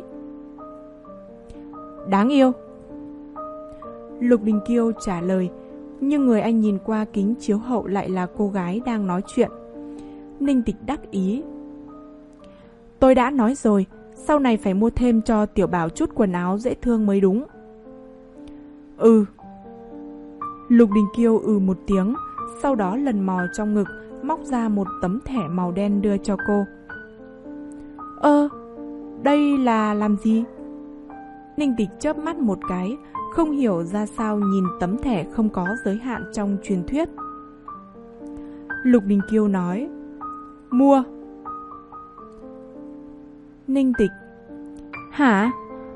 Đáng yêu. Lục Đình Kiêu trả lời, nhưng người anh nhìn qua kính chiếu hậu lại là cô gái đang nói chuyện. Ninh Tịch đắc ý. Tôi đã nói rồi, sau này phải mua thêm cho Tiểu Bảo chút quần áo dễ thương mới đúng. Ừ. Lục Đình Kiêu ừ một tiếng, sau đó lần mò trong ngực, móc ra một tấm thẻ màu đen đưa cho cô. Ơ, đây là làm gì? Ninh Tịch chớp mắt một cái, không hiểu ra sao nhìn tấm thẻ không có giới hạn trong truyền thuyết. Lục Đình Kiêu nói, mua. Ninh Tịch, hả?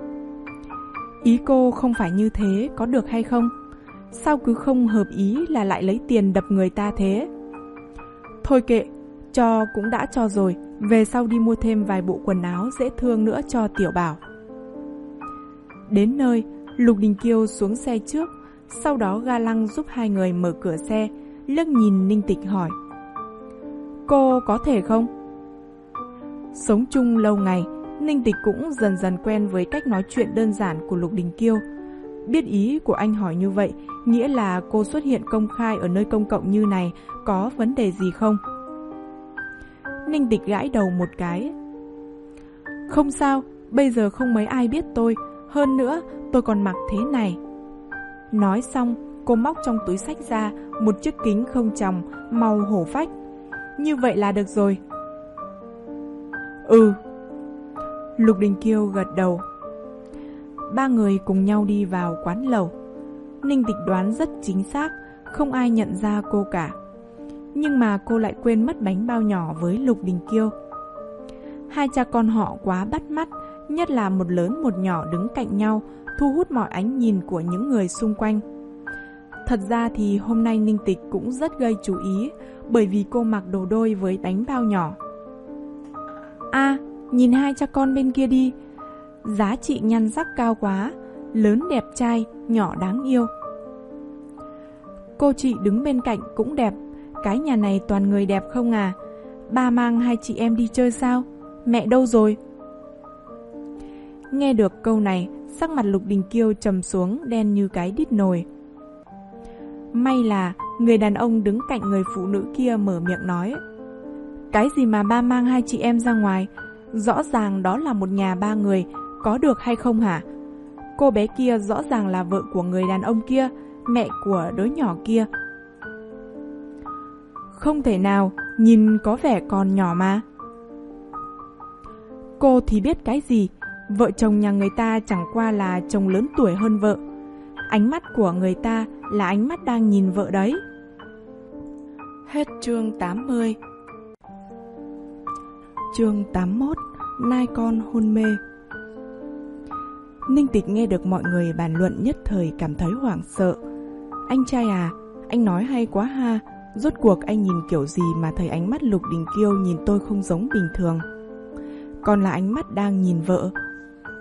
Ý cô không phải như thế, có được hay không? Sao cứ không hợp ý là lại lấy tiền đập người ta thế? Thôi kệ, cho cũng đã cho rồi, về sau đi mua thêm vài bộ quần áo dễ thương nữa cho Tiểu Bảo. Đến nơi, Lục Đình Kiêu xuống xe trước, sau đó ga lăng giúp hai người mở cửa xe, liếc nhìn Ninh Tịch hỏi. Cô có thể không? Sống chung lâu ngày, Ninh Tịch cũng dần dần quen với cách nói chuyện đơn giản của Lục Đình Kiêu. Biết ý của anh hỏi như vậy, nghĩa là cô xuất hiện công khai ở nơi công cộng như này có vấn đề gì không? Ninh Tịch gãi đầu một cái. Không sao, bây giờ không mấy ai biết tôi, hơn nữa tôi còn mặc thế này. Nói xong, cô móc trong túi xách ra một chiếc kính không tròng màu hổ phách. Như vậy là được rồi. Ừ. Lục Đình Kiêu gật đầu. Ba người cùng nhau đi vào quán lẩu. Ninh Tịch đoán rất chính xác, không ai nhận ra cô cả. Nhưng mà cô lại quên mất bánh bao nhỏ với Lục Đình Kiêu. Hai cha con họ quá bắt mắt, nhất là một lớn một nhỏ đứng cạnh nhau, thu hút mọi ánh nhìn của những người xung quanh. Thật ra thì hôm nay Ninh Tịch cũng rất gây chú ý, bởi vì cô mặc đồ đôi với bánh bao nhỏ. À, nhìn hai cha con bên kia đi, giá trị nhan sắc cao quá, lớn đẹp trai, nhỏ đáng yêu. Cô chị đứng bên cạnh cũng đẹp, cái nhà này toàn người đẹp không à? Ba mang hai chị em đi chơi sao? Mẹ đâu rồi? Nghe được câu này, sắc mặt Lục Đình Kiêu trầm xuống, đen như cái đít nồi. May là người đàn ông đứng cạnh người phụ nữ kia mở miệng nói. Cái gì mà ba mang hai chị em ra ngoài? Rõ ràng đó là một nhà ba người, có được hay không hả? Cô bé kia rõ ràng là vợ của người đàn ông kia, mẹ của đứa nhỏ kia. Không thể nào, nhìn có vẻ còn nhỏ mà. Cô thì biết cái gì, vợ chồng nhà người ta chẳng qua là chồng lớn tuổi hơn vợ. Ánh mắt của người ta là ánh mắt đang nhìn vợ đấy. Hết chương tám mươi. Chương tám mươi mốt. Nai con hôn mê. Ninh Tịch nghe được mọi người bàn luận nhất thời cảm thấy hoảng sợ. Anh trai à, anh nói hay quá ha. Rốt cuộc anh nhìn kiểu gì mà thấy ánh mắt Lục Đình Kiêu nhìn tôi không giống bình thường. Còn là ánh mắt đang nhìn vợ.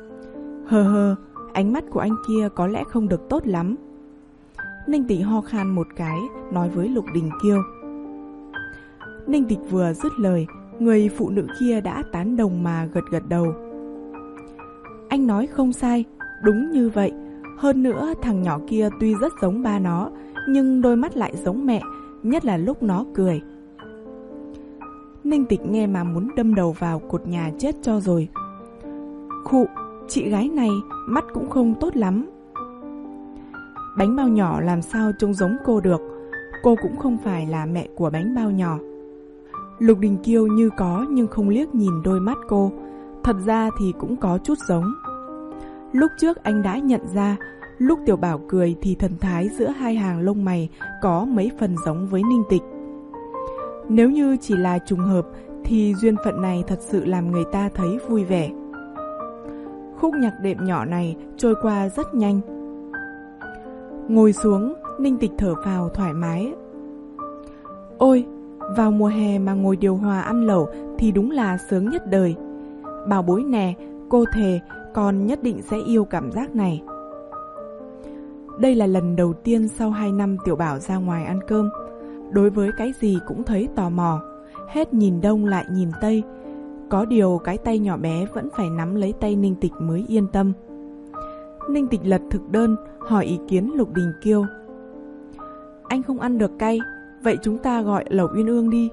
Hờ hờ, ánh mắt của anh kia có lẽ không được tốt lắm. Ninh Tịch ho khan một cái, nói với Lục Đình Kiêu. Ninh Tịch vừa dứt lời, người phụ nữ kia đã tán đồng mà gật gật đầu. Anh nói không sai, đúng như vậy. Hơn nữa thằng nhỏ kia tuy rất giống ba nó, nhưng đôi mắt lại giống mẹ, nhất là lúc nó cười. Ninh Tịch nghe mà muốn đâm đầu vào cột nhà chết cho rồi. Khụ, chị gái này mắt cũng không tốt lắm. Bánh bao nhỏ làm sao trông giống cô được, cô cũng không phải là mẹ của bánh bao nhỏ. Lục Đình Kiêu như có nhưng không liếc nhìn đôi mắt cô, thật ra thì cũng có chút giống. Lúc trước anh đã nhận ra, lúc Tiểu Bảo cười thì thần thái giữa hai hàng lông mày có mấy phần giống với Ninh Tịch. Nếu như chỉ là trùng hợp thì duyên phận này thật sự làm người ta thấy vui vẻ. Khúc nhạc đệm nhỏ này trôi qua rất nhanh. Ngồi xuống, Ninh Tịch thở phào thoải mái. Ôi, vào mùa hè mà ngồi điều hòa ăn lẩu thì đúng là sướng nhất đời. Bảo bối nè, cô thề con nhất định sẽ yêu cảm giác này. Đây là lần đầu tiên sau hai năm Tiểu Bảo ra ngoài ăn cơm. Đối với cái gì cũng thấy tò mò, hết nhìn đông lại nhìn tây. Có điều cái tay nhỏ bé vẫn phải nắm lấy tay Ninh Tịch mới yên tâm. Ninh Tịch lật thực đơn, hỏi ý kiến Lục Đình Kiêu. Anh không ăn được cay, vậy chúng ta gọi lẩu uyên ương đi.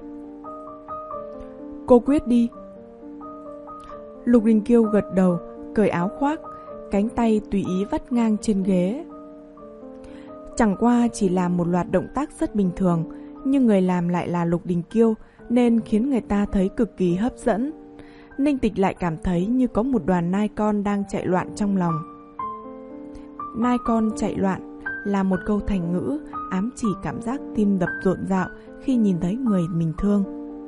Cô quyết đi. Lục Đình Kiêu gật đầu, cởi áo khoác, cánh tay tùy ý vắt ngang trên ghế. Chẳng qua chỉ là một loạt động tác rất bình thường, nhưng người làm lại là Lục Đình Kiêu nên khiến người ta thấy cực kỳ hấp dẫn. Ninh Tịch lại cảm thấy như có một đoàn nai con đang chạy loạn trong lòng. Nai con chạy loạn là một câu thành ngữ ám chỉ cảm giác tim đập rộn rạo khi nhìn thấy người mình thương.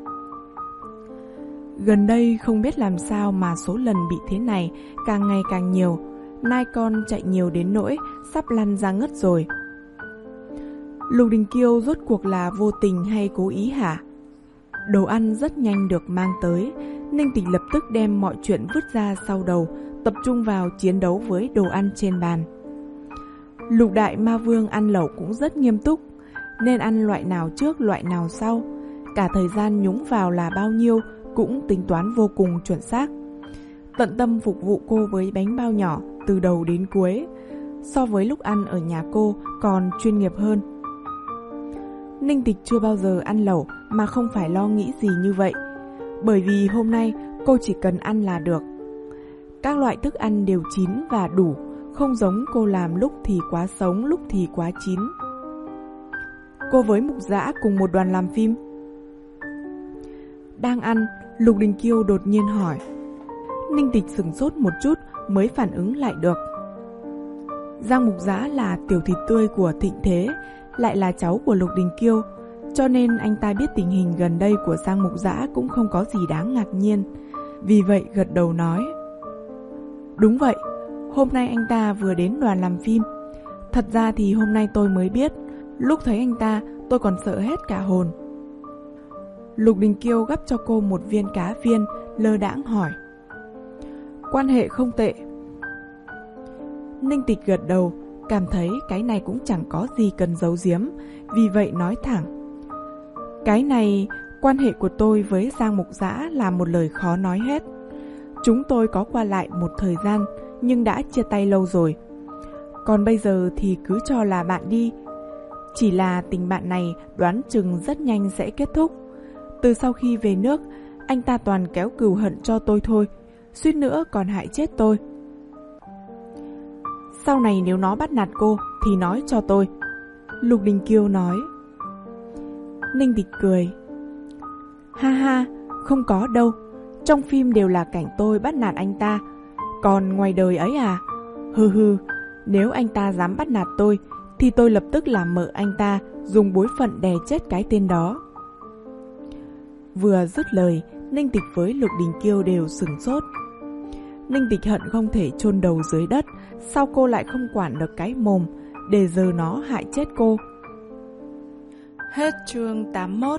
Gần đây không biết làm sao mà số lần bị thế này càng ngày càng nhiều. Nai con chạy nhiều đến nỗi sắp lăn ra ngất rồi. Lục Đình Kiêu rốt cuộc là vô tình hay cố ý hả? Đồ ăn rất nhanh được mang tới. Ninh Tịch lập tức đem mọi chuyện vứt ra sau đầu, tập trung vào chiến đấu với đồ ăn trên bàn. Lục Đại Ma Vương ăn lẩu cũng rất nghiêm túc, nên ăn loại nào trước loại nào sau, cả thời gian nhúng vào là bao nhiêu cũng tính toán vô cùng chuẩn xác. Tận tâm phục vụ cô với bánh bao nhỏ từ đầu đến cuối, so với lúc ăn ở nhà cô còn chuyên nghiệp hơn. Ninh Tịch chưa bao giờ ăn lẩu mà không phải lo nghĩ gì như vậy, bởi vì hôm nay cô chỉ cần ăn là được. Các loại thức ăn đều chín và đủ, không giống cô làm lúc thì quá sống, lúc thì quá chín. Cô với Mục Dã cùng một đoàn làm phim. Đang ăn, Lục Đình Kiêu đột nhiên hỏi. Ninh Tịch sửng sốt một chút mới phản ứng lại được. Giang Mục Dã là tiểu thịt tươi của Thịnh Thế, lại là cháu của Lục Đình Kiêu, cho nên anh ta biết tình hình gần đây của Giang Mục Dã cũng không có gì đáng ngạc nhiên. Vì vậy gật đầu nói. Đúng vậy, hôm nay anh ta vừa đến đoàn làm phim. Thật ra thì hôm nay tôi mới biết, lúc thấy anh ta tôi còn sợ hết cả hồn. Lục Đình Kiêu gắp cho cô một viên cá viên, lơ đãng hỏi. Quan hệ không tệ. Ninh Tịch gật đầu, cảm thấy cái này cũng chẳng có gì cần giấu giếm, vì vậy nói thẳng. Cái này, quan hệ của tôi với Giang Mục Dã là một lời khó nói hết. Chúng tôi có qua lại một thời gian, nhưng đã chia tay lâu rồi. Còn bây giờ thì cứ cho là bạn đi. Chỉ là tình bạn này đoán chừng rất nhanh sẽ kết thúc. Từ sau khi về nước, anh ta toàn kéo cừu hận cho tôi thôi, suýt nữa còn hại chết tôi. Sau này nếu nó bắt nạt cô thì nói cho tôi. Lục Đình Kiêu nói. Ninh Tịch cười. Ha ha, không có đâu. Trong phim đều là cảnh tôi bắt nạt anh ta, còn ngoài đời ấy à? Hừ hừ, nếu anh ta dám bắt nạt tôi thì tôi lập tức làm mợ anh ta, dùng bối phận đè chết cái tên đó. Vừa dứt lời, Ninh Tịch với Lục Đình Kiêu đều sửng sốt. Ninh Tịch hận không thể chôn đầu dưới đất, sao cô lại không quản được cái mồm, để giờ nó hại chết cô. Hết chương tám mươi mốt.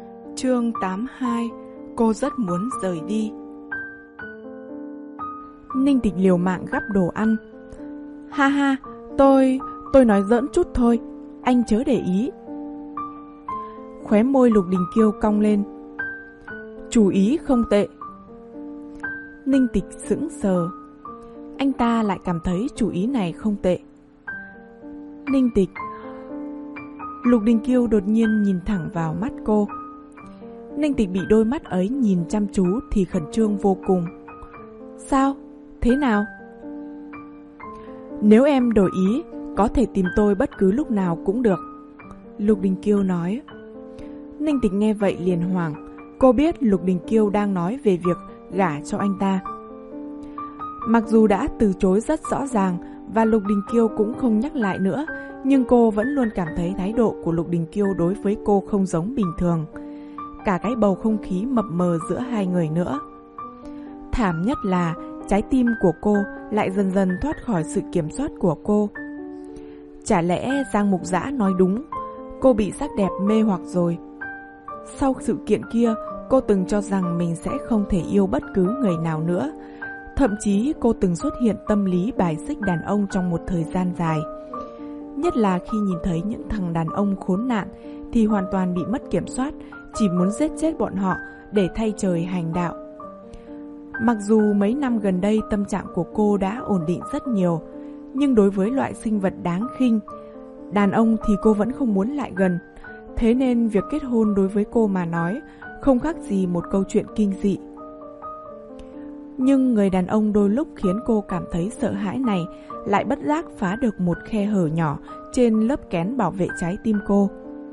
Chương tám mươi hai. Cô rất muốn rời đi. Ninh Tịch liều mạng gắp đồ ăn. Ha ha, tôi, tôi nói giỡn chút thôi, anh chớ để ý. Khóe môi Lục Đình Kiêu cong lên. Chủ ý không tệ. Ninh Tịch sững sờ. Anh ta lại cảm thấy chủ ý này không tệ. Ninh Tịch. Lục Đình Kiêu đột nhiên nhìn thẳng vào mắt cô. Ninh Tịch bị đôi mắt ấy nhìn chăm chú thì khẩn trương vô cùng. Sao? Thế nào? Nếu em đổi ý, có thể tìm tôi bất cứ lúc nào cũng được, Lục Đình Kiêu nói. Ninh Tịch nghe vậy liền hoảng. Cô biết Lục Đình Kiêu đang nói về việc gả cho anh ta. Mặc dù đã từ chối rất rõ ràng và Lục Đình Kiêu cũng không nhắc lại nữa, nhưng cô vẫn luôn cảm thấy thái độ của Lục Đình Kiêu đối với cô không giống bình thường. Cả cái bầu không khí mập mờ giữa hai người nữa. Thảm nhất là trái tim của cô lại dần dần thoát khỏi sự kiểm soát của cô. Chả lẽ Giang Mục Dã nói đúng, cô bị sắc đẹp mê hoặc rồi. Sau sự kiện kia, cô từng cho rằng mình sẽ không thể yêu bất cứ người nào nữa. Thậm chí cô từng xuất hiện tâm lý bài xích đàn ông trong một thời gian dài. Nhất là khi nhìn thấy những thằng đàn ông khốn nạn thì hoàn toàn bị mất kiểm soát, chỉ muốn giết chết bọn họ để thay trời hành đạo. Mặc dù mấy năm gần đây tâm trạng của cô đã ổn định rất nhiều, nhưng đối với loại sinh vật đáng khinh, đàn ông thì cô vẫn không muốn lại gần. Thế nên việc kết hôn đối với cô mà nói không khác gì một câu chuyện kinh dị. Nhưng người đàn ông đôi lúc khiến cô cảm thấy sợ hãi này lại bất giác phá được một khe hở nhỏ trên lớp kén bảo vệ trái tim cô.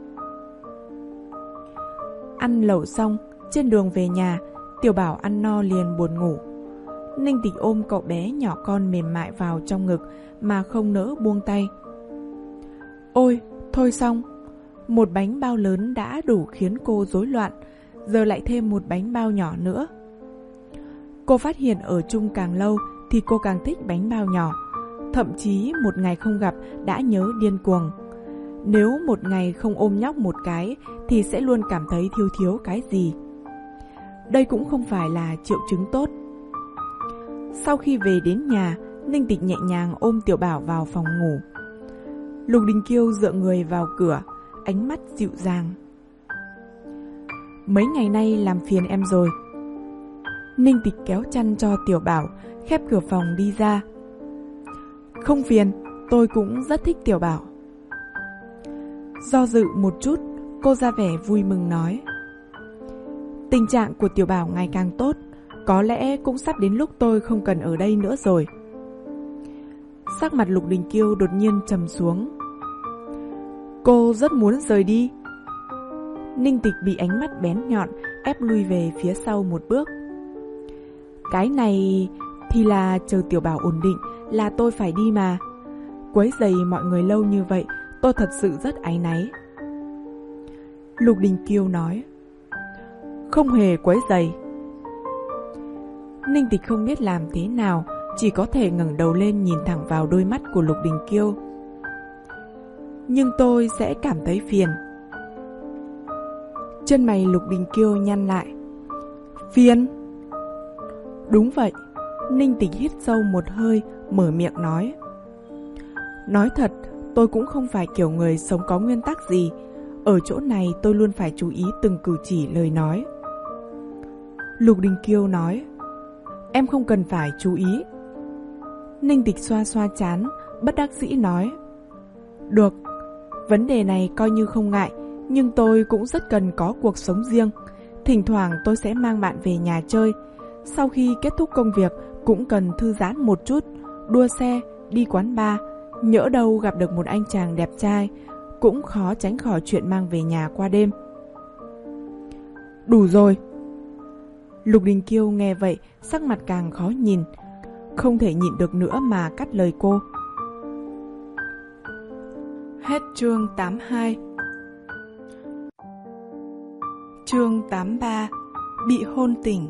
Ăn lẩu xong, trên đường về nhà, Tiểu Bảo ăn no liền buồn ngủ. Ninh Tịch ôm cậu bé nhỏ con mềm mại vào trong ngực mà không nỡ buông tay. Ôi, thôi xong, một bánh bao lớn đã đủ khiến cô rối loạn, giờ lại thêm một bánh bao nhỏ nữa. Cô phát hiện ở chung càng lâu thì cô càng thích bánh bao nhỏ, thậm chí một ngày không gặp đã nhớ điên cuồng. Nếu một ngày không ôm nhóc một cái thì sẽ luôn cảm thấy thiếu thiếu cái gì. Đây cũng không phải là triệu chứng tốt. Sau khi về đến nhà, Ninh Tịch nhẹ nhàng ôm Tiểu Bảo vào phòng ngủ. Lục Đình Kiêu dựa người vào cửa, ánh mắt dịu dàng. Mấy ngày nay làm phiền em rồi. Ninh Tịch kéo chăn cho Tiểu Bảo, khép cửa phòng đi ra. Không phiền, tôi cũng rất thích Tiểu Bảo. Do dự một chút, cô ra vẻ vui mừng nói. Tình trạng của Tiểu Bảo ngày càng tốt, có lẽ cũng sắp đến lúc tôi không cần ở đây nữa rồi. Sắc mặt Lục Đình Kiêu đột nhiên trầm xuống. Cô rất muốn rời đi. Ninh Tịch bị ánh mắt bén nhọn ép lui về phía sau một bước. Cái này thì là chờ Tiểu Bảo ổn định là tôi phải đi mà. Quấy rầy mọi người lâu như vậy, tôi thật sự rất áy náy. Lục Đình Kiêu nói. Không hề quấy rầy. Ninh Tịch không biết làm thế nào, chỉ có thể ngẩng đầu lên nhìn thẳng vào đôi mắt của Lục Đình Kiêu. Nhưng tôi sẽ cảm thấy phiền. Chân mày Lục Đình Kiêu nhăn lại. Phiền? Đúng vậy. Ninh Tịch hít sâu một hơi, mở miệng nói. Nói thật, tôi cũng không phải kiểu người sống có nguyên tắc gì. Ở chỗ này tôi luôn phải chú ý từng cử chỉ lời nói. Lục Đình Kiêu nói. Em không cần phải chú ý. Ninh Tịch xoa xoa trán, bất đắc dĩ nói. Được, vấn đề này coi như không ngại, nhưng tôi cũng rất cần có cuộc sống riêng. Thỉnh thoảng tôi sẽ mang bạn về nhà chơi. Sau khi kết thúc công việc cũng cần thư giãn một chút, đua xe, đi quán bar. Nhỡ đâu gặp được một anh chàng đẹp trai, cũng khó tránh khỏi chuyện mang về nhà qua đêm. Đủ rồi. Lục Đình Kiêu nghe vậy, sắc mặt càng khó nhìn, không thể nhịn được nữa mà cắt lời cô. Hết chương tám mươi hai. Chương tám mươi ba. Bị hôn tình.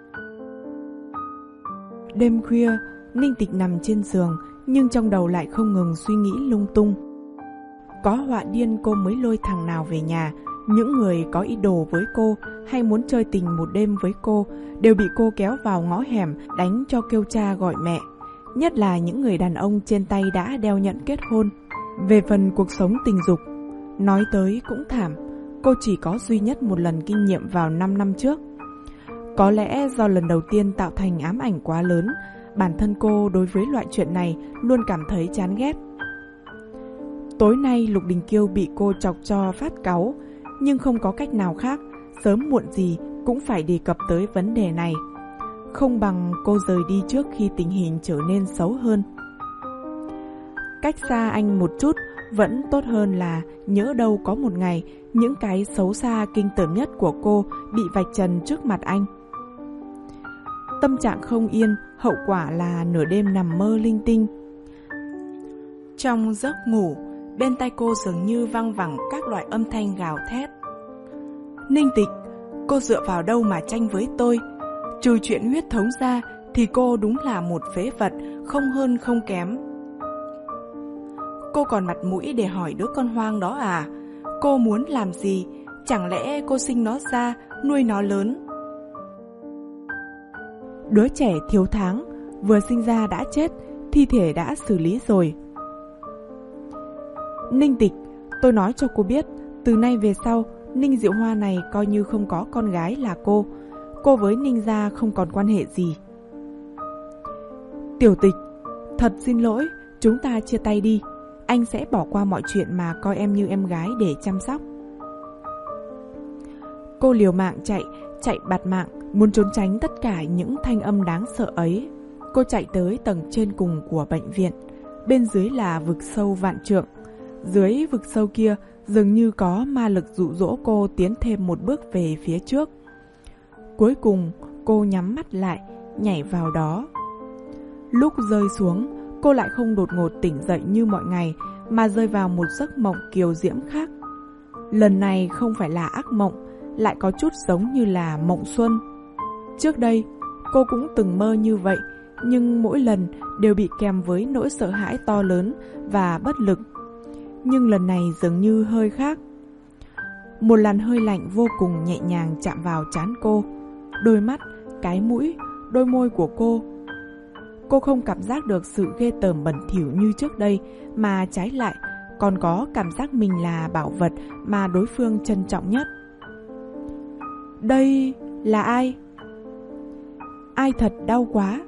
Đêm khuya, Ninh Tịch nằm trên giường, nhưng trong đầu lại không ngừng suy nghĩ lung tung. Có họa điên cô mới lôi thằng nào về nhà, Những người có ý đồ với cô hay muốn chơi tình một đêm với cô đều bị cô kéo vào ngõ hẻm đánh cho kêu cha gọi mẹ. Nhất là những người đàn ông trên tay đã đeo nhẫn kết hôn. Về phần cuộc sống tình dục, nói tới cũng thảm. Cô chỉ có duy nhất một lần kinh nghiệm vào năm năm trước. Có lẽ do lần đầu tiên tạo thành ám ảnh quá lớn, bản thân cô đối với loại chuyện này luôn cảm thấy chán ghét. Tối nay Lục Đình Kiêu bị cô chọc cho phát cáu, nhưng không có cách nào khác, sớm muộn gì cũng phải đề cập tới vấn đề này. Không bằng cô rời đi trước khi tình hình trở nên xấu hơn. Cách xa anh một chút vẫn tốt hơn là nhỡ đâu có một ngày những cái xấu xa kinh tởm nhất của cô bị vạch trần trước mặt anh. Tâm trạng không yên, hậu quả là nửa đêm nằm mơ linh tinh. Trong giấc ngủ, bên tai cô dường như văng vẳng các loại âm thanh gào thét. Ninh Tịch, cô dựa vào đâu mà tranh với tôi? Trừ chuyện huyết thống ra thì cô đúng là một phế vật, không hơn không kém. Cô còn mặt mũi để hỏi đứa con hoang đó à? Cô muốn làm gì? Chẳng lẽ cô sinh nó ra, nuôi nó lớn? Đứa trẻ thiếu tháng, vừa sinh ra đã chết, thi thể đã xử lý rồi. Ninh Tịch, tôi nói cho cô biết, từ nay về sau, Ninh Diệu Hoa này coi như không có con gái là cô. Cô với Ninh gia không còn quan hệ gì. Tiểu Tịch, thật xin lỗi, chúng ta chia tay đi. Anh sẽ bỏ qua mọi chuyện mà coi em như em gái để chăm sóc. Cô liều mạng chạy, chạy bạt mạng, muốn trốn tránh tất cả những thanh âm đáng sợ ấy. Cô chạy tới tầng trên cùng của bệnh viện. Bên dưới là vực sâu vạn trượng. Dưới vực sâu kia dường như có ma lực dụ dỗ cô tiến thêm một bước về phía trước. Cuối cùng cô nhắm mắt lại, nhảy vào đó. Lúc rơi xuống, cô lại không đột ngột tỉnh dậy như mọi ngày, mà rơi vào một giấc mộng kiều diễm khác. Lần này không phải là ác mộng, lại có chút giống như là mộng xuân. Trước đây, cô cũng từng mơ như vậy, nhưng mỗi lần đều bị kèm với nỗi sợ hãi to lớn và bất lực. Nhưng lần này dường như hơi khác. Một làn hơi lạnh vô cùng nhẹ nhàng chạm vào trán cô, đôi mắt, cái mũi, đôi môi của cô. Cô không cảm giác được sự ghê tởm bẩn thỉu như trước đây, mà trái lại còn có cảm giác mình là bảo vật mà đối phương trân trọng nhất. Đây là ai? Ai thật đau quá.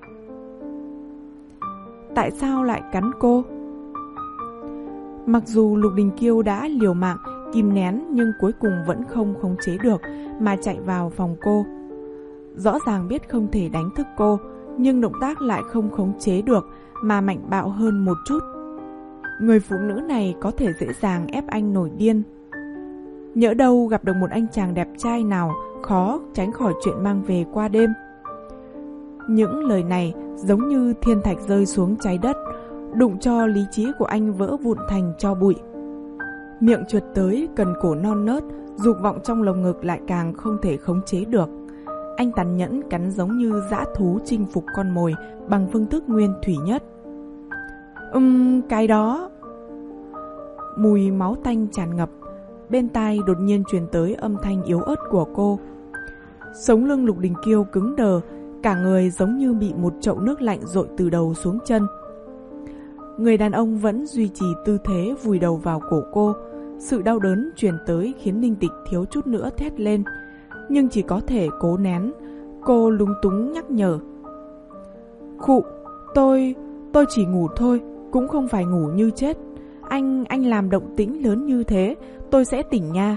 Tại sao lại cắn cô? Mặc dù Lục Đình Kiêu đã liều mạng kìm nén, nhưng cuối cùng vẫn không khống chế được mà chạy vào phòng cô. Rõ ràng biết không thể đánh thức cô, nhưng động tác lại không khống chế được mà mạnh bạo hơn một chút. Người phụ nữ này có thể dễ dàng ép anh nổi điên. Nhỡ đâu gặp được một anh chàng đẹp trai nào, khó tránh khỏi chuyện mang về qua đêm. Những lời này giống như thiên thạch rơi xuống trái đất, đụng cho lý trí của anh vỡ vụn thành tro bụi. Miệng trượt tới cần cổ non nớt, dục vọng trong lồng ngực lại càng không thể khống chế được. Anh tàn nhẫn cắn giống như dã thú chinh phục con mồi bằng phương thức nguyên thủy nhất. Ừm, cái đó. Mùi máu tanh tràn ngập, bên tai đột nhiên truyền tới âm thanh yếu ớt của cô. Sống lưng Lục Đình Kiêu cứng đờ, cả người giống như bị một chậu nước lạnh dội từ đầu xuống chân. Người đàn ông vẫn duy trì tư thế vùi đầu vào cổ cô. Sự đau đớn truyền tới khiến Ninh Tịch thiếu chút nữa thét lên, nhưng chỉ có thể cố nén. Cô lúng túng nhắc nhở. Khụ, tôi, tôi chỉ ngủ thôi, cũng không phải ngủ như chết. Anh, anh làm động tĩnh lớn như thế, tôi sẽ tỉnh nha.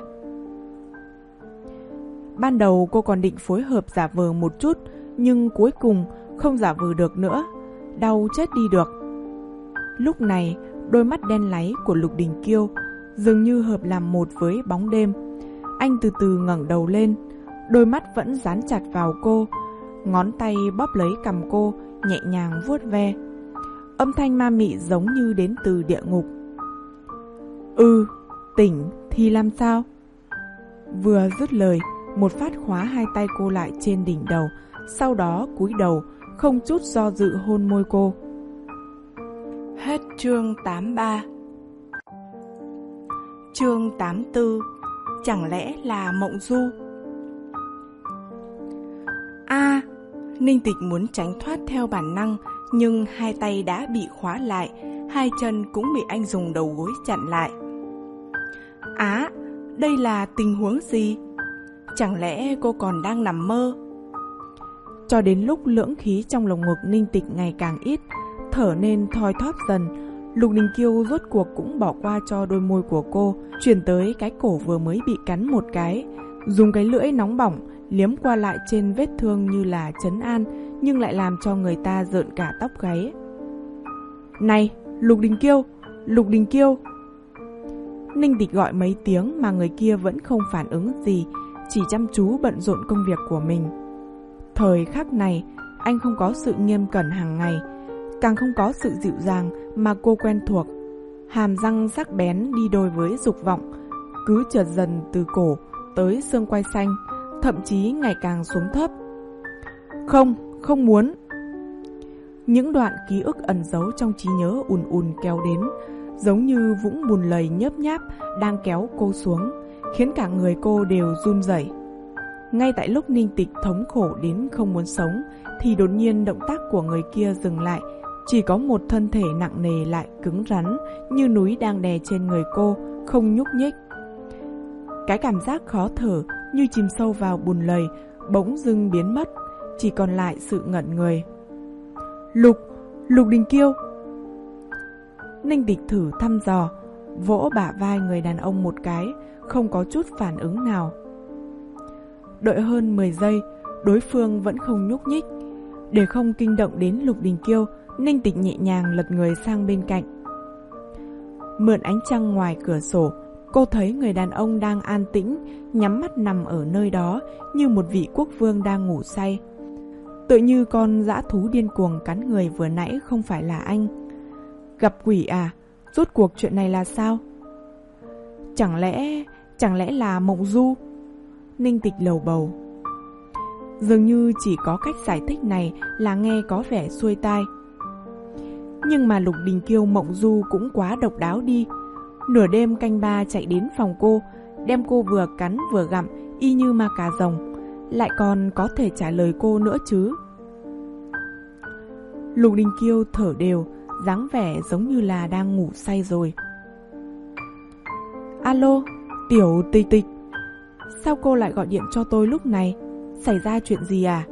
Ban đầu cô còn định phối hợp giả vờ một chút, nhưng cuối cùng không giả vờ được nữa, đau chết đi được. Lúc này, đôi mắt đen láy của Lục Đình Kiêu dường như hợp làm một với bóng đêm. Anh từ từ ngẩng đầu lên, đôi mắt vẫn dán chặt vào cô, ngón tay bóp lấy cằm cô, nhẹ nhàng vuốt ve. Âm thanh ma mị giống như đến từ địa ngục. Ừ, tỉnh thì làm sao? Vừa dứt lời, một phát khóa hai tay cô lại trên đỉnh đầu, sau đó cúi đầu, không chút do dự hôn môi cô. Hết chương tám mươi ba. Chương tám mươi tư. Chẳng lẽ là Mộng Du? A, à, Ninh Tịch muốn tránh thoát theo bản năng, nhưng hai tay đã bị khóa lại, hai chân cũng bị anh dùng đầu gối chặn lại. Á, à, đây là tình huống gì? Chẳng lẽ cô còn đang nằm mơ? Cho đến lúc lưỡng khí trong lồng ngực Ninh Tịch ngày càng ít, thở nên thoi thóp dần, Lục Đình Kiêu rốt cuộc cũng bỏ qua cho đôi môi của cô, chuyển tới cái cổ vừa mới bị cắn một cái, dùng cái lưỡi nóng bỏng liếm qua lại trên vết thương như là trấn an, nhưng lại làm cho người ta rợn cả tóc gáy. Này, Lục Đình Kiêu, Lục Đình Kiêu. Ninh Tịch gọi mấy tiếng mà người kia vẫn không phản ứng gì, chỉ chăm chú bận rộn công việc của mình. Thời khắc này, anh không có sự nghiêm cẩn hàng ngày, càng không có sự dịu dàng mà cô quen thuộc. Hàm răng sắc bén đi đôi với dục vọng, cứ trượt dần từ cổ tới xương quai xanh, thậm chí ngày càng xuống thấp. Không, không muốn. Những đoạn ký ức ẩn giấu trong trí nhớ ùn ùn kéo đến, giống như vũng bùn lầy nhớp nháp đang kéo cô xuống, khiến cả người cô đều run rẩy. Ngay tại lúc Ninh Tịch thống khổ đến không muốn sống, thì đột nhiên động tác của người kia dừng lại, chỉ có một thân thể nặng nề lại cứng rắn, như núi đang đè trên người cô, không nhúc nhích. Cái cảm giác khó thở như chìm sâu vào bùn lầy bỗng dưng biến mất, chỉ còn lại sự ngẩn người. Lục, Lục Đình Kiêu. Ninh Tịch thử thăm dò, vỗ bả vai người đàn ông một cái, không có chút phản ứng nào. Đợi hơn mười giây, đối phương vẫn không nhúc nhích. Để không kinh động đến Lục Đình Kiêu, Ninh Tịch nhẹ nhàng lật người sang bên cạnh. Mượn ánh trăng ngoài cửa sổ, cô thấy người đàn ông đang an tĩnh, nhắm mắt nằm ở nơi đó như một vị quốc vương đang ngủ say. Tựa như con dã thú điên cuồng cắn người vừa nãy không phải là anh. Gặp quỷ à? Rốt cuộc chuyện này là sao? Chẳng lẽ, chẳng lẽ là Mộng Du? Ninh Tịch lầu bầu. Dường như chỉ có cách giải thích này là nghe có vẻ xuôi tai. Nhưng mà Lục Đình Kiêu Mộng Du cũng quá độc đáo đi. Nửa đêm canh ba chạy đến phòng cô, đem cô vừa cắn vừa gặm y như ma cà rồng, lại còn có thể trả lời cô nữa chứ. Lục Đình Kiêu thở đều, dáng vẻ giống như là đang ngủ say rồi. Alo, Tiểu Tịch Tịch. Sao cô lại gọi điện cho tôi lúc này? Xảy ra chuyện gì à?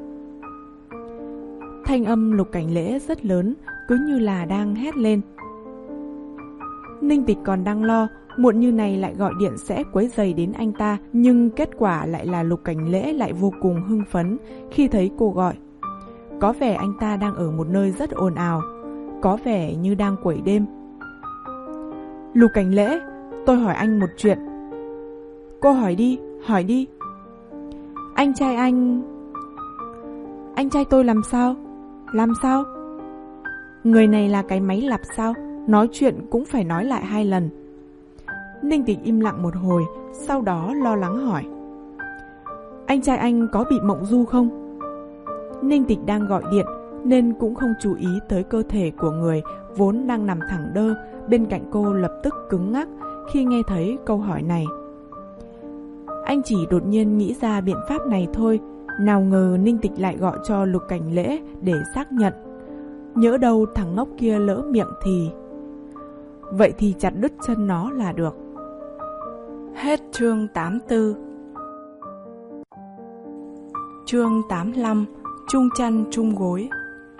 Thanh âm Lục Cảnh Lễ rất lớn, cứ như là đang hét lên. Ninh Tịch còn đang lo, muộn như này lại gọi điện sẽ quấy rầy đến anh ta, nhưng kết quả lại là Lục Cảnh Lễ lại vô cùng hưng phấn khi thấy cô gọi. Có vẻ anh ta đang ở một nơi rất ồn ào, có vẻ như đang quẩy đêm. Lục Cảnh Lễ, tôi hỏi anh một chuyện. Cô hỏi đi, hỏi đi. Anh trai anh... Anh trai tôi làm sao? Làm sao? Người này là cái máy lặp sao? Nói chuyện cũng phải nói lại hai lần. Ninh Tịch im lặng một hồi, sau đó lo lắng hỏi. Anh trai anh có bị Mộng Du không? Ninh Tịch đang gọi điện nên cũng không chú ý tới cơ thể của người vốn đang nằm thẳng đơ bên cạnh cô lập tức cứng ngắc khi nghe thấy câu hỏi này. Anh chỉ đột nhiên nghĩ ra biện pháp này thôi, nào ngờ Ninh Tịch lại gọi cho Lục Cảnh Lễ để xác nhận. Nhỡ đâu thằng ngốc kia lỡ miệng thì... Vậy thì chặt đứt chân nó là được. Hết chương tám mươi tư. Chương tám mươi lăm. Chung chăn chung gối.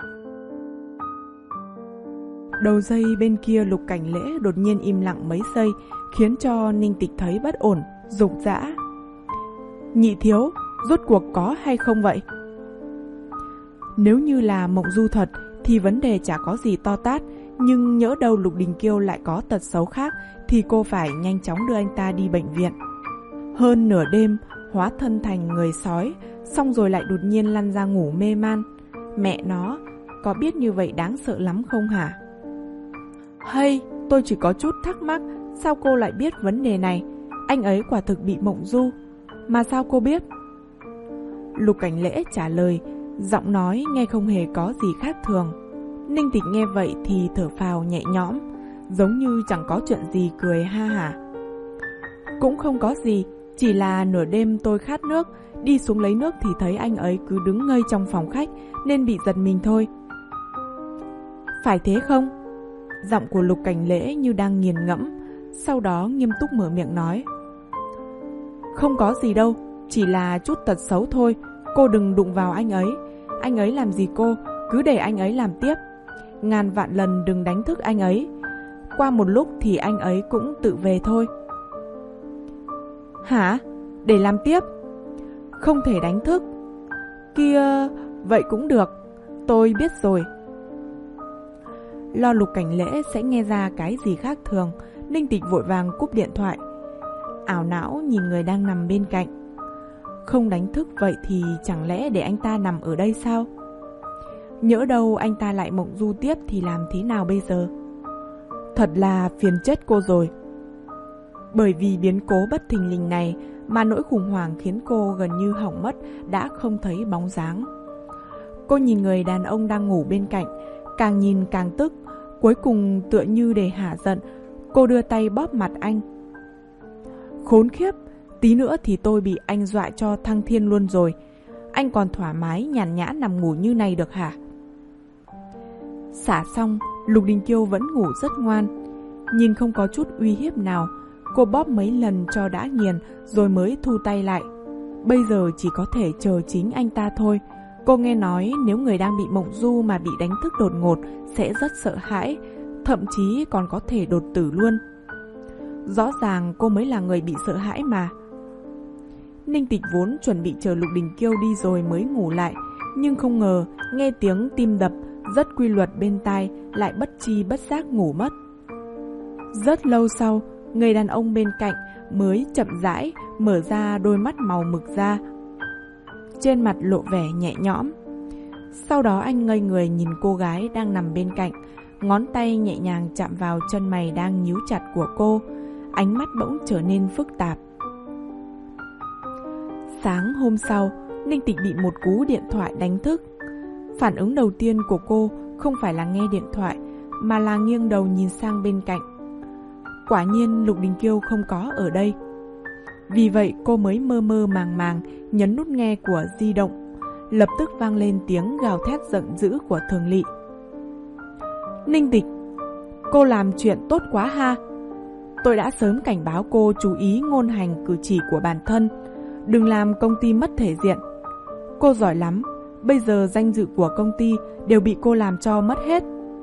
Đầu dây bên kia Lục Cảnh Lễ đột nhiên im lặng mấy giây, khiến cho Ninh Tịch thấy bất ổn, rục rã. Nhị thiếu, rốt cuộc có hay không vậy? Nếu như là Mộng Du thật thì vấn đề chả có gì to tát, nhưng nhỡ đâu Lục Đình Kiêu lại có tật xấu khác thì cô phải nhanh chóng đưa anh ta đi bệnh viện. Hơn nửa đêm hóa thân thành người sói, xong rồi lại đột nhiên lăn ra ngủ mê man. Mẹ nó, có biết như vậy đáng sợ lắm không hả? Hay, tôi chỉ có chút thắc mắc, sao cô lại biết vấn đề này? Anh ấy quả thực bị Mộng Du. Mà sao cô biết? Lục Cảnh Lễ trả lời, giọng nói nghe không hề có gì khác thường. Ninh Tịch nghe vậy thì thở phào nhẹ nhõm, giống như chẳng có chuyện gì, cười ha hả. Cũng không có gì, Chỉ là nửa đêm tôi khát nước, đi xuống lấy nước thì thấy anh ấy cứ đứng ngây trong phòng khách nên bị giật mình thôi. Phải thế không? Giọng của Lục Cảnh Lễ như đang nghiền ngẫm, sau đó nghiêm túc mở miệng nói. Không có gì đâu, chỉ là chút tật xấu thôi, cô đừng đụng vào anh ấy. Anh ấy làm gì cô, cứ để anh ấy làm tiếp. Ngàn vạn lần đừng đánh thức anh ấy. Qua một lúc thì anh ấy cũng tự về thôi. Hả? Để làm tiếp? Không thể đánh thức. Kia, vậy cũng được, tôi biết rồi. Lo Lục Cảnh Lễ sẽ nghe ra cái gì khác thường, Ninh Tịch vội vàng cúp điện thoại. Ảo não nhìn người đang nằm bên cạnh. Không đánh thức vậy thì chẳng lẽ để anh ta nằm ở đây sao? Nhỡ đâu anh ta lại mộng du tiếp thì làm thế nào bây giờ? Thật là phiền chết cô rồi. Bởi vì biến cố bất thình lình này mà nỗi khủng hoảng khiến cô gần như hỏng mất, đã không thấy bóng dáng. Cô nhìn người đàn ông đang ngủ bên cạnh, càng nhìn càng tức. Cuối cùng tựa như để hả giận, cô đưa tay bóp mặt anh. Khốn khiếp, tí nữa thì tôi bị anh dọa cho thăng thiên luôn rồi. Anh còn thoải mái nhàn nhã nằm ngủ như này được hả? Xả xong, Lục Đình Kiêu vẫn ngủ rất ngoan. Nhìn không có chút uy hiếp nào, cô bóp mấy lần cho đã nghiền rồi mới thu tay lại. Bây giờ chỉ có thể chờ chính anh ta thôi. Cô nghe nói nếu người đang bị mộng du mà bị đánh thức đột ngột sẽ rất sợ hãi, thậm chí còn có thể đột tử luôn. Rõ ràng cô mới là người bị sợ hãi mà. Ninh Tịch vốn chuẩn bị chờ Lục Đình Kiêu đi rồi mới ngủ lại, nhưng không ngờ nghe tiếng tim đập rất quy luật bên tai lại bất tri bất giác ngủ mất. Rất lâu sau, người đàn ông bên cạnh mới chậm rãi mở ra đôi mắt màu mực ra, trên mặt lộ vẻ nhẹ nhõm. Sau đó anh ngây người nhìn cô gái đang nằm bên cạnh, ngón tay nhẹ nhàng chạm vào chân mày đang nhíu chặt của cô, ánh mắt bỗng trở nên phức tạp. Sáng hôm sau, Ninh Tịch bị một cú điện thoại đánh thức. Phản ứng đầu tiên của cô không phải là nghe điện thoại, mà là nghiêng đầu nhìn sang bên cạnh. Quả nhiên Lục Đình Kiêu không có ở đây. Vì vậy cô mới mơ mơ màng màng nhấn nút nghe của di động. Lập tức vang lên tiếng gào thét giận dữ của Thường Lị. Ninh Tịch, cô làm chuyện tốt quá ha. Tôi đã sớm cảnh báo cô chú ý ngôn hành cử chỉ của bản thân, đừng làm công ty mất thể diện. Cô giỏi lắm, bây giờ danh dự của công ty đều bị cô làm cho mất hết.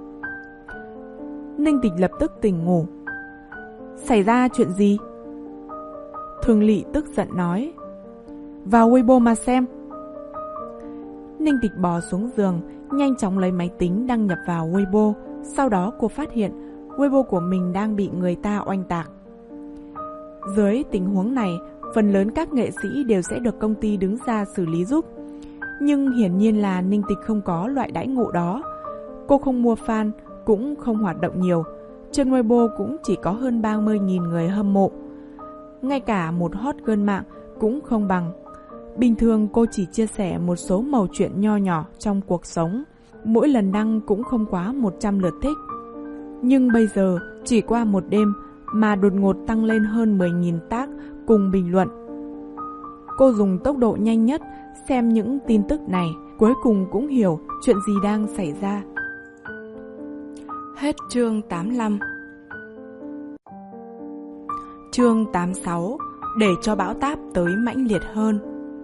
Ninh Tịch lập tức tỉnh ngủ. Xảy ra chuyện gì? Thường Lị tức giận nói. Vào Weibo mà xem. Ninh Tịch bò xuống giường, nhanh chóng lấy máy tính đăng nhập vào Weibo. Sau đó cô phát hiện Weibo của mình đang bị người ta oanh tạc. Dưới tình huống này, phần lớn các nghệ sĩ đều sẽ được công ty đứng ra xử lý giúp. Nhưng hiển nhiên là Ninh Tịch không có loại đãi ngộ đó. Cô không mua fan, cũng không hoạt động nhiều. Trên Weibo cũng chỉ có hơn ba mươi nghìn người hâm mộ. Ngay cả một hot girl mạng cũng không bằng. Bình thường cô chỉ chia sẻ một số mẩu chuyện nho nhỏ trong cuộc sống. Mỗi lần đăng cũng không quá một trăm lượt thích. Nhưng bây giờ chỉ qua một đêm mà đột ngột tăng lên hơn mười nghìn tag cùng bình luận. Cô dùng tốc độ nhanh nhất xem những tin tức này, cuối cùng cũng hiểu chuyện gì đang xảy ra. Hết chương tám mươi lăm. Chương tám mươi sáu. Để cho bão táp tới mãnh liệt hơn.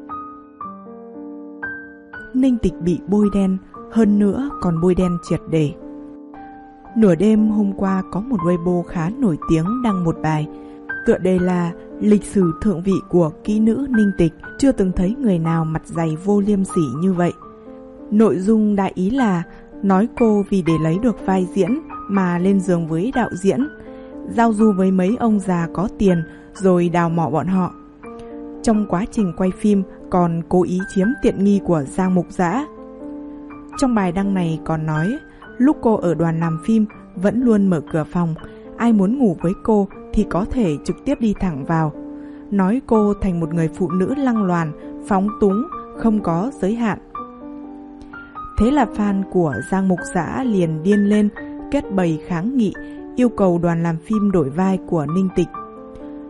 Ninh Tịch bị bôi đen, hơn nữa còn bôi đen triệt để. Nửa đêm hôm qua có một Weibo khá nổi tiếng đăng một bài, tựa đề là lịch sử thượng vị của kỹ nữ Ninh Tịch, chưa từng thấy người nào mặt dày vô liêm sỉ như vậy. Nội dung đại ý là nói cô vì để lấy được vai diễn mà lên giường với đạo diễn, giao du với mấy ông già có tiền rồi đào mỏ bọn họ. Trong quá trình quay phim còn cố ý chiếm tiện nghi của Giang Mục Dã. Trong bài đăng này còn nói, lúc cô ở đoàn làm phim vẫn luôn mở cửa phòng, ai muốn ngủ với cô thì có thể trực tiếp đi thẳng vào. Nói cô thành một người phụ nữ lăng loàn, phóng túng, không có giới hạn. Thế là fan của Giang Mục Dã liền điên lên, kết bầy kháng nghị, yêu cầu đoàn làm phim đổi vai của Ninh Tịch.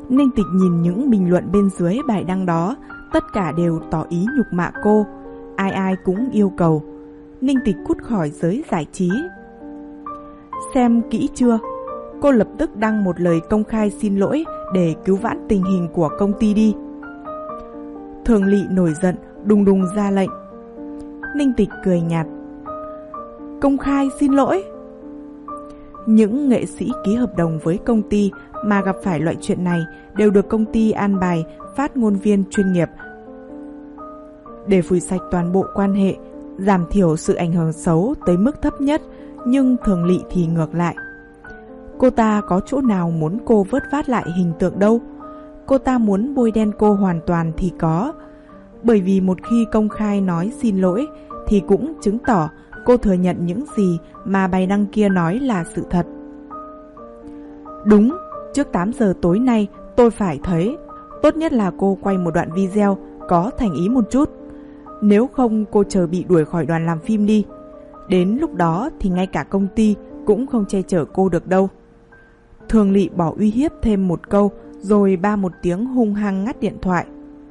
Ninh Tịch nhìn những bình luận bên dưới bài đăng đó, tất cả đều tỏ ý nhục mạ cô, ai ai cũng yêu cầu. Ninh Tịch cút khỏi giới giải trí. Xem kỹ chưa? Cô lập tức đăng một lời công khai xin lỗi để cứu vãn tình hình của công ty đi. Thường Lị nổi giận, đùng đùng ra lệnh. Ninh Tịch cười nhạt. Công khai xin lỗi? Những nghệ sĩ ký hợp đồng với công ty mà gặp phải loại chuyện này đều được công ty an bài phát ngôn viên chuyên nghiệp để phủi sạch toàn bộ quan hệ, giảm thiểu sự ảnh hưởng xấu tới mức thấp nhất. Nhưng Thường Lị thì ngược lại. Cô ta có chỗ nào muốn cô vớt vát lại hình tượng đâu. Cô ta muốn bôi đen cô hoàn toàn thì có. Bởi vì một khi công khai nói xin lỗi thì cũng chứng tỏ cô thừa nhận những gì mà bài đăng kia nói là sự thật. Đúng, trước tám giờ tối nay tôi phải thấy. Tốt nhất là cô quay một đoạn video có thành ý một chút. Nếu không cô chờ bị đuổi khỏi đoàn làm phim đi. Đến lúc đó thì ngay cả công ty cũng không che chở cô được đâu. Thường Lị bỏ uy hiếp thêm một câu, rồi ba một tiếng hung hăng ngắt điện thoại.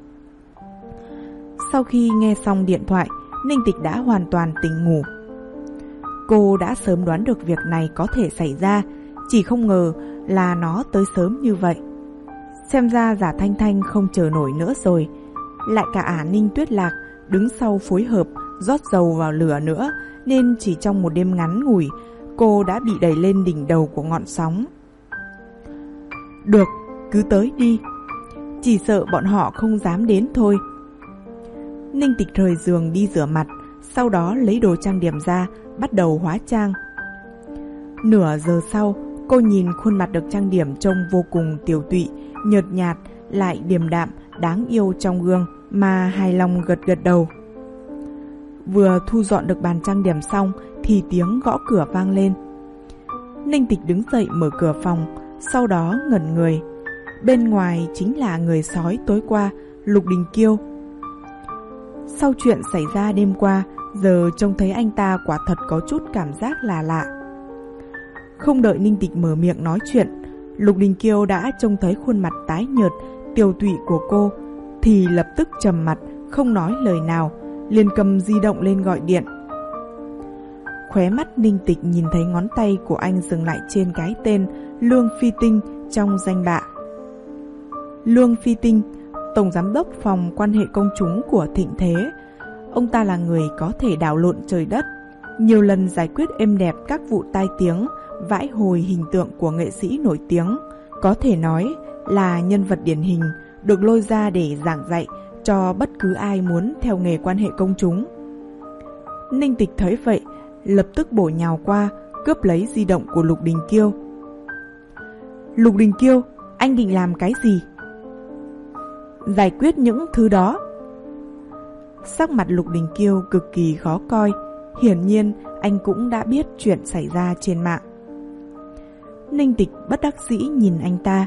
Sau khi nghe xong điện thoại, Ninh Tịch đã hoàn toàn tỉnh ngủ. Cô đã sớm đoán được việc này có thể xảy ra, chỉ không ngờ là nó tới sớm như vậy. Xem ra Giả Thanh Thanh không chờ nổi nữa rồi. Lại cả ả Ninh Tuyết Lạc đứng sau phối hợp rót dầu vào lửa nữa, nên chỉ trong một đêm ngắn ngủi, cô đã bị đẩy lên đỉnh đầu của ngọn sóng. Được, cứ tới đi. Chỉ sợ bọn họ không dám đến thôi. Ninh Tịch rời giường đi rửa mặt, sau đó lấy đồ trang điểm ra, bắt đầu hóa trang. Nửa giờ sau, cô nhìn khuôn mặt được trang điểm trông vô cùng tiều tụy, nhợt nhạt, lại điềm đạm, đáng yêu trong gương, mà hài lòng gật gật đầu. Vừa thu dọn được bàn trang điểm xong thì tiếng gõ cửa vang lên. Ninh Tịch đứng dậy mở cửa phòng, sau đó ngẩn người. Bên ngoài chính là người sói tối qua, Lục Đình Kiêu. Sau chuyện xảy ra đêm qua, giờ trông thấy anh ta quả thật có chút cảm giác là lạ. Không đợi Ninh Tịch mở miệng nói chuyện, Lục Đình Kiêu đã trông thấy khuôn mặt tái nhợt, tiều tụy của cô, thì lập tức trầm mặt, không nói lời nào, liền cầm di động lên gọi điện. Khóe mắt Ninh Tịch nhìn thấy ngón tay của anh dừng lại trên cái tên Lương Phi Tinh trong danh bạ. Lương Phi Tinh, tổng giám đốc phòng quan hệ công chúng của Thịnh Thế. Ông ta là người có thể đảo lộn trời đất, nhiều lần giải quyết êm đẹp các vụ tai tiếng, vãi hồi hình tượng của nghệ sĩ nổi tiếng. Có thể nói là nhân vật điển hình, được lôi ra để giảng dạy cho bất cứ ai muốn theo nghề quan hệ công chúng. Ninh Tịch thấy vậy, lập tức bổ nhào qua, cướp lấy di động của Lục Đình Kiêu. Lục Đình Kiêu, anh định làm cái gì? Giải quyết những thứ đó. Sắc mặt Lục Đình Kiêu cực kỳ khó coi, hiển nhiên anh cũng đã biết chuyện xảy ra trên mạng. Ninh Tịch bất đắc dĩ nhìn anh ta.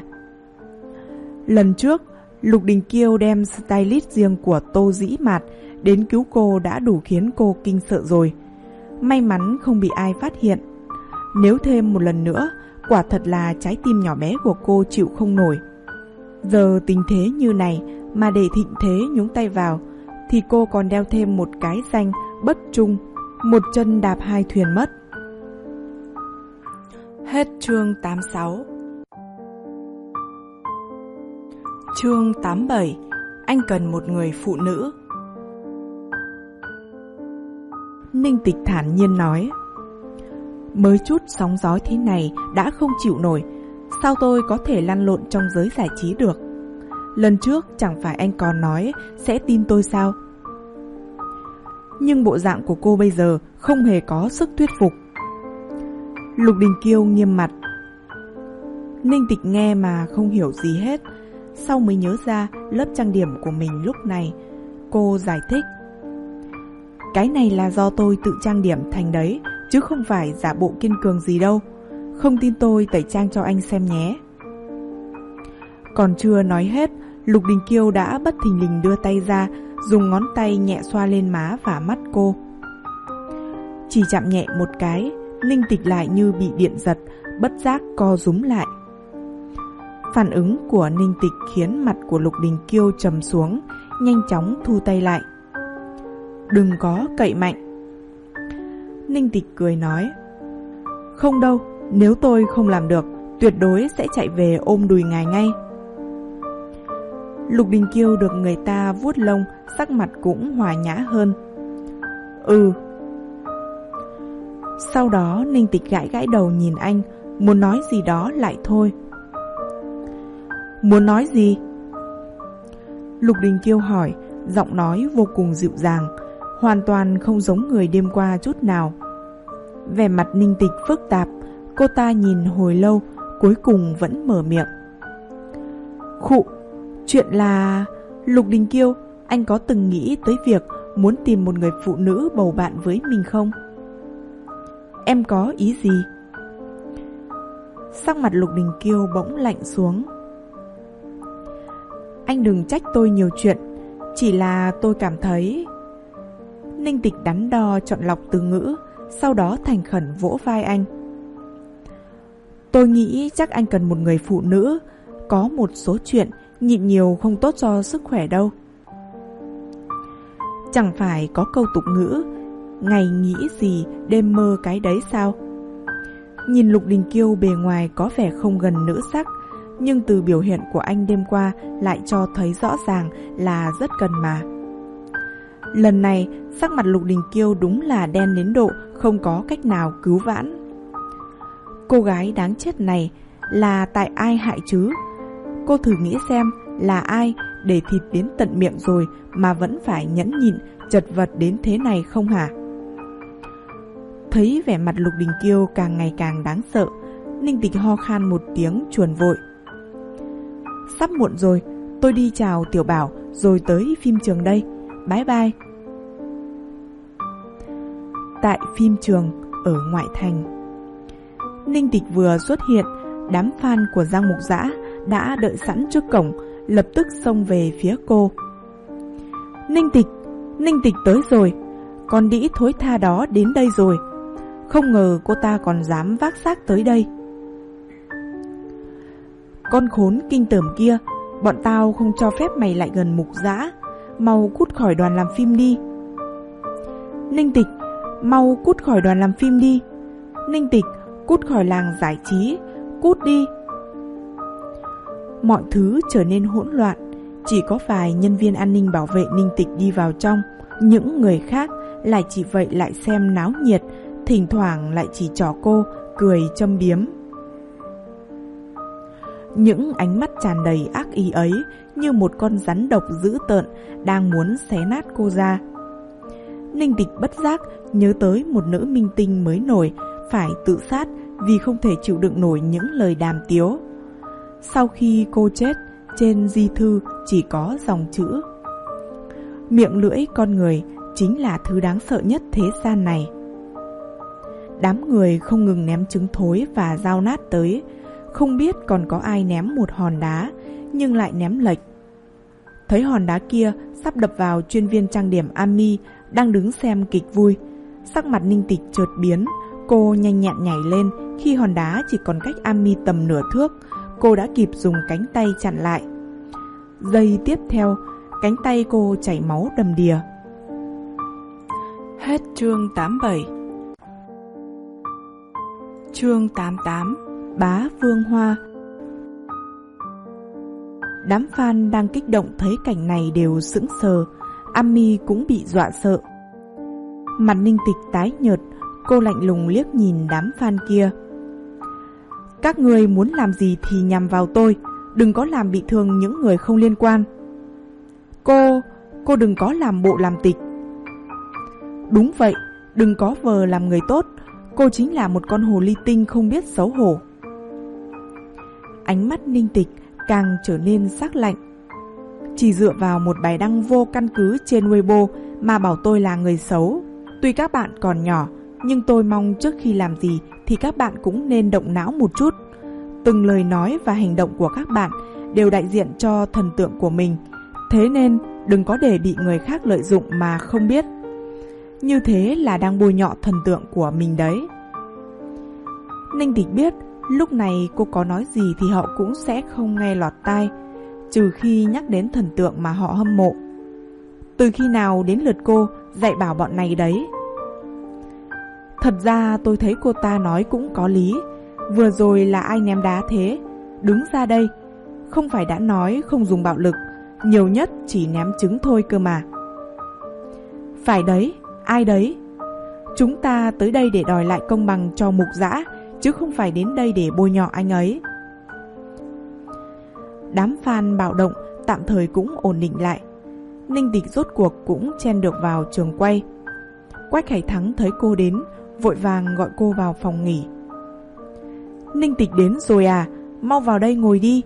Lần trước, Lục Đình Kiêu đem stylist riêng của Tô Dĩ Mạt đến cứu cô đã đủ khiến cô kinh sợ rồi. May mắn không bị ai phát hiện. Nếu thêm một lần nữa, quả thật là trái tim nhỏ bé của cô chịu không nổi. Giờ tình thế như này mà để Thịnh Thế nhúng tay vào, thì cô còn đeo thêm một cái danh bất trung, một chân đạp hai thuyền mất. Hết chương tám mươi sáu. Chương tám mươi bảy. Anh cần một người phụ nữ. Ninh Tịch thản nhiên nói, mới chút sóng gió thế này đã không chịu nổi, sao tôi có thể lăn lộn trong giới giải trí được? Lần trước chẳng phải anh còn nói sẽ tin tôi sao? Nhưng bộ dạng của cô bây giờ không hề có sức thuyết phục. Lục Đình Kiêu nghiêm mặt. Ninh Tịch nghe mà không hiểu gì hết, sau mới nhớ ra lớp trang điểm của mình lúc này. Cô giải thích, cái này là do tôi tự trang điểm thành đấy, chứ không phải giả bộ kiên cường gì đâu. Không tin tôi tẩy trang cho anh xem nhé. Còn chưa nói hết, Lục Đình Kiêu đã bất thình lình đưa tay ra, dùng ngón tay nhẹ xoa lên má và mắt cô. Chỉ chạm nhẹ một cái, Ninh Tịch lại như bị điện giật, bất giác co rúm lại. Phản ứng của Ninh Tịch khiến mặt của Lục Đình Kiêu trầm xuống, nhanh chóng thu tay lại. Đừng có cậy mạnh. Ninh Tịch cười nói, không đâu, nếu tôi không làm được, tuyệt đối sẽ chạy về ôm đùi ngài ngay. Lục Đình Kiêu được người ta vuốt lông, sắc mặt cũng hòa nhã hơn. Ừ. Sau đó Ninh Tịch gãi gãi đầu nhìn anh, muốn nói gì đó lại thôi. Muốn nói gì? Lục Đình Kiêu hỏi, giọng nói vô cùng dịu dàng, hoàn toàn không giống người đêm qua chút nào. Vẻ mặt Ninh Tịch phức tạp, cô ta nhìn hồi lâu, cuối cùng vẫn mở miệng. Khụ, chuyện là... Lục Đình Kiêu, anh có từng nghĩ tới việc muốn tìm một người phụ nữ bầu bạn với mình không? Em có ý gì? Sắc mặt Lục Đình Kiêu bỗng lạnh xuống. Anh đừng trách tôi nhiều chuyện, chỉ là tôi cảm thấy... Ninh Tịch đắn đo chọn lọc từ ngữ, sau đó thành khẩn vỗ vai anh. Tôi nghĩ chắc anh cần một người phụ nữ, có một số chuyện nhịn nhiều không tốt cho sức khỏe đâu. Chẳng phải có câu tục ngữ, ngày nghĩ gì đêm mơ cái đấy sao? Nhìn Lục Đình Kiêu bề ngoài có vẻ không gần nữ sắc, nhưng từ biểu hiện của anh đêm qua lại cho thấy rõ ràng là rất cần mà. Lần này, sắc mặt Lục Đình Kiêu đúng là đen đến độ không có cách nào cứu vãn. Cô gái đáng chết này là tại ai hại chứ? Cô thử nghĩ xem là ai để thịt đến tận miệng rồi mà vẫn phải nhẫn nhịn, chật vật đến thế này không hả? Thấy vẻ mặt Lục Đình Kiêu càng ngày càng đáng sợ, Ninh Tịch ho khan một tiếng chuồn vội. Sắp muộn rồi, tôi đi chào Tiểu Bảo rồi tới phim trường đây. Bye bye. Tại phim trường ở ngoại thành, Ninh Tịch vừa xuất hiện, đám fan của Giang Mục Dã đã đợi sẵn trước cổng, lập tức xông về phía cô. Ninh Tịch, Ninh Tịch tới rồi, con đĩ thối tha đó đến đây rồi. Không ngờ cô ta còn dám vác xác tới đây. Con khốn kinh tởm kia, bọn tao không cho phép mày lại gần Mục Dã, mau cút khỏi đoàn làm phim đi. Ninh Tịch, mau cút khỏi đoàn làm phim đi. Ninh Tịch, cút khỏi làng giải trí, cút đi. Mọi thứ trở nên hỗn loạn, chỉ có vài nhân viên an ninh bảo vệ Ninh Tịch đi vào trong, những người khác lại chỉ vậy lại xem náo nhiệt, thỉnh thoảng lại chỉ trỏ cô, cười châm biếm. Những ánh mắt tràn đầy ác ý ấy như một con rắn độc dữ tợn đang muốn xé nát cô ra. Ninh Tịch bất giác nhớ tới một nữ minh tinh mới nổi phải tự sát vì không thể chịu đựng nổi những lời đàm tiếu. Sau khi cô chết, trên di thư chỉ có dòng chữ: miệng lưỡi con người chính là thứ đáng sợ nhất thế gian này. Đám người không ngừng ném trứng thối và dao nát tới, không biết còn có ai ném một hòn đá, nhưng lại ném lệch. Thấy hòn đá kia sắp đập vào chuyên viên trang điểm Ami đang đứng xem kịch vui, sắc mặt Ninh Tịch chợt biến, cô nhanh nhẹn nhảy lên. Khi hòn đá chỉ còn cách Ami tầm nửa thước, cô đã kịp dùng cánh tay chặn lại. Giây tiếp theo, cánh tay cô chảy máu đầm đìa. Hết chương tám mươi bảy. Chương tám mươi tám. Bá Vương Hoa. Đám fan đang kích động thấy cảnh này đều sững sờ, Ami cũng bị dọa sợ. Mặt Ninh Tịch tái nhợt, cô lạnh lùng liếc nhìn đám fan kia. Các người muốn làm gì thì nhằm vào tôi, đừng có làm bị thương những người không liên quan. Cô, cô đừng có làm bộ làm tịch. Đúng vậy, đừng có vờ làm người tốt, cô chính là một con hồ ly tinh không biết xấu hổ. Ánh mắt Ninh Tịch càng trở nên sắc lạnh. Chỉ dựa vào một bài đăng vô căn cứ trên Weibo mà bảo tôi là người xấu. Tuy các bạn còn nhỏ, nhưng tôi mong trước khi làm gì thì các bạn cũng nên động não một chút. Từng lời nói và hành động của các bạn đều đại diện cho thần tượng của mình, thế nên đừng có để bị người khác lợi dụng mà không biết. Như thế là đang bôi nhọ thần tượng của mình đấy. Ninh Tịch biết Lúc này cô có nói gì thì họ cũng sẽ không nghe lọt tai, trừ khi nhắc đến thần tượng mà họ hâm mộ. Từ khi nào đến lượt cô dạy bảo bọn này đấy? Thật ra tôi thấy cô ta nói cũng có lý. Vừa rồi là ai ném đá thế? Đứng ra đây. Không phải đã nói không dùng bạo lực, nhiều nhất chỉ ném trứng thôi cơ mà. Phải đấy, ai đấy? Chúng ta tới đây để đòi lại công bằng cho Mục Dã, chứ không phải đến đây để bôi nhọ anh ấy. Đám fan bạo động tạm thời cũng ổn định lại. Ninh Tịch rốt cuộc cũng chen được vào trường quay. Quách Khải Thắng thấy cô đến, vội vàng gọi cô vào phòng nghỉ. Ninh Tịch đến rồi à? Mau vào đây ngồi đi.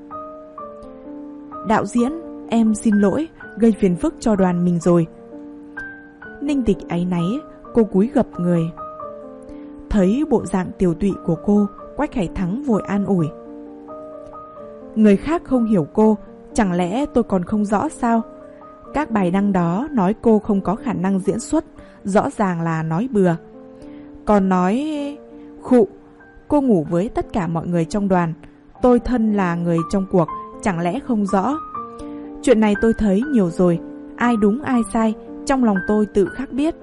Đạo diễn, em xin lỗi, gây phiền phức cho đoàn mình rồi. Ninh Tịch áy náy, cô cúi gập người. Thấy bộ dạng tiều tụy của cô, Quách Khải Thắng vội an ủi. Người khác không hiểu cô, chẳng lẽ tôi còn không rõ sao? Các bài đăng đó nói cô không có khả năng diễn xuất, rõ ràng là nói bừa. Còn nói... Khụ, cô ngủ với tất cả mọi người trong đoàn. Tôi thân là người trong cuộc, chẳng lẽ không rõ? Chuyện này tôi thấy nhiều rồi, ai đúng ai sai, trong lòng tôi tự khắc biết.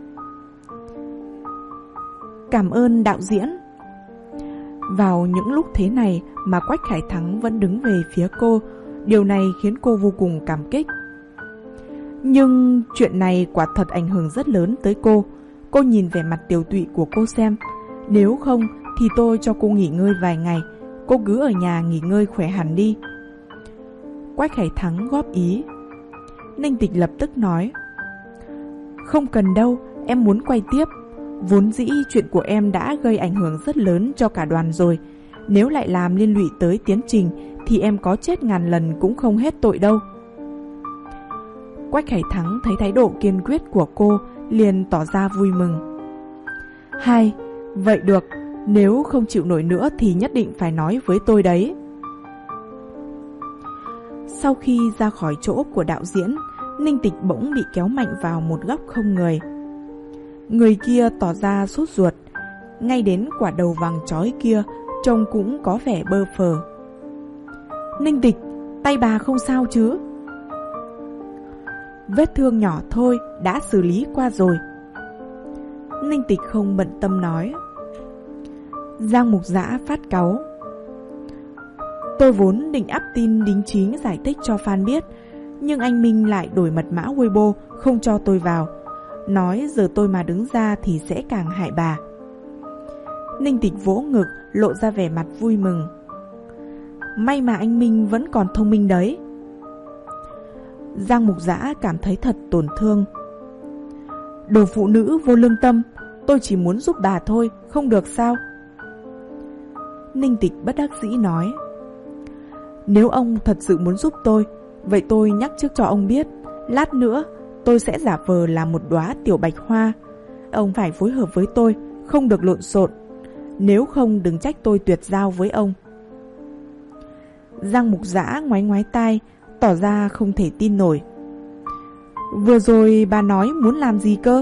Cảm ơn đạo diễn. Vào những lúc thế này mà Quách Khải Thắng vẫn đứng về phía cô, điều này khiến cô vô cùng cảm kích. Nhưng chuyện này quả thật ảnh hưởng rất lớn tới cô. Cô nhìn vẻ mặt tiều tụy của cô xem. Nếu không thì tôi cho cô nghỉ ngơi vài ngày, cô cứ ở nhà nghỉ ngơi khỏe hẳn đi. Quách Khải Thắng góp ý. Ninh Tịch lập tức nói. Không cần đâu, em muốn quay tiếp. Vốn dĩ chuyện của em đã gây ảnh hưởng rất lớn cho cả đoàn rồi. Nếu lại làm liên lụy tới tiến trình thì em có chết ngàn lần cũng không hết tội đâu. Quách Khải Thắng thấy thái độ kiên quyết của cô, liền tỏ ra vui mừng. Hay, vậy được, nếu không chịu nổi nữa thì nhất định phải nói với tôi đấy. Sau khi ra khỏi chỗ của đạo diễn, Ninh Tịch bỗng bị kéo mạnh vào một góc không người. Người kia tỏ ra sốt ruột, ngay đến quả đầu vàng chói kia trông cũng có vẻ bơ phờ. Ninh Tịch, tay bà không sao chứ? Vết thương nhỏ thôi, đã xử lý qua rồi. Ninh Tịch không bận tâm nói. Giang Mục Dã phát cáu. Tôi vốn định up tin đính chính giải thích cho fan biết, nhưng anh Minh lại đổi mật mã Weibo không cho tôi vào, nói giờ tôi mà đứng ra thì sẽ càng hại bà. Ninh Tịch vỗ ngực, lộ ra vẻ mặt vui mừng. May mà anh Minh vẫn còn thông minh đấy. Giang Mục Dã cảm thấy thật tổn thương. Đồ phụ nữ vô lương tâm, tôi chỉ muốn giúp bà thôi, không được sao? Ninh Tịch bất đắc dĩ nói. Nếu ông thật sự muốn giúp tôi, vậy tôi nhắc trước cho ông biết, lát nữa tôi sẽ giả vờ là một đóa tiểu bạch hoa. Ông phải phối hợp với tôi, không được lộn xộn. Nếu không đừng trách tôi tuyệt giao với ông. Giang Mục Dã ngoái ngoái tai, tỏ ra không thể tin nổi. Vừa rồi bà nói muốn làm gì cơ?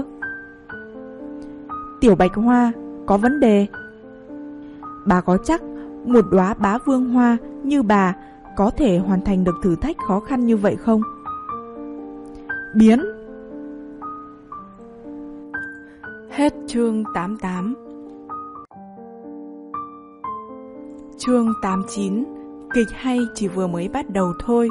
Tiểu bạch hoa, có vấn đề. Bà có chắc một đóa bá vương hoa như bà có thể hoàn thành được thử thách khó khăn như vậy không? Biến. Hết chương tám mươi tám. Chương tám mươi chín. Kịch hay chỉ vừa mới bắt đầu thôi.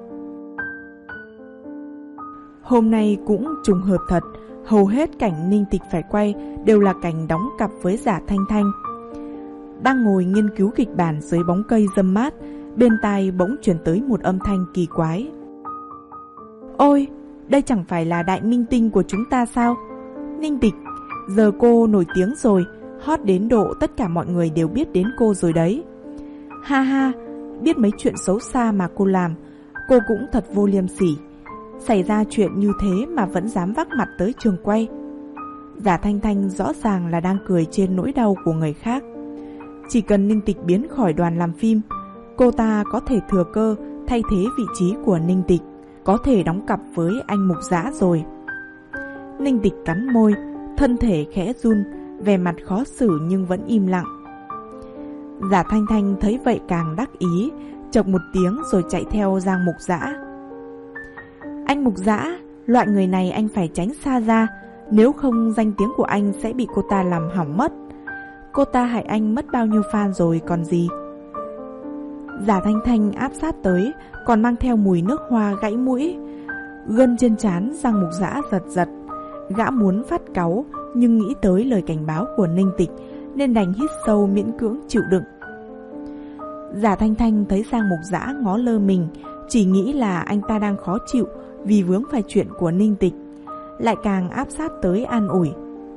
Hôm nay cũng trùng hợp thật, hầu hết cảnh Ninh Tịch phải quay đều là cảnh đóng cặp với Giả Thanh Thanh. Đang ngồi nghiên cứu kịch bản dưới bóng cây râm mát, bên tai bỗng truyền tới một âm thanh kỳ quái. Ôi, đây chẳng phải là đại minh tinh của chúng ta sao? Ninh Tịch, giờ cô nổi tiếng rồi, hot đến độ tất cả mọi người đều biết đến cô rồi đấy. Ha ha, biết mấy chuyện xấu xa mà cô làm, cô cũng thật vô liêm sỉ. Xảy ra chuyện như thế mà vẫn dám vác mặt tới trường quay. Giả Thanh Thanh rõ ràng là đang cười trên nỗi đau của người khác. Chỉ cần Ninh Tịch biến khỏi đoàn làm phim, cô ta có thể thừa cơ thay thế vị trí của Ninh Tịch, có thể đóng cặp với anh Mục Dã rồi. Ninh Tịch cắn môi, thân thể khẽ run, vẻ mặt khó xử nhưng vẫn im lặng. Giả Thanh Thanh thấy vậy càng đắc ý, chộc một tiếng rồi chạy theo Giang Mục Dã. Anh Mục Dã, loại người này anh phải tránh xa ra, nếu không danh tiếng của anh sẽ bị cô ta làm hỏng mất. Cô ta hại anh mất bao nhiêu fan rồi còn gì. Giả Thanh Thanh áp sát tới, còn mang theo mùi nước hoa gãy mũi. Gân trên trán Giang Mục Dã giật giật. Gã muốn phát cáu, nhưng nghĩ tới lời cảnh báo của Ninh Tịch nên đành hít sâu miễn cưỡng chịu đựng. Giả Thanh Thanh thấy Giang Mục Dã ngó lơ mình, chỉ nghĩ là anh ta đang khó chịu vì vướng phải chuyện của Ninh Tịch, lại càng áp sát tới an ủi.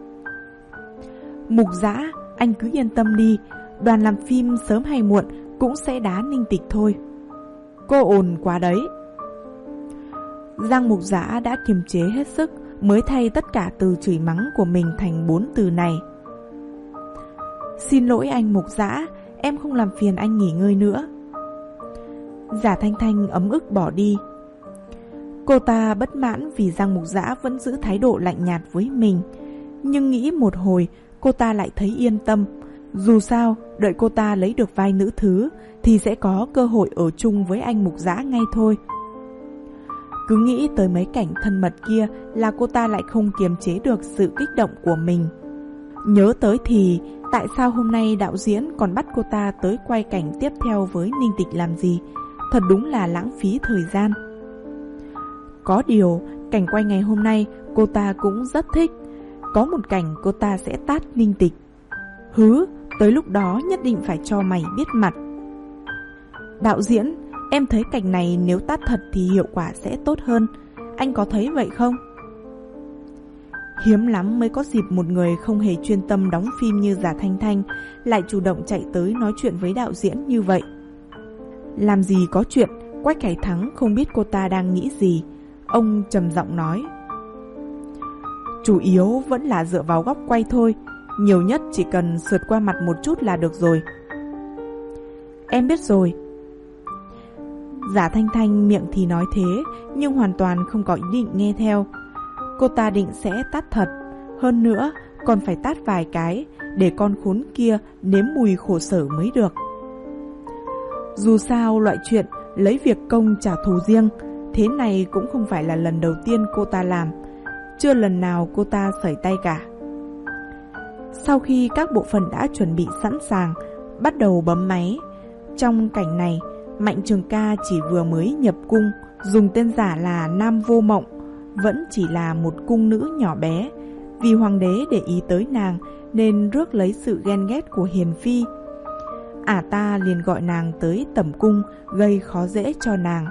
Mục Dã, anh cứ yên tâm đi, đoàn làm phim sớm hay muộn cũng sẽ đá Ninh Tịch thôi. Cô ồn quá đấy. Giang Mục Dã đã kiềm chế hết sức mới thay tất cả từ chửi mắng của mình thành bốn từ này. Xin lỗi anh Mục Dã, em không làm phiền anh nghỉ ngơi nữa. Giả Thanh Thanh ấm ức bỏ đi. Cô ta bất mãn vì Giang Mục Dã vẫn giữ thái độ lạnh nhạt với mình, nhưng nghĩ một hồi cô ta lại thấy yên tâm. Dù sao, đợi cô ta lấy được vai nữ thứ thì sẽ có cơ hội ở chung với anh Mục Dã ngay thôi. Cứ nghĩ tới mấy cảnh thân mật kia là cô ta lại không kiềm chế được sự kích động của mình. Nhớ tới thì tại sao hôm nay đạo diễn còn bắt cô ta tới quay cảnh tiếp theo với Ninh Tịch làm gì? Thật đúng là lãng phí thời gian. Có điều, cảnh quay ngày hôm nay cô ta cũng rất thích. Có một cảnh cô ta sẽ tát Ninh Tịch. Hứ, tới lúc đó nhất định phải cho mày biết mặt. Đạo diễn, em thấy cảnh này nếu tát thật thì hiệu quả sẽ tốt hơn. Anh có thấy vậy không? Hiếm lắm mới có dịp một người không hề chuyên tâm đóng phim như Giả Thanh Thanh lại chủ động chạy tới nói chuyện với đạo diễn như vậy. Làm gì có chuyện, Quách Khải Thắng không biết cô ta đang nghĩ gì. Ông trầm giọng nói. Chủ yếu vẫn là dựa vào góc quay thôi, nhiều nhất chỉ cần sượt qua mặt một chút là được rồi. Em biết rồi. Giả Thanh Thanh miệng thì nói thế, nhưng hoàn toàn không có ý định nghe theo. Cô ta định sẽ tát thật, hơn nữa còn phải tát vài cái để con khốn kia nếm mùi khổ sở mới được. Dù sao loại chuyện lấy việc công trả thù riêng thế này cũng không phải là lần đầu tiên cô ta làm, chưa lần nào cô ta sẩy tay cả. Sau khi các bộ phận đã chuẩn bị sẵn sàng, bắt đầu bấm máy. Trong cảnh này, Mạnh Trường Ca chỉ vừa mới nhập cung, dùng tên giả là Nam Vô Mộng, vẫn chỉ là một cung nữ nhỏ bé. Vì hoàng đế để ý tới nàng nên rước lấy sự ghen ghét của hiền phi. Ả ta liền gọi nàng tới tẩm cung, gây khó dễ cho nàng.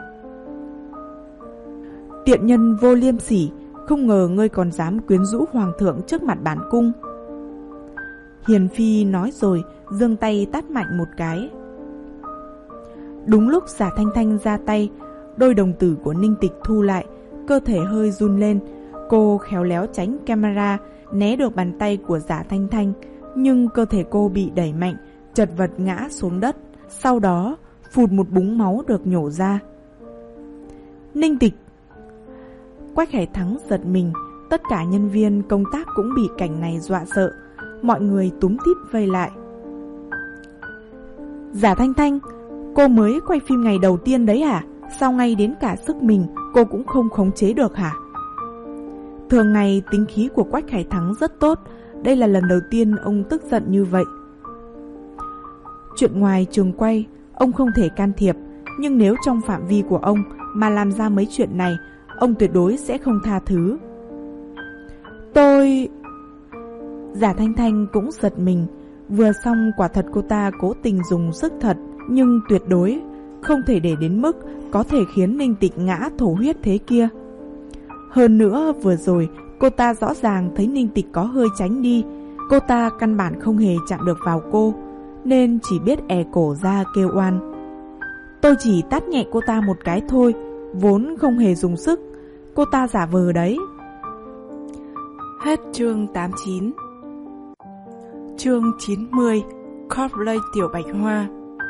Tiện nhân vô liêm sỉ, không ngờ ngươi còn dám quyến rũ hoàng thượng trước mặt bản cung. Hiền phi nói rồi, giương tay tát mạnh một cái. Đúng lúc Giả Thanh Thanh ra tay, đôi đồng tử của Ninh Tịch thu lại, cơ thể hơi run lên. Cô khéo léo tránh camera, né được bàn tay của Giả Thanh Thanh, nhưng cơ thể cô bị đẩy mạnh, chật vật ngã xuống đất. Sau đó, phụt một búng máu được nhổ ra. Ninh Tịch! Quách Khải Thắng giật mình, tất cả nhân viên công tác cũng bị cảnh này dọa sợ. Mọi người túm tít vây lại. Giả Thanh Thanh, cô mới quay phim ngày đầu tiên đấy hả? Sao ngay đến cả sức mình cô cũng không khống chế được hả? Thường ngày tính khí của Quách Khải Thắng rất tốt, đây là lần đầu tiên ông tức giận như vậy. Chuyện ngoài trường quay, ông không thể can thiệp, nhưng nếu trong phạm vi của ông mà làm ra mấy chuyện này, ông tuyệt đối sẽ không tha thứ. Tôi... Giả Thanh Thanh cũng giật mình. Vừa xong quả thật cô ta cố tình dùng sức thật, nhưng tuyệt đối không thể để đến mức có thể khiến Ninh Tịch ngã thổ huyết thế kia. Hơn nữa vừa rồi cô ta rõ ràng thấy Ninh Tịch có hơi tránh đi. Cô ta căn bản không hề chạm được vào cô, nên chỉ biết è cổ ra kêu oan. Tôi chỉ tát nhẹ cô ta một cái thôi, vốn không hề dùng sức. Cô ta giả vờ đấy. Hết chương tám mươi chín. Chương chín mươi. Cosplay Tiểu Bạch Hoa.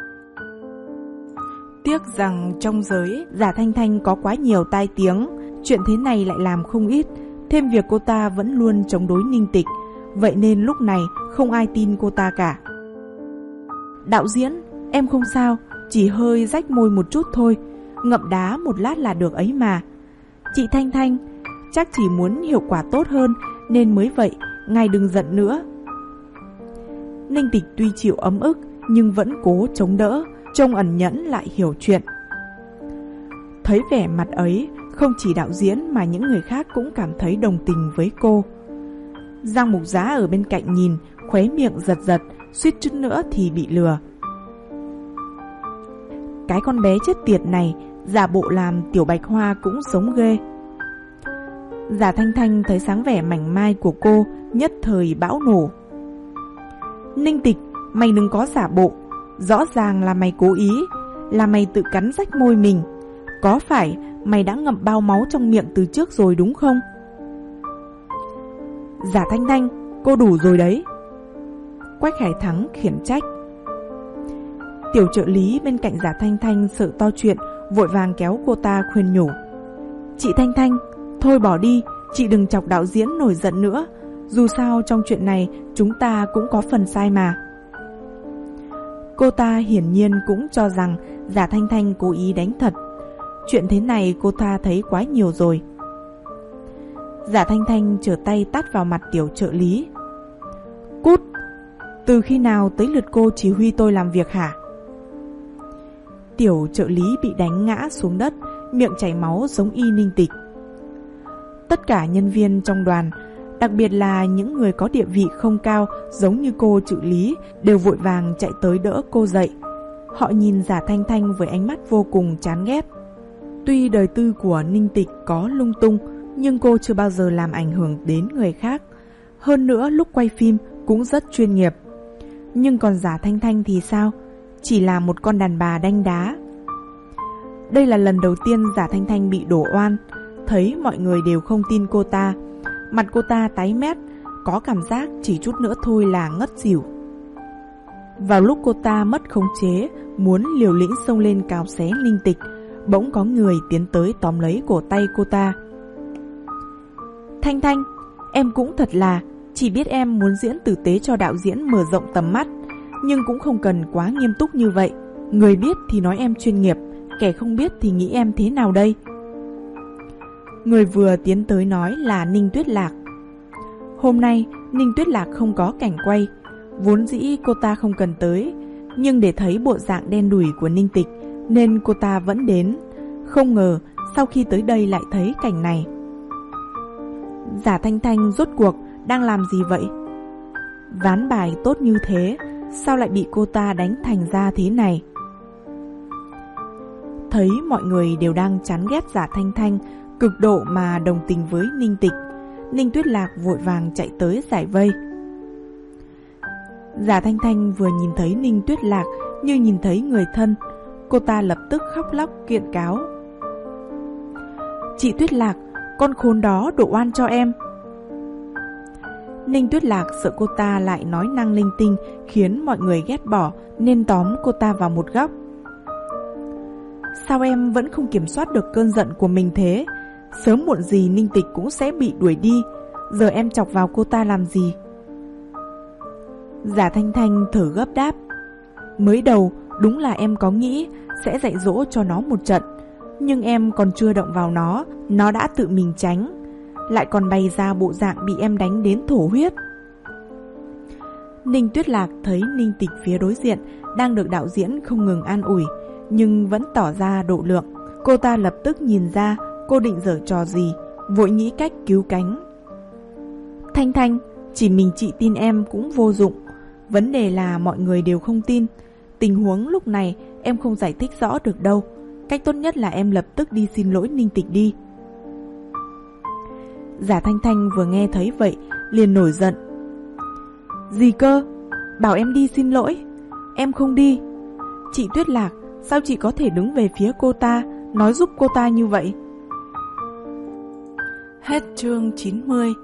Tiếc rằng trong giới Giả Thanh Thanh có quá nhiều tai tiếng, chuyện thế này lại làm không ít. Thêm việc cô ta vẫn luôn chống đối Ninh Tịch, vậy nên lúc này không ai tin cô ta cả. Đạo diễn, em không sao, chỉ hơi rách môi một chút thôi, ngậm đá một lát là được ấy mà. Chị Thanh Thanh, chắc chỉ muốn hiệu quả tốt hơn nên mới vậy, ngài đừng giận nữa. Ninh Tịch tuy chịu ấm ức nhưng vẫn cố chống đỡ, trông ẩn nhẫn lại hiểu chuyện. Thấy vẻ mặt ấy, không chỉ đạo diễn mà những người khác cũng cảm thấy đồng tình với cô. Giang Mục Giá ở bên cạnh nhìn, khóe miệng giật giật, suýt chút nữa thì bị lừa. Cái con bé chết tiệt này, giả bộ làm Tiểu Bạch Hoa cũng sống ghê. Giả Thanh Thanh thấy sáng vẻ mảnh mai của cô, nhất thời bão nổ. Ninh Tịch, mày đừng có giả bộ, rõ ràng là mày cố ý, là mày tự cắn rách môi mình. Có phải mày đã ngậm bao máu trong miệng từ trước rồi đúng không? Giả Thanh Thanh, cô đủ rồi đấy. Quách Hải Thắng khiển trách. Tiểu trợ lý bên cạnh Giả Thanh Thanh sợ to chuyện, vội vàng kéo cô ta khuyên nhủ. Chị Thanh Thanh, thôi bỏ đi, chị đừng chọc đạo diễn nổi giận nữa. Dù sao trong chuyện này chúng ta cũng có phần sai mà. Cô ta hiển nhiên cũng cho rằng Giả Thanh Thanh cố ý đánh thật. Chuyện thế này cô ta thấy quá nhiều rồi. Giả Thanh Thanh trở tay tát vào mặt tiểu trợ lý. Cút! Từ khi nào tới lượt cô chỉ huy tôi làm việc hả? Tiểu trợ lý bị đánh ngã xuống đất, miệng chảy máu giống y Ninh Tịch. Tất cả nhân viên trong đoàn, đặc biệt là những người có địa vị không cao giống như cô trợ lý, đều vội vàng chạy tới đỡ cô dậy. Họ nhìn Giả Thanh Thanh với ánh mắt vô cùng chán ghét. Tuy đời tư của Ninh Tịch có lung tung, nhưng cô chưa bao giờ làm ảnh hưởng đến người khác. Hơn nữa lúc quay phim cũng rất chuyên nghiệp. Nhưng còn Giả Thanh Thanh thì sao? Chỉ là một con đàn bà đanh đá. Đây là lần đầu tiên Giả Thanh Thanh bị đổ oan. Thấy mọi người đều không tin cô ta, mặt cô ta tái mét, có cảm giác chỉ chút nữa thôi là ngất xỉu. Vào lúc cô ta mất khống chế, muốn liều lĩnh xông lên cào xé Ninh Tịch, bỗng có người tiến tới tóm lấy cổ tay cô ta. Thanh Thanh, em cũng thật là, chỉ biết em muốn diễn tử tế cho đạo diễn mở rộng tầm mắt, nhưng cũng không cần quá nghiêm túc như vậy. Người biết thì nói em chuyên nghiệp, kẻ không biết thì nghĩ em thế nào đây? Người vừa tiến tới nói là Ninh Tuyết Lạc. Hôm nay Ninh Tuyết Lạc không có cảnh quay, vốn dĩ cô ta không cần tới, nhưng để thấy bộ dạng đen đủi của Ninh Tịch nên cô ta vẫn đến. Không ngờ sau khi tới đây lại thấy cảnh này. Giả Thanh Thanh rốt cuộc đang làm gì vậy? Ván bài tốt như thế, sao lại bị cô ta đánh thành ra thế này? Thấy mọi người đều đang chán ghét Giả Thanh Thanh cực độ mà đồng tình với Ninh Tịch, Ninh Tuyết Lạc vội vàng chạy tới giải vây. Giả Thanh Thanh vừa nhìn thấy Ninh Tuyết Lạc như nhìn thấy người thân, cô ta lập tức khóc lóc kiện cáo. Chị Tuyết Lạc, con khốn đó đổ oan cho em. Ninh Tuyết Lạc sợ cô ta lại nói năng linh tinh khiến mọi người ghét bỏ nên tóm cô ta vào một góc. Sao em vẫn không kiểm soát được cơn giận của mình thế? Sớm muộn gì Ninh Tịch cũng sẽ bị đuổi đi, giờ em chọc vào cô ta làm gì? Giả Thanh Thanh thở gấp đáp. Mới đầu đúng là em có nghĩ sẽ dạy dỗ cho nó một trận, nhưng em còn chưa động vào nó, nó đã tự mình tránh, lại còn bày ra bộ dạng bị em đánh đến thổ huyết. Ninh Tuyết Lạc thấy Ninh Tịch phía đối diện đang được đạo diễn không ngừng an ủi, nhưng vẫn tỏ ra độ lượng. Cô ta lập tức nhìn ra cô định giở trò gì, vội nghĩ cách cứu cánh. Thanh Thanh, chỉ mình chị tin em cũng vô dụng. Vấn đề là mọi người đều không tin. Tình huống lúc này em không giải thích rõ được đâu. Cách tốt nhất là em lập tức đi xin lỗi Ninh Tịch đi. Giả Thanh Thanh vừa nghe thấy vậy liền nổi giận. Gì cơ? Bảo em đi xin lỗi? Em không đi. Chị Tuyết Lạc, sao chị có thể đứng về phía cô ta, nói giúp cô ta như vậy? Hết chương chín mươi.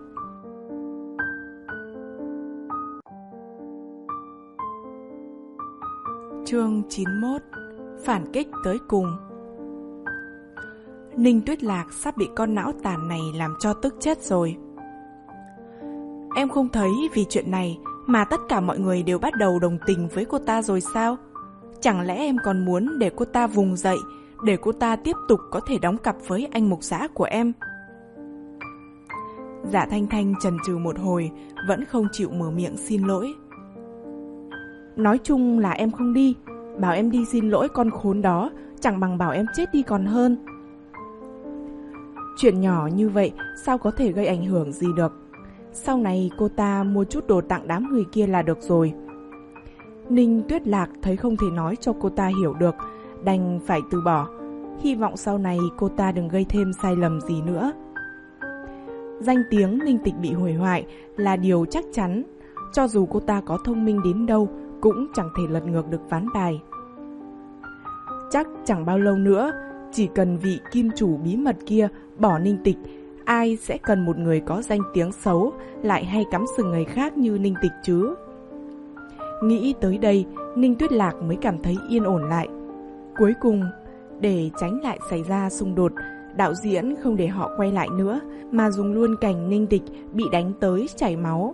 Chương chín mươi mốt. Phản kích tới cùng. Ninh Tuyết Lạc sắp bị con não tàn này làm cho tức chết rồi. Em không thấy vì chuyện này Mà tất cả mọi người đều bắt đầu đồng tình với cô ta rồi sao? Chẳng lẽ em còn muốn để cô ta vùng dậy, để cô ta tiếp tục có thể đóng cặp với anh mục giã của em? Dạ Thanh Thanh chần chừ một hồi, vẫn không chịu mở miệng xin lỗi. Nói chung là em không đi, bảo em đi xin lỗi con khốn đó, chẳng bằng bảo em chết đi còn hơn. Chuyện nhỏ như vậy sao có thể gây ảnh hưởng gì được? Sau này cô ta mua chút đồ tặng đám người kia là được rồi. Ninh Tuyết Lạc thấy không thể nói cho cô ta hiểu được, đành phải từ bỏ, hy vọng sau này cô ta đừng gây thêm sai lầm gì nữa. Danh tiếng Ninh Tịch bị hủy hoại là điều chắc chắn, cho dù cô ta có thông minh đến đâu cũng chẳng thể lật ngược được ván bài. Chắc chẳng bao lâu nữa, chỉ cần vị kim chủ bí mật kia bỏ Ninh Tịch, ai sẽ cần một người có danh tiếng xấu lại hay cắm sừng người khác như Ninh Tịch chứ? Nghĩ tới đây, Ninh Tuyết Lạc mới cảm thấy yên ổn lại. Cuối cùng, để tránh lại xảy ra xung đột, đạo diễn không để họ quay lại nữa, mà dùng luôn cảnh Ninh Tịch bị đánh tới chảy máu.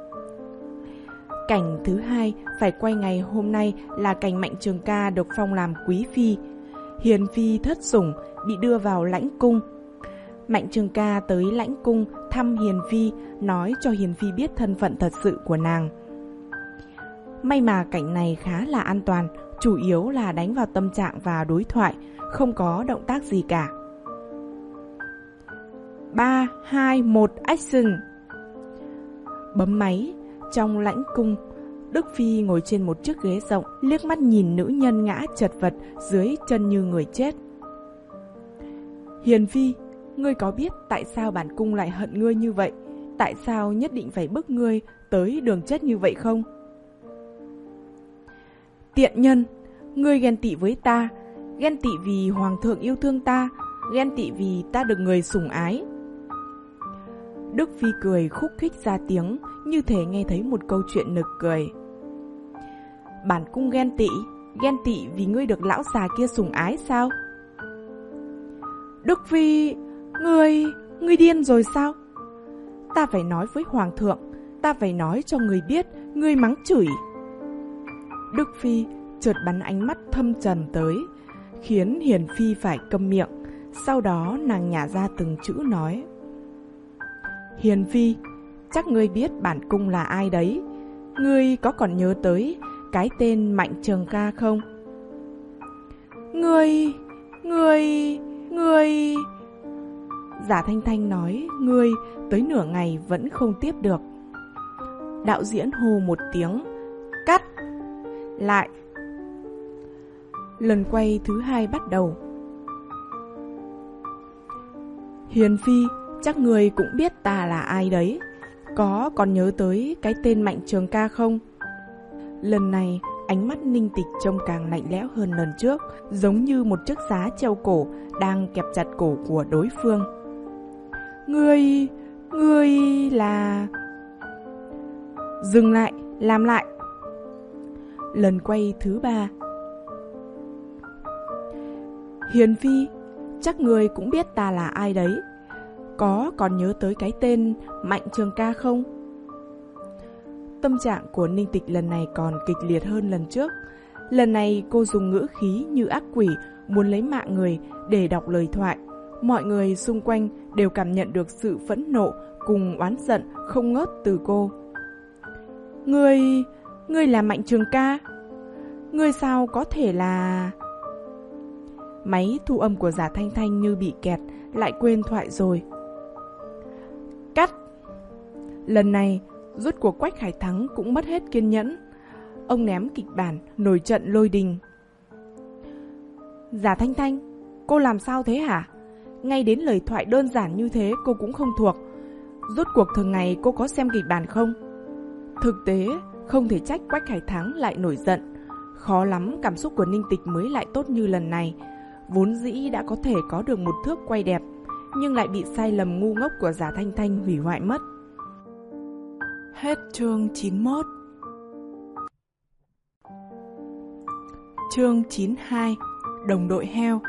Cảnh thứ hai phải quay ngày hôm nay là cảnh Mạnh Trường Ca được phong làm quý phi. Hiền phi thất sủng bị đưa vào lãnh cung. Mạnh Trường Ca tới lãnh cung thăm Hiền phi, nói cho Hiền phi biết thân phận thật sự của nàng. May mà cảnh này khá là an toàn, chủ yếu là đánh vào tâm trạng và đối thoại, không có động tác gì cả. ba, hai, một, action! Bấm máy. Trong lãnh cung, Đức Phi ngồi trên một chiếc ghế rộng, liếc mắt nhìn nữ nhân ngã chật vật dưới chân như người chết. Hiền phi, ngươi có biết tại sao bản cung lại hận ngươi như vậy? Tại sao nhất định phải bức ngươi tới đường chết như vậy không? Tiện nhân, ngươi ghen tị với ta, ghen tị vì hoàng thượng yêu thương ta, ghen tị vì ta được người sủng ái. Đức Phi cười khúc khích ra tiếng, như thể nghe thấy một câu chuyện nực cười. Bản cung ghen tị, ghen tị vì ngươi được lão già kia sủng ái sao? Đức Phi, ngươi, ngươi điên rồi sao? Ta phải nói với hoàng thượng, ta phải nói cho người biết, ngươi mắng chửi. Đức Phi chợt bắn ánh mắt thâm trầm tới, khiến Hiền Phi phải câm miệng. Sau đó nàng nhả ra từng chữ nói: Hiền phi, chắc ngươi biết bản cung là ai đấy. Ngươi có còn nhớ tới cái tên Mạnh Trường Ca không? Ngươi, ngươi, ngươi... Giả Thanh Thanh nói ngươi tới nửa ngày vẫn không tiếp được. Đạo diễn hô một tiếng, cắt, lại. Lần quay thứ hai bắt đầu. Hiền phi, chắc người cũng biết ta là ai đấy. Có còn nhớ tới cái tên Mạnh Trường Ca không? Lần này ánh mắt Ninh Tịch trông càng lạnh lẽo hơn lần trước, giống như một chiếc giá treo cổ đang kẹp chặt cổ của đối phương. Ngươi, ngươi là... Dừng lại, làm lại. Lần quay thứ ba. Hiền phi, chắc người cũng biết ta là ai đấy. Có còn nhớ tới cái tên Mạnh Trường Ca không? Tâm trạng của Ninh Tịch lần này còn kịch liệt hơn lần trước. Lần này cô dùng ngữ khí như ác quỷ, muốn lấy mạng người để đọc lời thoại. Mọi người xung quanh đều cảm nhận được sự phẫn nộ cùng oán giận không ngớt từ cô. Ngươi, ngươi là Mạnh Trường Ca? Ngươi sao có thể là... Máy thu âm của Giả Thanh Thanh như bị kẹt, lại quên thoại rồi. Cắt. Lần này, rốt cuộc Quách Khải Thắng cũng mất hết kiên nhẫn. Ông ném kịch bản, nổi trận lôi đình. Giả Thanh Thanh, cô làm sao thế hả? Ngay đến lời thoại đơn giản như thế cô cũng không thuộc. Rốt cuộc thường ngày cô có xem kịch bản không? Thực tế, không thể trách Quách Khải Thắng lại nổi giận. Khó lắm cảm xúc của Ninh Tịch mới lại tốt như lần này. Vốn dĩ đã có thể có được một thước quay đẹp, nhưng lại bị sai lầm ngu ngốc của Giả Thanh Thanh hủy hoại mất. Hết chương chín mươi mốt. Chương chín mươi hai. Đồng đội heo.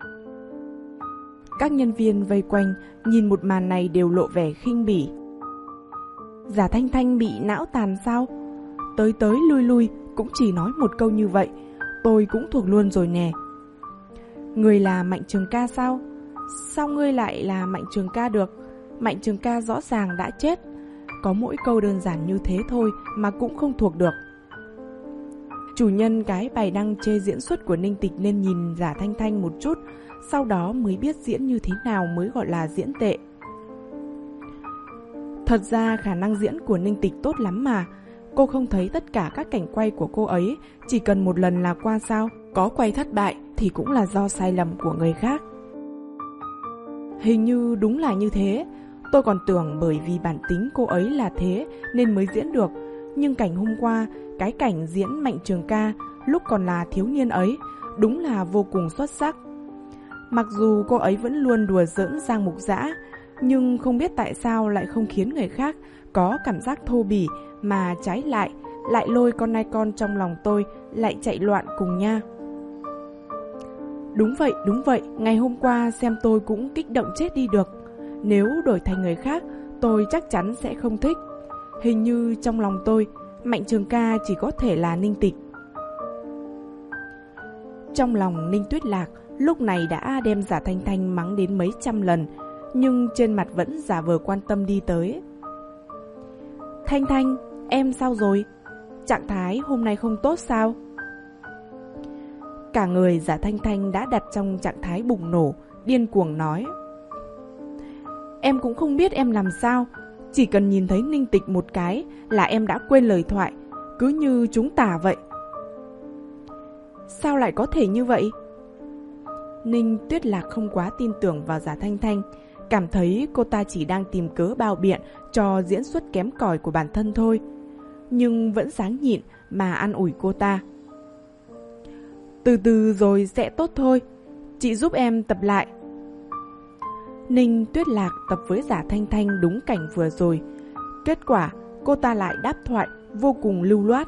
Các nhân viên vây quanh nhìn một màn này đều lộ vẻ khinh bỉ. Giả Thanh Thanh bị não tàn sao? tới tới lui lui cũng chỉ nói một câu như vậy. Tôi cũng thuộc luôn rồi nè. Người là Mạnh Trường Ca sao? Sao ngươi lại là Mạnh Trường Ca được? Mạnh Trường Ca rõ ràng đã chết. Có mỗi câu đơn giản như thế thôi mà cũng không thuộc được. Chủ nhân cái bài đăng chê diễn xuất của Ninh Tịch nên nhìn Giả Thanh Thanh một chút, sau đó mới biết diễn như thế nào mới gọi là diễn tệ. Thật ra khả năng diễn của Ninh Tịch tốt lắm mà. Cô không thấy tất cả các cảnh quay của cô ấy chỉ cần một lần là qua sao? Có quay thất bại thì cũng là do sai lầm của người khác. Hình như đúng là như thế. Tôi còn tưởng bởi vì bản tính cô ấy là thế nên mới diễn được. Nhưng cảnh hôm qua, cái cảnh diễn Mạnh Trường Ca lúc còn là thiếu niên ấy đúng là vô cùng xuất sắc. Mặc dù cô ấy vẫn luôn đùa giỡn Giang Mục Dã, nhưng không biết tại sao lại không khiến người khác có cảm giác thô bỉ, mà trái lại, lại lôi con nai con trong lòng tôi lại chạy loạn cùng nha. Đúng vậy, đúng vậy, ngày hôm qua xem tôi cũng kích động chết đi được. Nếu đổi thành người khác, tôi chắc chắn sẽ không thích. Hình như trong lòng tôi, Mạnh Trường Ca chỉ có thể là Ninh Tịch. Trong lòng Ninh Tuyết Lạc lúc này đã đem Giả Thanh Thanh mắng đến mấy trăm lần, nhưng trên mặt vẫn giả vờ quan tâm đi tới. Thanh Thanh, em sao rồi? Trạng thái hôm nay không tốt sao? Cả người Giả Thanh Thanh đã đặt trong trạng thái bùng nổ, điên cuồng nói. Em cũng không biết em làm sao, chỉ cần nhìn thấy Ninh Tịch một cái là em đã quên lời thoại, cứ như chúng tả vậy. Sao lại có thể như vậy? Ninh Tuyết Lạc không quá tin tưởng vào Giả Thanh Thanh, cảm thấy cô ta chỉ đang tìm cớ bao biện cho diễn xuất kém cỏi của bản thân thôi, nhưng vẫn sáng nhịn mà an ủi cô ta. Từ từ rồi sẽ tốt thôi, chị giúp em tập lại. Ninh Tuyết Lạc tập với Giả Thanh Thanh đúng cảnh vừa rồi, kết quả cô ta lại đáp thoại vô cùng lưu loát.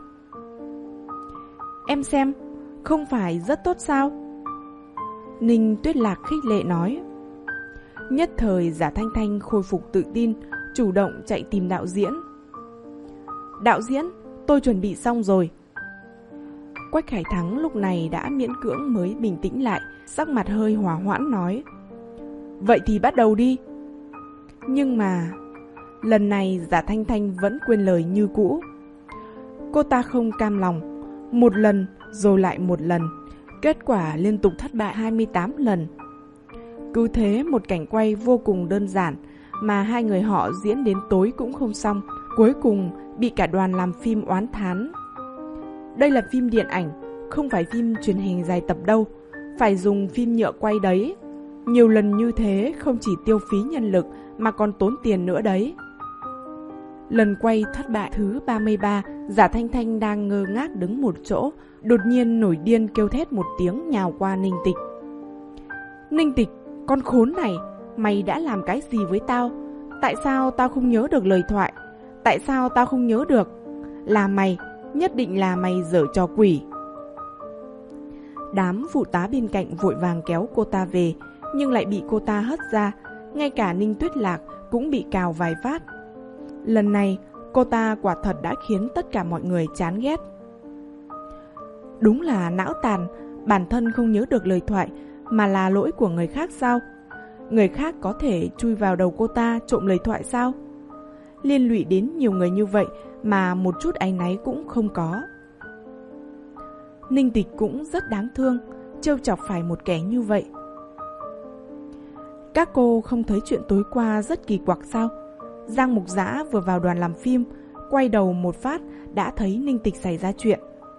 Em xem, không phải rất tốt sao? Ninh Tuyết Lạc khích lệ nói. Nhất thời Giả Thanh Thanh khôi phục tự tin, chủ động chạy tìm đạo diễn. Đạo diễn, tôi chuẩn bị xong rồi. Quách Khải Thắng lúc này đã miễn cưỡng mới bình tĩnh lại, sắc mặt hơi hòa hoãn nói. Vậy thì bắt đầu đi. Nhưng mà lần này Giả Thanh Thanh vẫn quên lời như cũ. Cô ta không cam lòng, một lần rồi lại một lần, kết quả liên tục thất bại hai mươi tám lần. Cứ thế một cảnh quay vô cùng đơn giản mà hai người họ diễn đến tối cũng không xong, cuối cùng bị cả đoàn làm phim oán thán. Đây là phim điện ảnh, không phải phim truyền hình dài tập đâu, phải dùng phim nhựa quay đấy. Nhiều lần như thế không chỉ tiêu phí nhân lực mà còn tốn tiền nữa đấy. Lần quay thất bại thứ ba mươi ba, Giả Thanh Thanh đang ngơ ngác đứng một chỗ, đột nhiên nổi điên kêu thét một tiếng nhào qua Ninh Tịch. Ninh Tịch, con khốn này, mày đã làm cái gì với tao? Tại sao tao không nhớ được lời thoại? Tại sao tao không nhớ được? Là mày, nhất định là mày giở trò quỷ. Đám phụ tá bên cạnh vội vàng kéo cô ta về, nhưng lại bị cô ta hất ra. Ngay cả Ninh Tuyết Lạc cũng bị cào vài phát. Lần này cô ta quả thật đã khiến tất cả mọi người chán ghét. Đúng là não tàn, bản thân không nhớ được lời thoại mà là lỗi của người khác sao? Người khác có thể chui vào đầu cô ta trộm lời thoại sao? Liên lụy đến nhiều người như vậy mà một chút áy náy cũng không có. Ninh Tịch cũng rất đáng thương, trêu chọc phải một kẻ như vậy. Các cô không thấy chuyện tối qua rất kỳ quặc sao? Giang Mục Dã vừa vào đoàn làm phim, quay đầu một phát đã thấy Ninh Tịch xảy ra chuyện.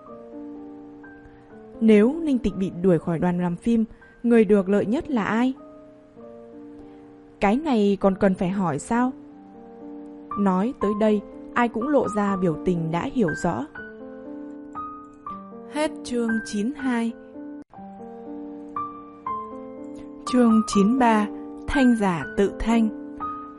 Nếu Ninh Tịch bị đuổi khỏi đoàn làm phim, người được lợi nhất là ai? Cái này còn cần phải hỏi sao? Nói tới đây, ai cũng lộ ra biểu tình đã hiểu rõ. Hết chương chín mươi hai. Chương chín mươi ba. Thanh giả tự thanh.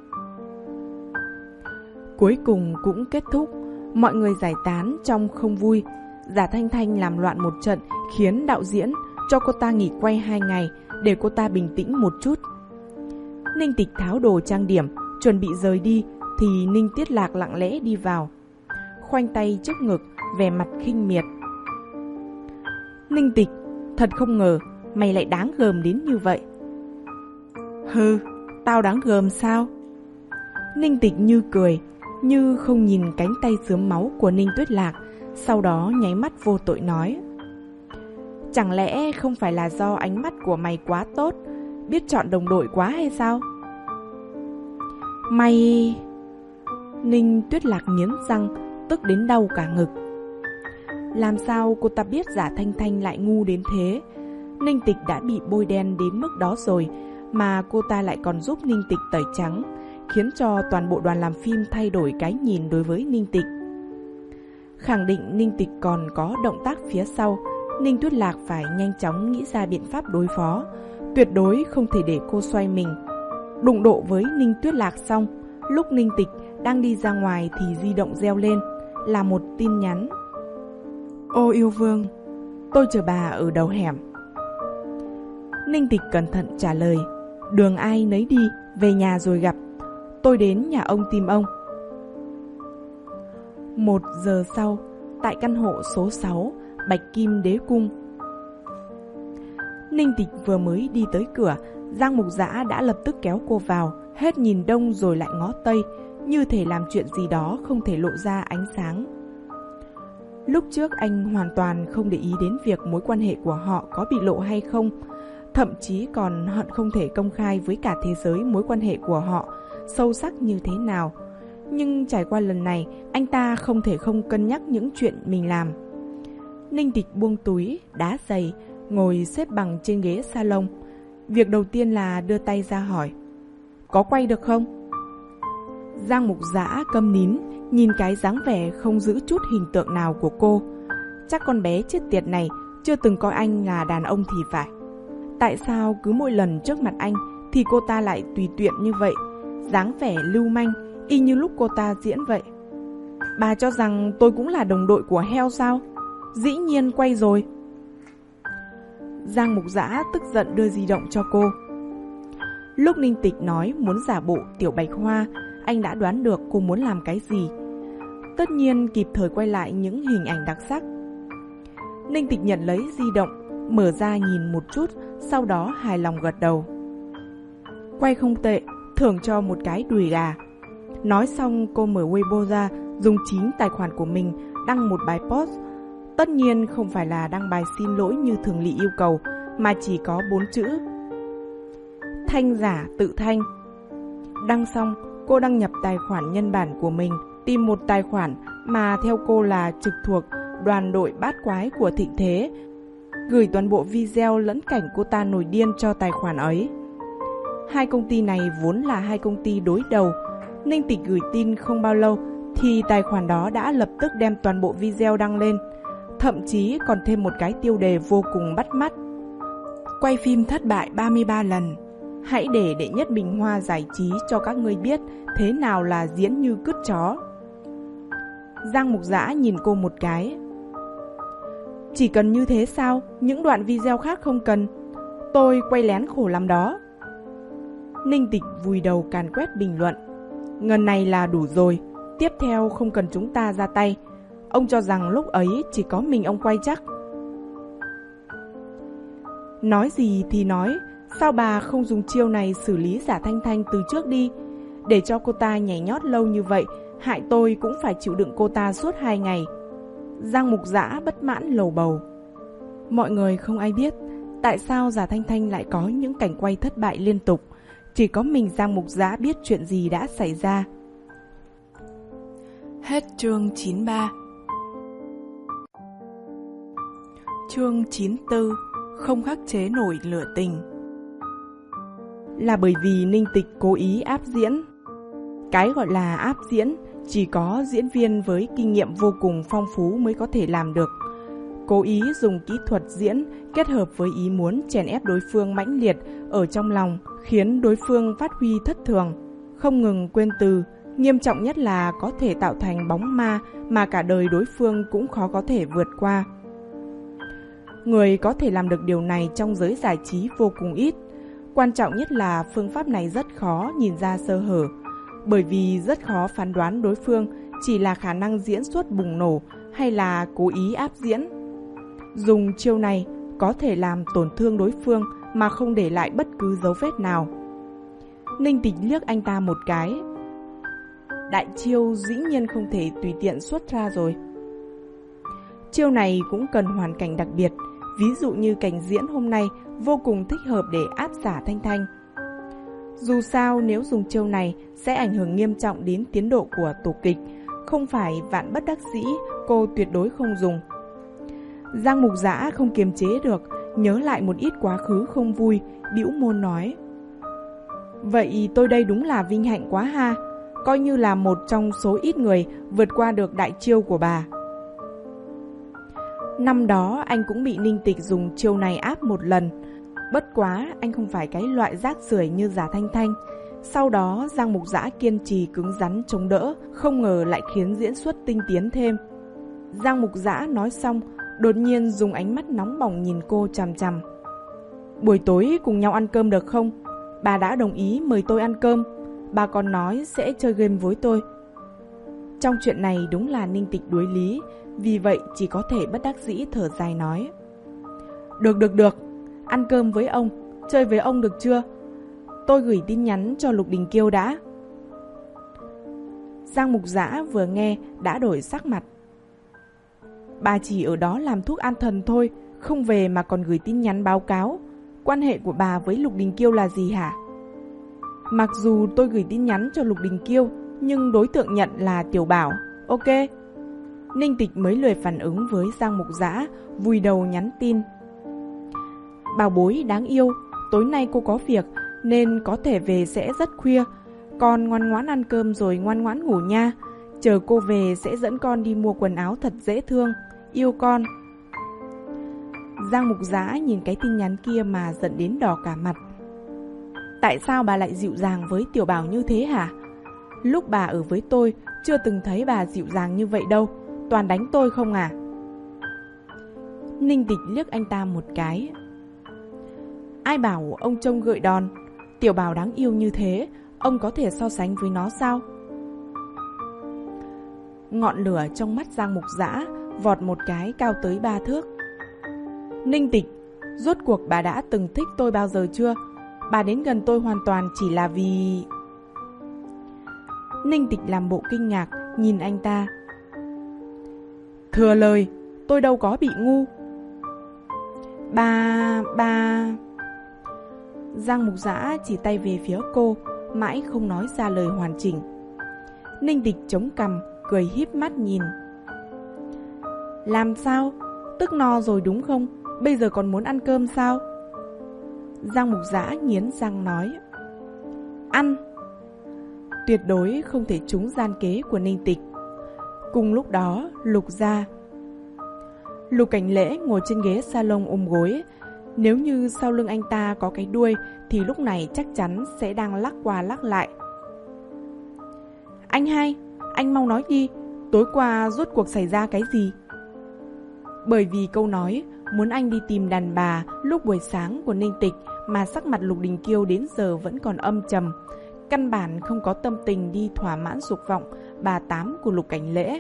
Cuối cùng cũng kết thúc, mọi người giải tán trong không vui. Giả Thanh Thanh làm loạn một trận khiến đạo diễn cho cô ta nghỉ quay hai ngày để cô ta bình tĩnh một chút. Ninh Tịch tháo đồ trang điểm, chuẩn bị rời đi thì Ninh Tuyết Lạc lặng lẽ đi vào. Khoanh tay trước ngực, vẻ mặt khinh miệt. Ninh Tịch, thật không ngờ mày lại đáng gờm đến như vậy. Hừ, tao đáng gờm sao? Ninh Tịch như cười, như không nhìn cánh tay xướm máu của Ninh Tuyết Lạc, sau đó nháy mắt vô tội nói: chẳng lẽ không phải là do ánh mắt của mày quá tốt, biết chọn đồng đội quá hay sao? Mày... Ninh Tuyết Lạc nghiến răng, tức đến đau cả ngực. Làm sao cô ta biết Giả Thanh Thanh lại ngu đến thế? Ninh Tịch đã bị bôi đen đến mức đó rồi, mà cô ta lại còn giúp Ninh Tịch tẩy trắng, khiến cho toàn bộ đoàn làm phim thay đổi cái nhìn đối với Ninh Tịch. Khẳng định Ninh Tịch còn có động tác phía sau, Ninh Tuyết Lạc phải nhanh chóng nghĩ ra biện pháp đối phó, tuyệt đối không thể để cô xoay mình. Đụng độ với Ninh Tuyết Lạc xong, lúc Ninh Tịch đang đi ra ngoài thì di động reo lên, là một tin nhắn. Ô yêu vương, tôi chờ bà ở đầu hẻm. Ninh Tịch cẩn thận trả lời, đường ai nấy đi, về nhà rồi gặp, tôi đến nhà ông tìm ông. Một giờ sau, tại căn hộ số sáu, Bạch Kim Đế Cung. Ninh Tịch vừa mới đi tới cửa, Giang Mục Dã đã lập tức kéo cô vào, hết nhìn đông rồi lại ngó tây, như thể làm chuyện gì đó không thể lộ ra ánh sáng. Lúc trước anh hoàn toàn không để ý đến việc mối quan hệ của họ có bị lộ hay không, thậm chí còn hận không thể công khai với cả thế giới mối quan hệ của họ sâu sắc như thế nào. Nhưng trải qua lần này, anh ta không thể không cân nhắc những chuyện mình làm. Ninh Tịch buông túi, đá giày, ngồi xếp bằng trên ghế salon. Việc đầu tiên là đưa tay ra hỏi: có quay được không? Giang Mục Dã câm nín, nhìn cái dáng vẻ không giữ chút hình tượng nào của cô. Chắc con bé chết tiệt này chưa từng coi anh là đàn ông thì phải. Tại sao cứ mỗi lần trước mặt anh thì cô ta lại tùy tiện như vậy, dáng vẻ lưu manh, y như lúc cô ta diễn vậy. Bà cho rằng tôi cũng là đồng đội của heo sao? Dĩ nhiên quay rồi. Giang Mục Dã tức giận đưa di động cho cô. Lúc Ninh Tịch nói muốn giả bộ Tiểu Bạch Hoa, anh đã đoán được cô muốn làm cái gì. Tất nhiên kịp thời quay lại những hình ảnh đặc sắc. Ninh Tịch nhận lấy di động, mở ra nhìn một chút, sau đó hài lòng gật đầu. Quay không tệ, thưởng cho một cái đùi gà. Nói xong cô mở Weibo ra, dùng chính tài khoản của mình đăng một bài post. Tất nhiên không phải là đăng bài xin lỗi như thường lệ yêu cầu, mà chỉ có bốn chữ: thanh giả tự thanh. Đăng xong, cô đăng nhập tài khoản nhân bản của mình, tìm một tài khoản mà theo cô là trực thuộc đoàn đội bát quái của Thịnh Thế, gửi toàn bộ video lẫn cảnh cô ta nổi điên cho tài khoản ấy. Hai công ty này vốn là hai công ty đối đầu. Ninh Tịch gửi tin không bao lâu thì tài khoản đó đã lập tức đem toàn bộ video đăng lên, thậm chí còn thêm một cái tiêu đề vô cùng bắt mắt: quay phim thất bại ba mươi ba lần. Hãy để đệ nhất Bình Hoa giải trí cho các ngươi biết thế nào là diễn như cứt chó. Giang Mục Dã nhìn cô một cái. Chỉ cần như thế sao? Những đoạn video khác không cần. Tôi quay lén khổ lắm đó. Ninh Tịch vùi đầu càn quét bình luận. Ngần này là đủ rồi, tiếp theo không cần chúng ta ra tay. Ông cho rằng lúc ấy chỉ có mình ông quay chắc. Nói gì thì nói, sao bà không dùng chiêu này xử lý Giả Thanh Thanh từ trước đi? Để cho cô ta nhảy nhót lâu như vậy, hại tôi cũng phải chịu đựng cô ta suốt hai ngày. Giang Mục Dã bất mãn lầu bầu. Mọi người không ai biết tại sao Giả Thanh Thanh lại có những cảnh quay thất bại liên tục. Chỉ có mình Giang Mục Dã biết chuyện gì đã xảy ra. Hết chương chín mươi ba. Chương chín mươi tư. Không khắc chế nổi lửa tình. Là bởi vì Ninh Tịch cố ý áp diễn. Cái gọi là áp diễn chỉ có diễn viên với kinh nghiệm vô cùng phong phú mới có thể làm được. Cố ý dùng kỹ thuật diễn kết hợp với ý muốn chèn ép đối phương mãnh liệt ở trong lòng, khiến đối phương phát huy thất thường, không ngừng quên từ. Nghiêm trọng nhất là có thể tạo thành bóng ma mà cả đời đối phương cũng khó có thể vượt qua. Người có thể làm được điều này trong giới giải trí vô cùng ít. Quan trọng nhất là phương pháp này rất khó nhìn ra sơ hở, bởi vì rất khó phán đoán đối phương chỉ là khả năng diễn xuất bùng nổ hay là cố ý áp diễn. Dùng chiêu này có thể làm tổn thương đối phương mà không để lại bất cứ dấu vết nào. Ninh Tịch liếc anh ta một cái. Đại chiêu dĩ nhiên không thể tùy tiện xuất ra rồi. Chiêu này cũng cần hoàn cảnh đặc biệt, ví dụ như cảnh diễn hôm nay vô cùng thích hợp để áp giả Thanh Thanh. Dù sao nếu dùng chiêu này sẽ ảnh hưởng nghiêm trọng đến tiến độ của tổ kịch, không phải vạn bất đắc dĩ cô tuyệt đối không dùng. Giang Mục Dã không kiềm chế được, nhớ lại một ít quá khứ không vui, bĩu môi nói: Vậy tôi đây đúng là vinh hạnh quá ha, coi như là một trong số ít người vượt qua được đại chiêu của bà. Năm đó anh cũng bị Ninh Tịch dùng chiêu này áp một lần, bất quá anh không phải cái loại rác rưởi như giả Thanh Thanh. Sau đó Giang Mục Dã kiên trì cứng rắn chống đỡ, không ngờ lại khiến diễn xuất tinh tiến thêm. Giang Mục Dã nói xong, đột nhiên dùng ánh mắt nóng bỏng nhìn cô chằm chằm. Buổi tối cùng nhau ăn cơm được không? Bà đã đồng ý mời tôi ăn cơm. Bà còn nói sẽ chơi game với tôi. Trong chuyện này đúng là Ninh Tịch đuối lý, vì vậy chỉ có thể bất đắc dĩ thở dài nói: Được được được, ăn cơm với ông, chơi với ông được chưa? Tôi gửi tin nhắn cho Lục Đình Kiêu đã. Giang Mục Dã vừa nghe đã đổi sắc mặt. Bà chỉ ở đó làm thuốc an thần thôi, không về mà còn gửi tin nhắn báo cáo. Quan hệ của bà với Lục Đình Kiêu là gì hả? Mặc dù tôi gửi tin nhắn cho Lục Đình Kiêu, nhưng đối tượng nhận là Tiểu Bảo. Ok. Ninh Tịch mới lười phản ứng với Giang Mục Dã, vùi đầu nhắn tin. Bảo bối đáng yêu, tối nay cô có việc nên có thể về sẽ rất khuya. Con ngoan ngoãn ăn cơm rồi ngoan ngoãn ngủ nha. Chờ cô về sẽ dẫn con đi mua quần áo thật dễ thương. Yêu con. Giang Mục Dã nhìn cái tin nhắn kia mà giận đến đỏ cả mặt. Tại sao bà lại dịu dàng với Tiểu Bảo như thế hả? Lúc bà ở với tôi chưa từng thấy bà dịu dàng như vậy đâu. Toàn đánh tôi không à? Ninh Tịch liếc anh ta một cái. Ai bảo ông trông gợi đòn? Tiểu Bảo đáng yêu như thế, ông có thể so sánh với nó sao? Ngọn lửa trong mắt Giang Mục Dã vọt một cái cao tới ba thước. Ninh Tịch, rốt cuộc bà đã từng thích tôi bao giờ chưa? Bà đến gần tôi hoàn toàn chỉ là vì... Ninh Tịch làm bộ kinh ngạc, nhìn anh ta. Thừa lời, tôi đâu có bị ngu. Bà... bà... Giang Mục Dã chỉ tay về phía cô, mãi không nói ra lời hoàn chỉnh. Ninh Tịch chống cằm, cười híp mắt nhìn. Làm sao? Tức no rồi đúng không? Bây giờ còn muốn ăn cơm sao? Giang Mục Dã nghiến răng nói. Ăn! Tuyệt đối không thể trúng gian kế của Ninh Tịch. Cùng lúc đó, Lục gia. Lục Cảnh Lễ ngồi trên ghế salon ôm gối. Nếu như sau lưng anh ta có cái đuôi thì lúc này chắc chắn sẽ đang lắc qua lắc lại. Anh hai, anh mau nói đi, tối qua rốt cuộc xảy ra cái gì? Bởi vì câu nói muốn anh đi tìm đàn bà lúc buổi sáng của Ninh Tịch mà sắc mặt Lục Đình Kiêu đến giờ vẫn còn âm trầm, căn bản không có tâm tình đi thỏa mãn dục vọng bà tám của Lục Cảnh Lễ.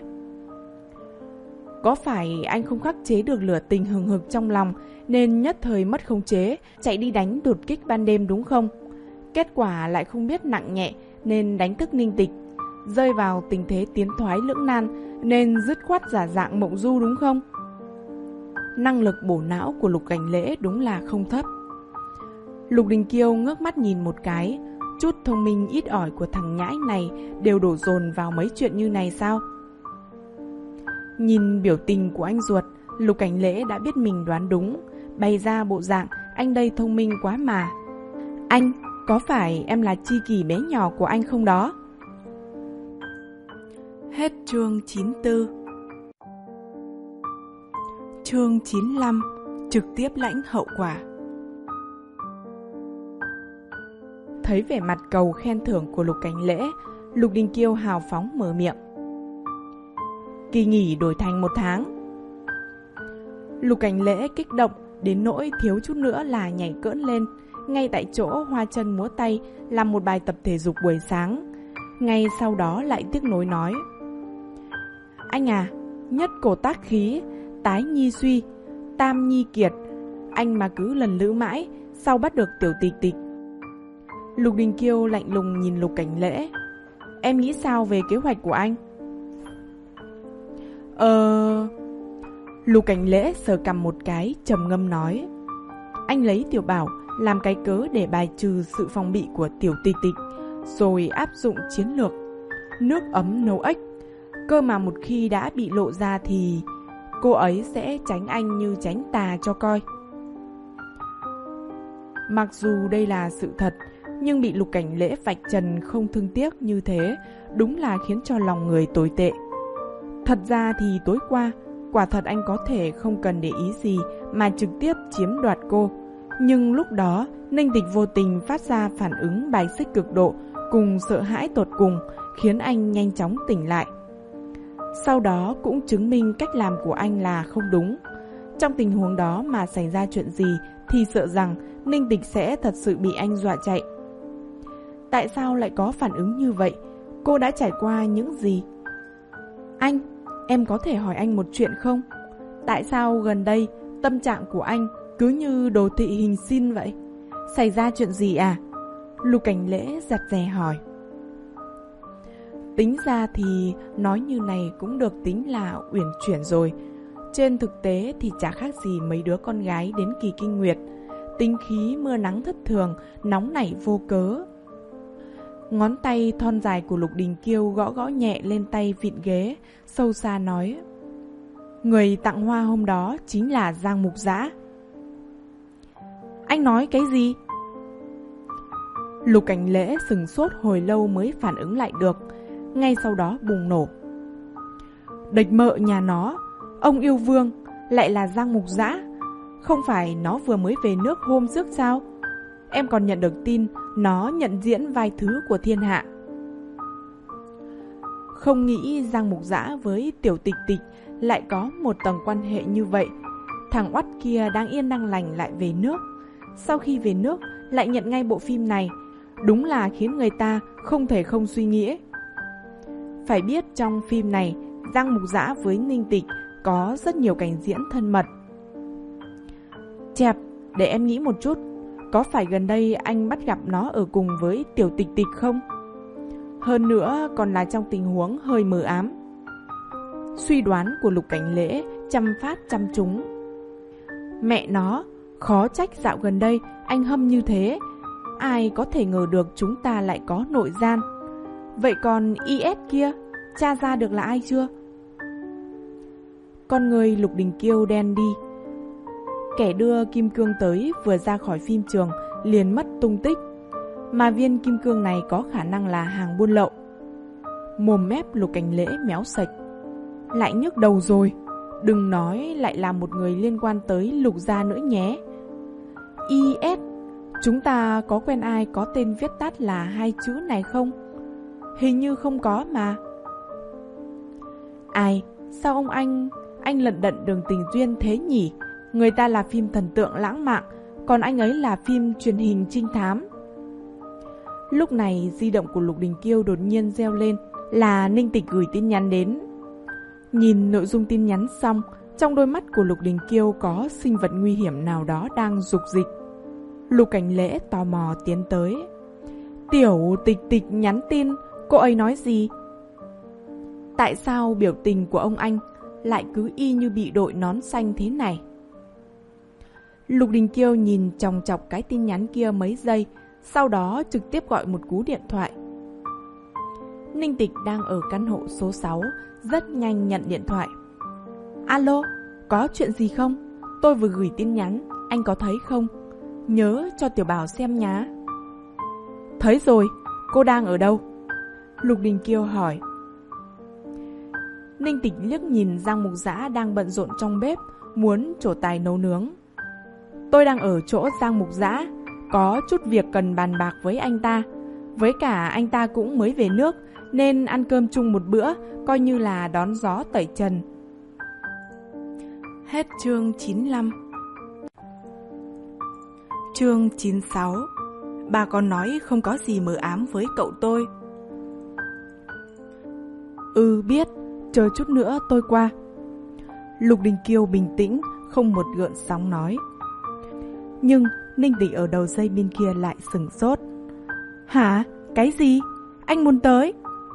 Có phải anh không khắc chế được lửa tình hừng hực trong lòng nên nhất thời mất khống chế, chạy đi đánh đột kích ban đêm đúng không? Kết quả lại không biết nặng nhẹ nên đánh thức Ninh Tịch, rơi vào tình thế tiến thoái lưỡng nan nên dứt khoát giả dạng mộng du đúng không? Năng lực bổ não của Lục Cảnh Lễ đúng là không thấp. Lục Đình Kiêu ngước mắt nhìn một cái, chút thông minh ít ỏi của thằng nhãi này đều đổ dồn vào mấy chuyện như này sao? Nhìn biểu tình của anh ruột, Lục Cảnh Lễ đã biết mình đoán đúng, bày ra bộ dạng anh đây thông minh quá mà. Anh, có phải em là tri kỷ bé nhỏ của anh không đó? Hết chương chín mươi tư. Chương chín mươi lăm. Trực tiếp lãnh hậu quả. Thấy vẻ mặt cầu khen thưởng của Lục Cảnh Lễ, Lục Đình Kiêu hào phóng mở miệng. Kỳ nghỉ đổi thành một tháng. Lục Cảnh Lễ kích động đến nỗi thiếu chút nữa là nhảy cỡn lên, ngay tại chỗ hoa chân múa tay làm một bài tập thể dục buổi sáng. Ngay sau đó lại tiếc nuối nói. Anh à, nhất cổ tác khí, tái nhi suy, tam nhi kiệt. Anh mà cứ lần lữ mãi, sau bắt được Tiểu Tịch Tịch. Lục Đình Kiêu lạnh lùng nhìn Lục Cảnh Lễ. Em nghĩ sao về kế hoạch của anh? Ờ... Lục Cảnh Lễ sờ cằm một cái, trầm ngâm nói. Anh lấy Tiểu Bảo làm cái cớ để bài trừ sự phòng bị của Tiểu Tịch Tịch, rồi áp dụng chiến lược nước ấm nấu ếch. Cơ mà một khi đã bị lộ ra thì cô ấy sẽ tránh anh như tránh tà cho coi. Mặc dù đây là sự thật, nhưng bị Lục Cảnh Lễ vạch trần không thương tiếc như thế đúng là khiến cho lòng người tồi tệ. Thật ra thì tối qua, quả thật anh có thể không cần để ý gì mà trực tiếp chiếm đoạt cô. Nhưng lúc đó, Ninh Tịch vô tình phát ra phản ứng bài xích cực độ cùng sợ hãi tột cùng, khiến anh nhanh chóng tỉnh lại. Sau đó cũng chứng minh cách làm của anh là không đúng. Trong tình huống đó mà xảy ra chuyện gì thì sợ rằng Ninh Tịch sẽ thật sự bị anh dọa chạy. Tại sao lại có phản ứng như vậy? Cô đã trải qua những gì? Anh, em có thể hỏi anh một chuyện không? Tại sao gần đây tâm trạng của anh cứ như đồ thị hình sin vậy? Xảy ra chuyện gì à? Lục Cảnh Lễ giặt dè hỏi. Tính ra thì nói như này cũng được tính là uyển chuyển rồi. Trên thực tế thì chả khác gì mấy đứa con gái đến kỳ kinh nguyệt. Tính khí mưa nắng thất thường, nóng nảy vô cớ. Ngón tay thon dài của Lục Đình Kiêu gõ gõ nhẹ lên tay vịn ghế, sâu xa nói. Người tặng hoa hôm đó chính là Giang Mục Dã. Anh nói cái gì? Lục Cảnh Lễ sừng sốt hồi lâu mới phản ứng lại được, ngay sau đó bùng nổ. Địch mợ nhà nó, ông yêu vương, lại là Giang Mục Dã. Không phải nó vừa mới về nước hôm trước sao? Em còn nhận được tin nó nhận diễn vai thứ của thiên hạ. Không nghĩ Giang Mục Dã với Tiểu Tịch Tịch lại có một tầng quan hệ như vậy. Thằng oắt kia đang yên đang lành lại về nước. Sau khi về nước lại nhận ngay bộ phim này, đúng là khiến người ta không thể không suy nghĩ. Phải biết trong phim này, Giang Mục Dã với Ninh Tịch có rất nhiều cảnh diễn thân mật. Chẹp, để em nghĩ một chút, có phải gần đây anh bắt gặp nó ở cùng với Tiểu Tịch Tịch không? Hơn nữa còn là trong tình huống hơi mờ ám. Suy đoán của Lục Cảnh Lễ chăm phát chăm trúng. Mẹ nó, khó trách dạo gần đây anh hâm như thế. Ai có thể ngờ được chúng ta lại có nội gian. Vậy còn i ét kia, tra ra được là ai chưa? Con người Lục Đình Kiêu đen đi. Kẻ đưa kim cương tới vừa ra khỏi phim trường liền mất tung tích. Mà viên kim cương này có khả năng là hàng buôn lậu. Mồm mép Lục Cảnh Lễ méo sạch. Lại nhức đầu rồi. Đừng nói lại là một người liên quan tới Lục gia nữa nhé. i ét, chúng ta có quen ai có tên viết tắt là hai chữ này không? Hình như không có mà. Ai, sao ông anh, anh lận đận đường tình duyên thế nhỉ? Người ta là phim thần tượng lãng mạn, còn anh ấy là phim truyền hình trinh thám. Lúc này di động của Lục Đình Kiêu đột nhiên reo lên, là Ninh Tịch gửi tin nhắn đến. Nhìn nội dung tin nhắn xong, trong đôi mắt của Lục Đình Kiêu có sinh vật nguy hiểm nào đó đang dục dịch. Lục Cảnh Lễ tò mò tiến tới. Tiểu Tịch Tịch nhắn tin, cô ấy nói gì? Tại sao biểu tình của ông anh lại cứ y như bị đội nón xanh thế này? Lục Đình Kiêu nhìn chòng chọc cái tin nhắn kia mấy giây, sau đó trực tiếp gọi một cú điện thoại. Ninh Tịch đang ở căn hộ số sáu, rất nhanh nhận điện thoại. Alo, có chuyện gì không? Tôi vừa gửi tin nhắn, anh có thấy không? Nhớ cho Tiểu Bảo xem nhá. Thấy rồi, cô đang ở đâu? Lục Đình Kiêu hỏi. Ninh Tịch liếc nhìn Giang Mục Dã đang bận rộn trong bếp, muốn trổ tài nấu nướng. Tôi đang ở chỗ Giang Mục Dã, có chút việc cần bàn bạc với anh ta. Với cả anh ta cũng mới về nước, nên ăn cơm chung một bữa, coi như là đón gió tẩy trần. Hết chương chín mươi lăm. Chương chín mươi sáu. Bà còn nói không có gì mờ ám với cậu tôi. Ừ biết, chờ chút nữa tôi qua. Lục Đình Kiêu bình tĩnh, không một gợn sóng nói. Nhưng Ninh Tịch ở đầu dây bên kia lại sửng sốt. Hả? Cái gì? Anh muốn tới?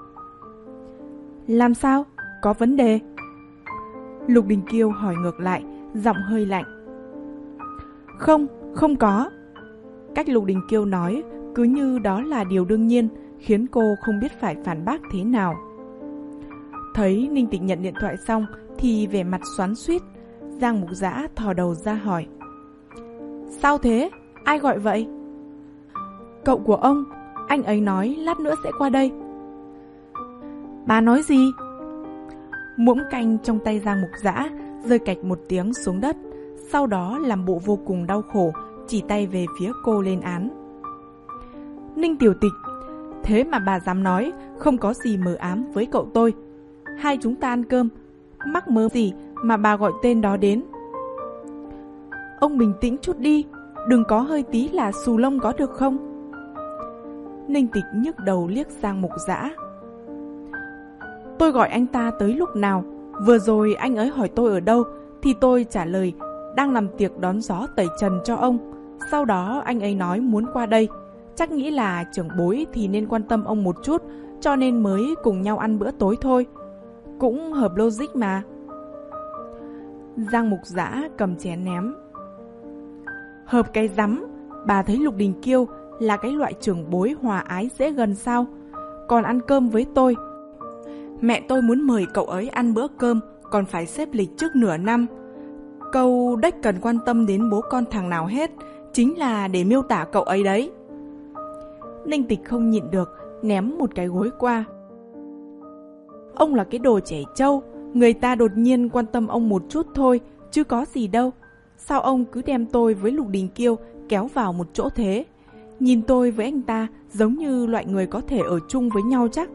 Làm sao? Có vấn đề? Lục Đình Kiêu hỏi ngược lại, giọng hơi lạnh. Không, không có. Cách Lục Đình Kiêu nói cứ như đó là điều đương nhiên, khiến cô không biết phải phản bác thế nào. Thấy Ninh Tịch nhận điện thoại xong thì vẻ mặt xoắn xuýt. Giang Mục Dã thò đầu ra hỏi. Sao thế? Ai gọi vậy? Cậu của ông. Anh ấy nói lát nữa sẽ qua đây. Bà nói gì? Muỗng canh trong tay Giang Mục Dã rơi cạch một tiếng xuống đất, sau đó làm bộ vô cùng đau khổ, chỉ tay về phía cô lên án. Ninh Tiểu Tịch, thế mà bà dám nói không có gì mờ ám với cậu tôi. Hai chúng ta ăn cơm, mắc mớ gì mà bà gọi tên đó đến? Ông bình tĩnh chút đi, đừng có hơi tí là xù lông có được không? Ninh Tịch nhức đầu liếc Giang Mục Dã. Tôi gọi anh ta tới lúc nào? Vừa rồi anh ấy hỏi tôi ở đâu thì tôi trả lời đang làm tiệc đón gió tẩy trần cho ông. Sau đó anh ấy nói muốn qua đây, chắc nghĩ là trưởng bối thì nên quan tâm ông một chút, cho nên mới cùng nhau ăn bữa tối thôi. Cũng hợp logic mà. Giang Mục Dã cầm chén ném. Hợp cái rắm, bà thấy Lục Đình Kiêu là cái loại trưởng bối hòa ái dễ gần sao? Còn ăn cơm với tôi, mẹ tôi muốn mời cậu ấy ăn bữa cơm còn phải xếp lịch trước nửa năm. Câu đếch cần quan tâm đến bố con thằng nào hết, chính là để miêu tả cậu ấy đấy. Ninh Tịch không nhịn được, ném một cái gối qua. Ông là cái đồ trẻ trâu, người ta đột nhiên quan tâm ông một chút thôi, chứ có gì đâu. Sao ông cứ đem tôi với Lục Đình Kiêu kéo vào một chỗ thế? Nhìn tôi với anh ta giống như loại người có thể ở chung với nhau chắc.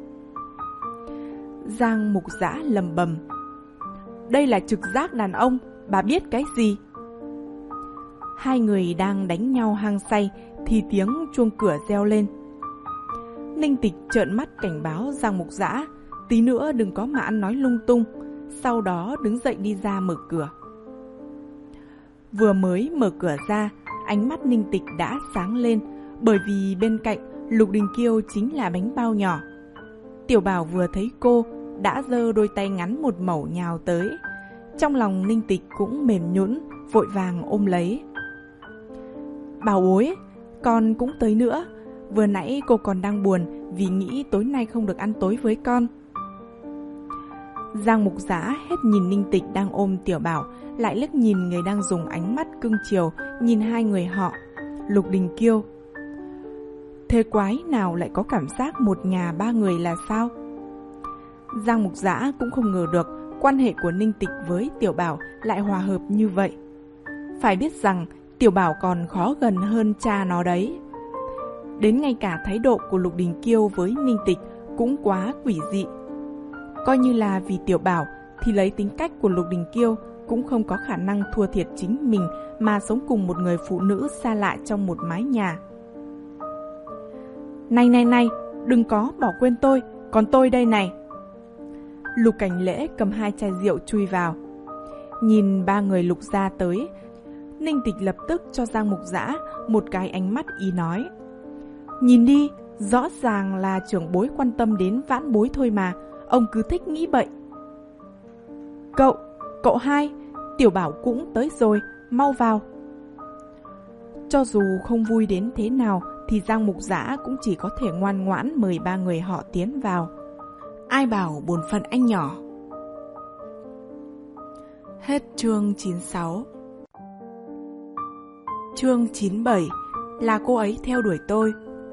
Giang Mục Dã lầm bầm. Đây là trực giác đàn ông, bà biết cái gì? Hai người đang đánh nhau hăng say thì tiếng chuông cửa reo lên. Ninh Tịch trợn mắt cảnh báo Giang Mục Dã, tí nữa đừng có mà ăn nói lung tung. Sau đó đứng dậy đi ra mở cửa. Vừa mới mở cửa ra, ánh mắt Ninh Tịch đã sáng lên, bởi vì bên cạnh Lục Đình Kiêu chính là bánh bao nhỏ. Tiểu Bảo vừa thấy cô đã giơ đôi tay ngắn một mẩu nhào tới. Trong lòng Ninh Tịch cũng mềm nhũn, vội vàng ôm lấy. Bảo bối, con cũng tới nữa. Vừa nãy cô còn đang buồn vì nghĩ tối nay không được ăn tối với con. Giang Mục Dã hết nhìn Ninh Tịch đang ôm Tiểu Bảo, lại liếc nhìn người đang dùng ánh mắt cưng chiều nhìn hai người họ, Lục Đình Kiêu. Thế quái nào lại có cảm giác một nhà ba người là sao? Giang Mục Dã cũng không ngờ được quan hệ của Ninh Tịch với Tiểu Bảo lại hòa hợp như vậy. Phải biết rằng Tiểu Bảo còn khó gần hơn cha nó đấy. Đến ngay cả thái độ của Lục Đình Kiêu với Ninh Tịch cũng quá quỷ dị. Coi như là vì Tiểu Bảo thì lấy tính cách của Lục Đình Kiêu cũng không có khả năng thua thiệt chính mình mà sống cùng một người phụ nữ xa lạ trong một mái nhà. Này này này, đừng có bỏ quên tôi, còn tôi đây này. Lục Cảnh Lễ cầm hai chai rượu chui vào. Nhìn ba người Lục gia tới, Ninh Tịch lập tức cho Giang Mục Dã một cái ánh mắt ý nói. Nhìn đi, rõ ràng là trưởng bối quan tâm đến vãn bối thôi mà, ông cứ thích nghĩ bậy. Cậu, cậu hai, Tiểu Bảo cũng tới rồi, mau vào. Cho dù không vui đến thế nào thì Giang Mục Dã cũng chỉ có thể ngoan ngoãn mời ba người họ tiến vào. Ai bảo bổn phận anh nhỏ. Hết chương chín mươi sáu. Chương chín mươi bảy là cô ấy theo đuổi tôi.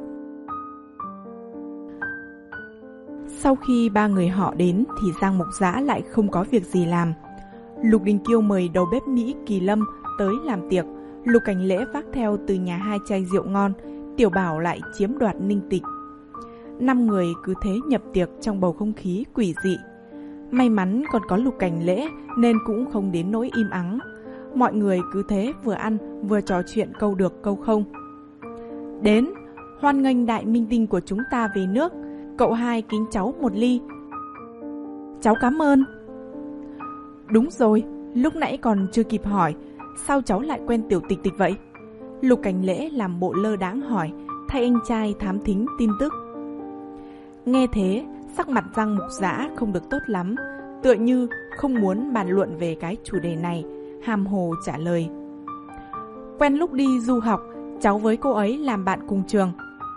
Sau khi ba người họ đến thì Giang Mục Dã lại không có việc gì làm. Lục Đình Kiêu mời đầu bếp Mỹ Kỳ Lâm tới làm tiệc. Lục Cảnh Lễ vác theo từ nhà hai chai rượu ngon. Tiểu Bảo lại chiếm đoạt Ninh Tịch. Năm người cứ thế nhập tiệc trong bầu không khí quỷ dị. May mắn còn có Lục Cảnh Lễ nên cũng không đến nỗi im ắng. Mọi người cứ thế vừa ăn vừa trò chuyện câu được câu không. Đến, hoan nghênh đại minh tinh của chúng ta về nước. Cậu hai kính cháu một ly. Cháu cảm ơn. Đúng rồi, Lúc nãy còn chưa kịp hỏi, sao cháu lại quen Tiểu Tịch Tịch vậy? Lục Cảnh Lễ làm bộ lơ đãng hỏi, thay anh trai thám thính tin tức. Nghe thế, sắc mặt Giang Mục Dã không được tốt lắm, tựa như không muốn bàn luận về cái chủ đề này, hàm hồ trả lời. Quen lúc đi du học, cháu với cô ấy làm bạn cùng trường.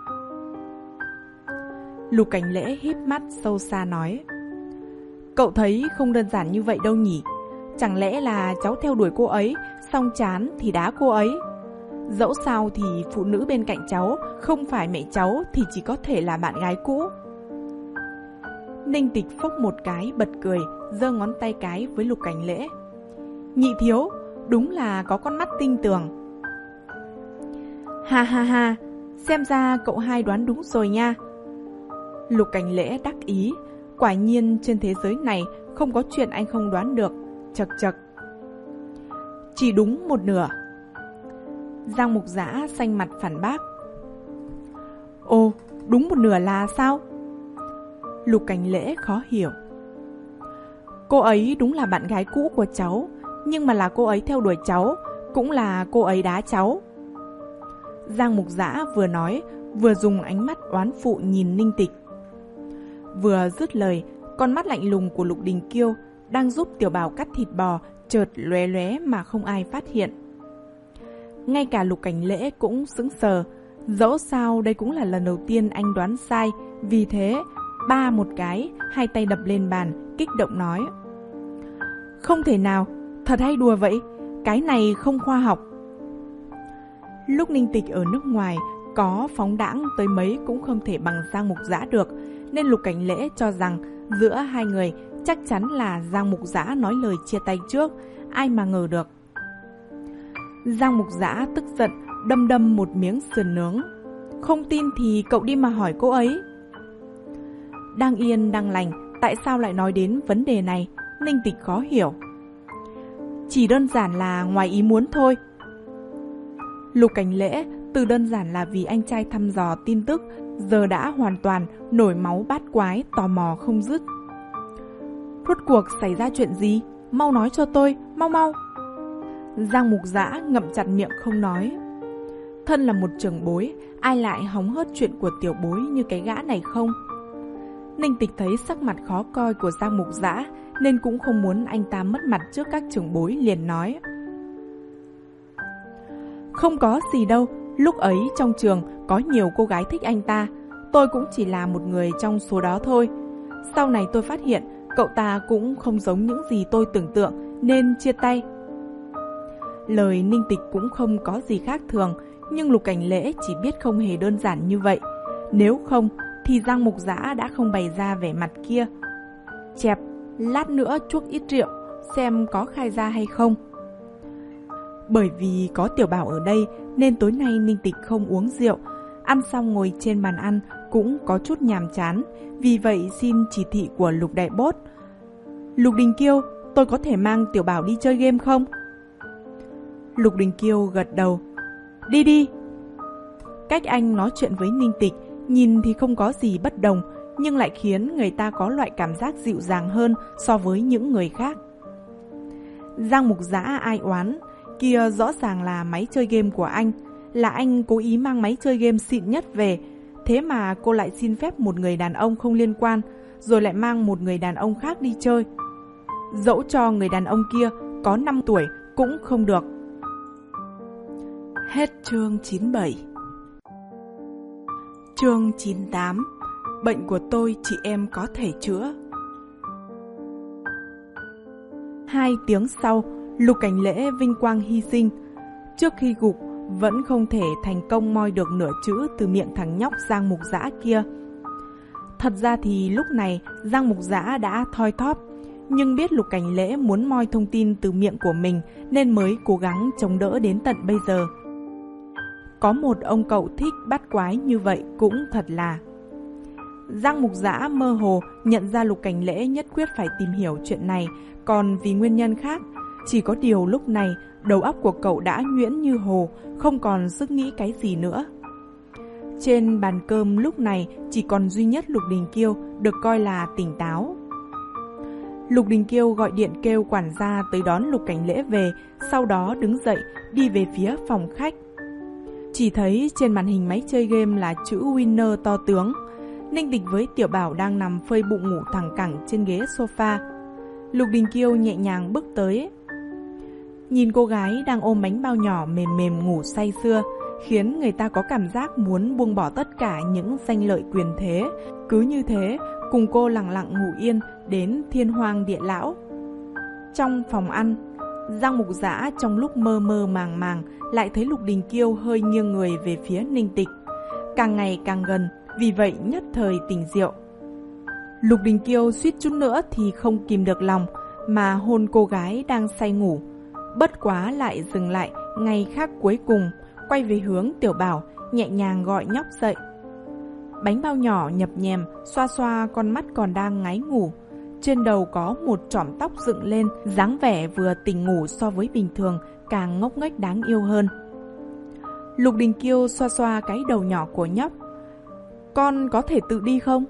Lục Cảnh Lễ híp mắt sâu xa nói, cậu thấy không đơn giản như vậy đâu nhỉ? Chẳng lẽ là cháu theo đuổi cô ấy, xong chán thì đá cô ấy? Dẫu sao thì phụ nữ bên cạnh cháu không phải mẹ cháu thì chỉ có thể là bạn gái cũ. Ninh Tịch phốc một cái bật cười, giơ ngón tay cái với Lục Cảnh Lễ. Nhị thiếu, đúng là có con mắt tinh tường. Ha ha ha, xem ra cậu hai đoán đúng rồi nha. Lục Cảnh Lễ đắc ý, quả nhiên trên thế giới này không có chuyện anh không đoán được. Chật chật. Chỉ đúng một nửa. Giang Mục Dã xanh mặt phản bác. Ồ, đúng một nửa là sao? Lục Cảnh Lễ khó hiểu. Cô ấy đúng là bạn gái cũ của cháu, nhưng mà là cô ấy theo đuổi cháu, cũng là cô ấy đá cháu. Giang Mục Dã vừa nói, vừa dùng ánh mắt oán phụ nhìn Ninh Tịch. Vừa dứt lời, con mắt lạnh lùng của Lục Đình Kiêu đang giúp Tiểu Bảo cắt thịt bò chợt lóe lóe mà không ai phát hiện. Ngay cả Lục Cảnh Lễ cũng sững sờ, dẫu sao đây cũng là lần đầu tiên anh đoán sai, vì thế ba một cái, hai tay đập lên bàn, kích động nói. Không thể nào, thật hay đùa vậy, cái này không khoa học. Lúc Ninh Tịch ở nước ngoài, có phóng đãng tới mấy cũng không thể bằng Giang Mục Dã được, nên Lục Cảnh Lễ cho rằng giữa hai người chắc chắn là Giang Mục Dã nói lời chia tay trước, ai mà ngờ được. Giang Mục Dã tức giận, đâm đâm một miếng sườn nướng. Không tin thì cậu đi mà hỏi cô ấy. Đang yên đang lành, tại sao lại nói đến vấn đề này? Ninh Tịch khó hiểu. Chỉ đơn giản là ngoài ý muốn thôi. Lục Cảnh Lễ từ đơn giản là vì anh trai thăm dò tin tức, giờ đã hoàn toàn nổi máu bát quái, tò mò không dứt. Rốt cuộc xảy ra chuyện gì? Mau nói cho tôi, mau mau. Giang Mục Dã ngậm chặt miệng không nói. Thân là một trưởng bối, ai lại hóng hớt chuyện của tiểu bối như cái gã này không? Ninh Tịch thấy sắc mặt khó coi của Giang Mục Dã nên cũng không muốn anh ta mất mặt trước các trưởng bối, liền nói. Không có gì đâu, lúc ấy trong trường có nhiều cô gái thích anh ta, tôi cũng chỉ là một người trong số đó thôi. Sau này tôi phát hiện cậu ta cũng không giống những gì tôi tưởng tượng nên chia tay. Lời Ninh Tịch cũng không có gì khác thường, nhưng Lục Cảnh Lễ chỉ biết không hề đơn giản như vậy. Nếu không thì Giang Mục Dã đã không bày ra vẻ mặt kia. Chẹp, lát nữa chuốc ít rượu, xem có khai ra hay không. Bởi vì có Tiểu Bảo ở đây nên tối nay Ninh Tịch không uống rượu. Ăn xong ngồi trên bàn ăn cũng có chút nhàm chán, vì vậy xin chỉ thị của Lục Đại Bốt. Lục Đình Kiêu, tôi có thể mang Tiểu Bảo đi chơi game không? Lục Đình Kiêu gật đầu. Đi đi. Cách anh nói chuyện với Ninh Tịch nhìn thì không có gì bất đồng, nhưng lại khiến người ta có loại cảm giác dịu dàng hơn so với những người khác. Giang Mục Dã ai oán, kia rõ ràng là máy chơi game của anh, là anh cố ý mang máy chơi game xịn nhất về, thế mà cô lại xin phép một người đàn ông không liên quan, rồi lại mang một người đàn ông khác đi chơi. Dẫu cho người đàn ông kia có năm tuổi cũng không được. Hết chương chín mươi bảy. Chương chín mươi tám. Bệnh của tôi chị em có thể chữa. Hai tiếng sau, Lục Cảnh Lễ vinh quang hy sinh. Trước khi gục, vẫn không thể thành công moi được nửa chữ từ miệng thằng nhóc Giang Mục Dã kia. Thật ra thì lúc này Giang Mục Dã đã thoi thóp, nhưng biết Lục Cảnh Lễ muốn moi thông tin từ miệng của mình nên mới cố gắng chống đỡ đến tận bây giờ. Có một ông cậu thích bắt quái như vậy cũng thật là. Giang Mục Dã mơ hồ nhận ra Lục Cảnh Lễ nhất quyết phải tìm hiểu chuyện này, còn vì nguyên nhân khác. Chỉ có điều lúc này đầu óc của cậu đã nhuyễn như hồ, không còn sức nghĩ cái gì nữa. Trên bàn cơm lúc này chỉ còn duy nhất Lục Đình Kiêu được coi là tỉnh táo. Lục Đình Kiêu gọi điện kêu quản gia tới đón Lục Cảnh Lễ về, sau đó đứng dậy đi về phía phòng khách. Chỉ thấy trên màn hình máy chơi game là chữ Winner to tướng. Ninh Tịch với Tiểu Bảo đang nằm phơi bụng ngủ thẳng cẳng trên ghế sofa. Lục Đình Kiêu nhẹ nhàng bước tới, nhìn cô gái đang ôm bánh bao nhỏ mềm mềm ngủ say sưa, khiến người ta có cảm giác muốn buông bỏ tất cả những danh lợi quyền thế, cứ như thế cùng cô lặng lặng ngủ yên đến thiên hoàng địa lão. Trong phòng ăn, Giang Mục Dã trong lúc mơ mơ màng màng lại thấy Lục Đình Kiêu hơi nghiêng người về phía Ninh Tịch, càng ngày càng gần, vì vậy nhất thời tỉnh rượu. Lục Đình Kiêu suýt chút nữa thì không kìm được lòng mà hôn cô gái đang say ngủ, bất quá lại dừng lại ngay khắc cuối cùng, quay về hướng Tiểu Bảo, nhẹ nhàng gọi nhóc dậy. Bánh bao nhỏ nhập nhèm xoa xoa con mắt còn đang ngáy ngủ, trên đầu có một chỏm tóc dựng lên, dáng vẻ vừa tỉnh ngủ so với bình thường càng ngốc nghếch đáng yêu hơn. Lục Đình Kiêu xoa xoa cái đầu nhỏ của nhóc. Con có thể tự đi không?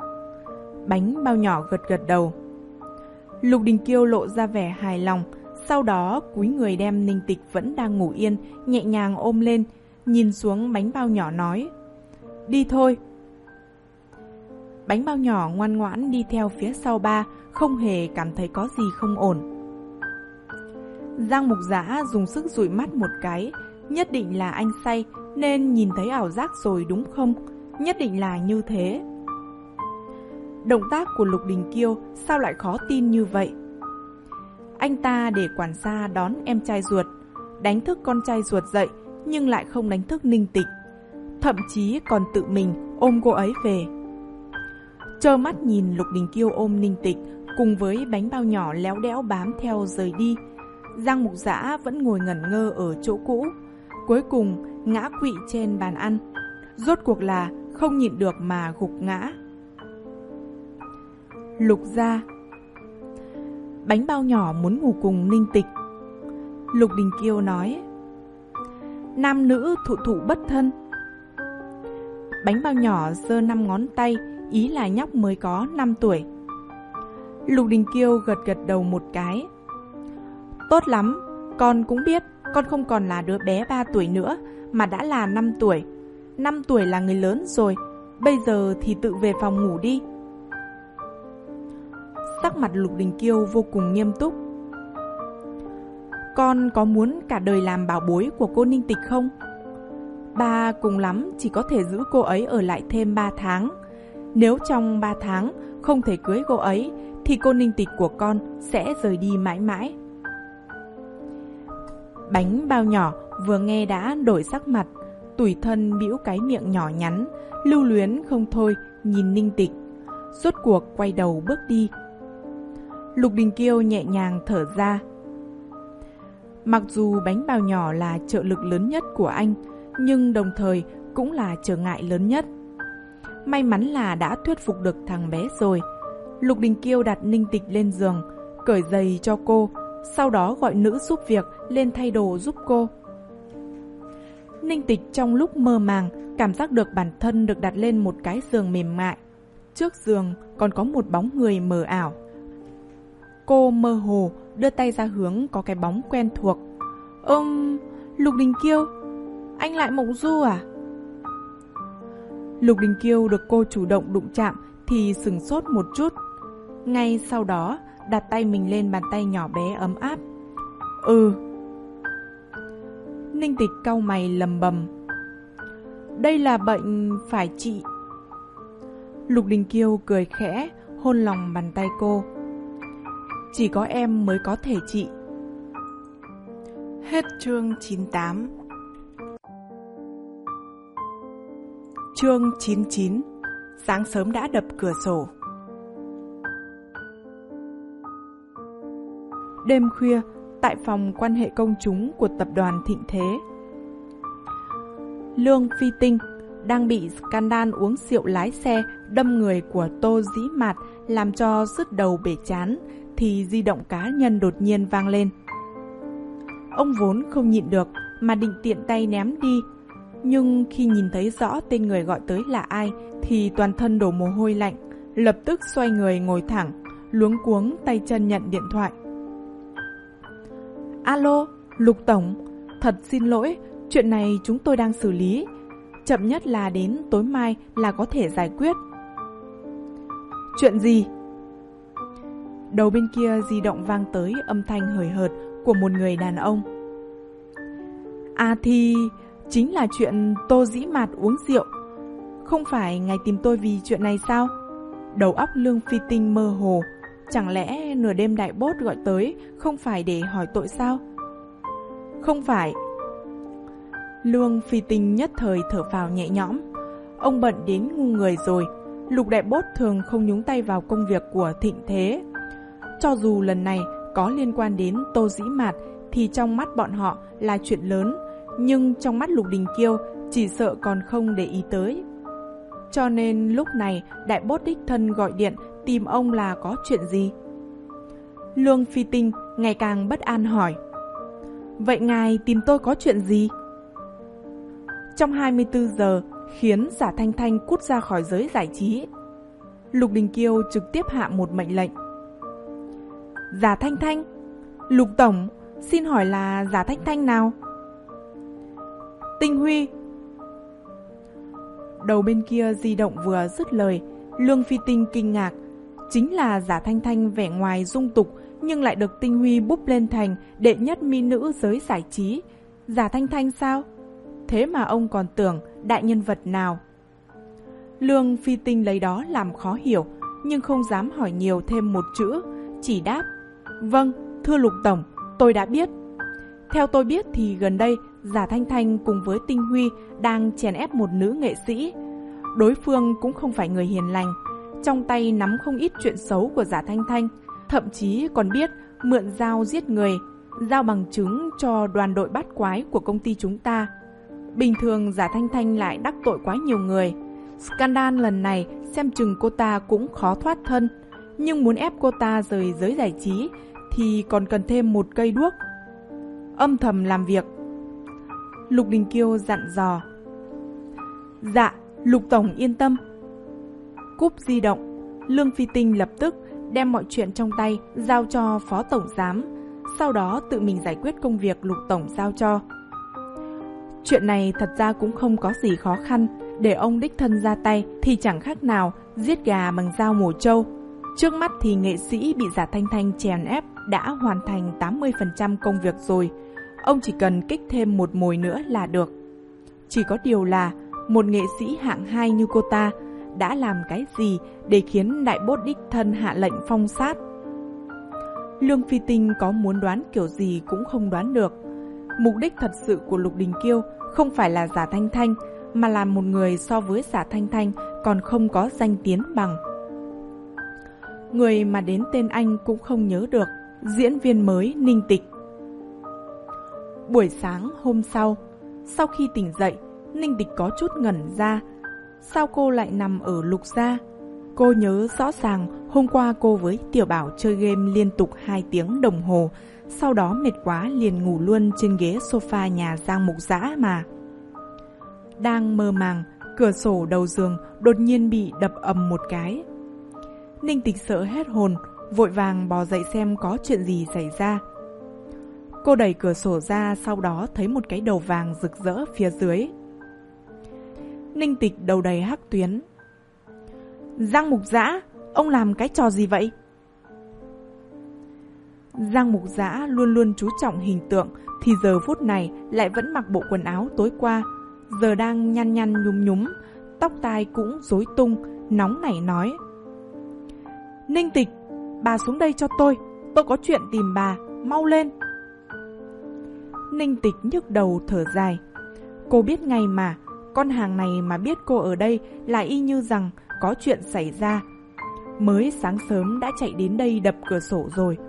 Bánh bao nhỏ gật gật đầu. Lục Đình Kiêu lộ ra vẻ hài lòng, sau đó cúi người đem Ninh Tịch vẫn đang ngủ yên nhẹ nhàng ôm lên, nhìn xuống bánh bao nhỏ nói: Đi thôi. Bánh bao nhỏ ngoan ngoãn đi theo phía sau ba, không hề cảm thấy có gì không ổn. Giang Mục Dã dùng sức dụi mắt một cái, nhất định là anh say nên nhìn thấy ảo giác rồi đúng không? Nhất định là như thế. Động tác của Lục Đình Kiêu sao lại khó tin như vậy? Anh ta để quản gia đón em trai ruột, đánh thức con trai ruột dậy, nhưng lại không đánh thức Ninh Tịch, thậm chí còn tự mình ôm cô ấy về. Trơ mắt nhìn Lục Đình Kiêu ôm Ninh Tịch cùng với bánh bao nhỏ léo đẽo bám theo rời đi, Giang Mục Dã vẫn ngồi ngẩn ngơ ở chỗ cũ, cuối cùng ngã quỵ trên bàn ăn, rốt cuộc là không nhịn được mà gục ngã. Lục gia. Bánh bao nhỏ muốn ngủ cùng Ninh Tịch. Lục Đình Kiêu nói: Nam nữ thụ thụ bất thân. Bánh bao nhỏ giơ năm ngón tay, ý là nhóc mới có năm tuổi. Lục Đình Kiêu gật gật đầu một cái. Tốt lắm, con cũng biết con không còn là đứa bé ba tuổi nữa, mà đã là năm tuổi. năm tuổi là người lớn rồi, bây giờ thì tự về phòng ngủ đi. Sắc mặt Lục Đình Kiêu vô cùng nghiêm túc. Con có muốn cả đời làm bảo bối của cô Ninh Tịch không? Ba cùng lắm chỉ có thể giữ cô ấy ở lại thêm ba tháng. Nếu trong ba tháng không thể cưới cô ấy, thì cô Ninh Tịch của con sẽ rời đi mãi mãi. Bánh bao nhỏ vừa nghe đã đổi sắc mặt, tủi thân bĩu cái miệng nhỏ nhắn, lưu luyến không thôi nhìn Ninh Tịch, rốt cuộc quay đầu bước đi. Lục Đình Kiêu nhẹ nhàng thở ra. Mặc dù bánh bao nhỏ là trợ lực lớn nhất của anh, nhưng đồng thời cũng là trở ngại lớn nhất. May mắn là đã thuyết phục được thằng bé rồi. Lục Đình Kiêu đặt Ninh Tịch lên giường, cởi giày cho cô, sau đó gọi nữ giúp việc lên thay đồ giúp cô. Ninh Tịch trong lúc mơ màng cảm giác được bản thân được đặt lên một cái giường mềm mại. Trước giường còn có một bóng người mờ ảo. Cô mơ hồ đưa tay ra hướng có cái bóng quen thuộc. Ừm, Lục Đình Kiêu, anh lại mộng du à? Lục Đình Kiêu được cô chủ động đụng chạm thì sửng sốt một chút. Ngay sau đó đặt tay mình lên bàn tay nhỏ bé ấm áp. Ừ. Ninh Tịch cau mày lầm bầm. Đây là bệnh phải trị. Lục Đình Kiêu cười khẽ, hôn lòng bàn tay cô. Chỉ có em mới có thể trị. Hết chương chín mươi tám. Chương chín mươi chín. Sáng sớm đã đập cửa sổ. Đêm khuya, tại phòng quan hệ công chúng của tập đoàn Thịnh Thế, Lương Phi Tinh đang bị scandal uống rượu lái xe đâm người của Tô Dĩ Mạt làm cho sứt đầu bể trán, thì di động cá nhân đột nhiên vang lên. Ông vốn không nhịn được mà định tiện tay ném đi, nhưng khi nhìn thấy rõ tên người gọi tới là ai thì toàn thân đổ mồ hôi lạnh, lập tức xoay người ngồi thẳng, luống cuống tay chân nhận điện thoại. Alo, Lục Tổng, thật xin lỗi, chuyện này chúng tôi đang xử lý. Chậm nhất là đến tối mai là có thể giải quyết. Chuyện gì? Đầu bên kia di động vang tới âm thanh hời hợt của một người đàn ông. À thì chính là chuyện Tô Dĩ Mạt uống rượu. Không phải ngài tìm tôi vì chuyện này sao? Đầu óc Lương Phi Tinh mơ hồ. Chẳng lẽ nửa đêm đại bốt gọi tới không phải để hỏi tội sao? Không phải. Lương Phi Tinh nhất thời thở phào nhẹ nhõm. Ông bận đến ngu người rồi. Lục đại bốt thường không nhúng tay vào công việc của Thịnh Thế. Cho dù lần này có liên quan đến Tô Dĩ Mạt thì trong mắt bọn họ là chuyện lớn, nhưng trong mắt Lục Đình Kiêu chỉ sợ còn không để ý tới. Cho nên lúc này đại bốt đích thân gọi điện tìm ông là có chuyện gì? Lương Phi Tinh ngày càng bất an hỏi. Vậy ngài tìm tôi có chuyện gì? Trong hai mươi tư giờ khiến Giả Thanh Thanh cút ra khỏi giới giải trí. Lục Đình Kiêu trực tiếp hạ một mệnh lệnh. Giả Thanh Thanh? Lục Tổng, xin hỏi là Giả Thanh Thanh nào? Tinh Huy. Đầu bên kia di động vừa dứt lời, Lương Phi Tinh kinh ngạc. Chính là Giả Thanh Thanh vẻ ngoài dung tục nhưng lại được Tinh Huy búp lên thành đệ nhất mỹ nữ giới giải trí. Giả Thanh Thanh sao? Thế mà ông còn tưởng đại nhân vật nào? Lương Phi Tinh lấy đó làm khó hiểu, nhưng không dám hỏi nhiều thêm một chữ, chỉ đáp. Vâng, thưa Lục Tổng, tôi đã biết. Theo tôi biết thì gần đây Giả Thanh Thanh cùng với Tinh Huy đang chèn ép một nữ nghệ sĩ. Đối phương cũng không phải người hiền lành, trong tay nắm không ít chuyện xấu của Giả Thanh Thanh, thậm chí còn biết mượn dao giết người, giao bằng chứng cho đoàn đội bắt quái của công ty chúng ta. Bình thường Giả Thanh Thanh lại đắc tội quá nhiều người. Scandal lần này xem chừng cô ta cũng khó thoát thân, nhưng muốn ép cô ta rời giới giải trí thì còn cần thêm một cây đuốc. Âm thầm làm việc. Lục Đình Kiêu dặn dò. Dạ, Lục Tổng yên tâm. Cúp di động, Lương Phi Tinh lập tức đem mọi chuyện trong tay giao cho Phó Tổng Giám, sau đó tự mình giải quyết công việc Lục Tổng giao cho. Chuyện này thật ra cũng không có gì khó khăn, để ông đích thân ra tay thì chẳng khác nào giết gà bằng dao mổ trâu. Trước mắt thì nghệ sĩ bị Giả Thanh Thanh chèn ép đã hoàn thành tám mươi phần trăm công việc rồi. Ông chỉ cần kích thêm một mồi nữa là được. Chỉ có điều là một nghệ sĩ hạng hai như cô ta đã làm cái gì để khiến đại bốt đích thân hạ lệnh phong sát? Lương Phi Tinh có muốn đoán kiểu gì cũng không đoán được. Mục đích thật sự của Lục Đình Kiêu không phải là Giả Thanh Thanh, mà là một người so với Giả Thanh Thanh còn không có danh tiếng bằng. Người mà đến tên anh cũng không nhớ được, diễn viên mới Ninh Tịch. Buổi sáng hôm sau, sau khi tỉnh dậy, Ninh Tịch có chút ngẩn ra. Sao cô lại nằm ở Lục gia? Cô nhớ rõ ràng hôm qua cô với Tiểu Bảo chơi game liên tục hai tiếng đồng hồ, sau đó mệt quá liền ngủ luôn trên ghế sofa nhà Giang Mục Dã mà. Đang mơ màng, cửa sổ đầu giường đột nhiên bị đập ầm một cái. Ninh Tịch sợ hết hồn, vội vàng bò dậy xem có chuyện gì xảy ra. Cô đẩy cửa sổ ra, sau đó thấy một cái đầu vàng rực rỡ phía dưới. Ninh Tịch đầu đầy hắc tuyến. Giang Mục Dã, ông làm cái trò gì vậy? Giang Mục Dã luôn luôn chú trọng hình tượng, thì giờ phút này lại vẫn mặc bộ quần áo tối qua, giờ đang nhăn nhăn nhúm nhúm, tóc tai cũng rối tung, nóng nảy nói. Ninh Tịch, bà xuống đây cho tôi, tôi có chuyện tìm bà, mau lên. Ninh Tịch nhức đầu thở dài. Cô biết ngay mà, con hàng này mà biết cô ở đây là y như rằng có chuyện xảy ra. Mới sáng sớm đã chạy đến đây đập cửa sổ rồi.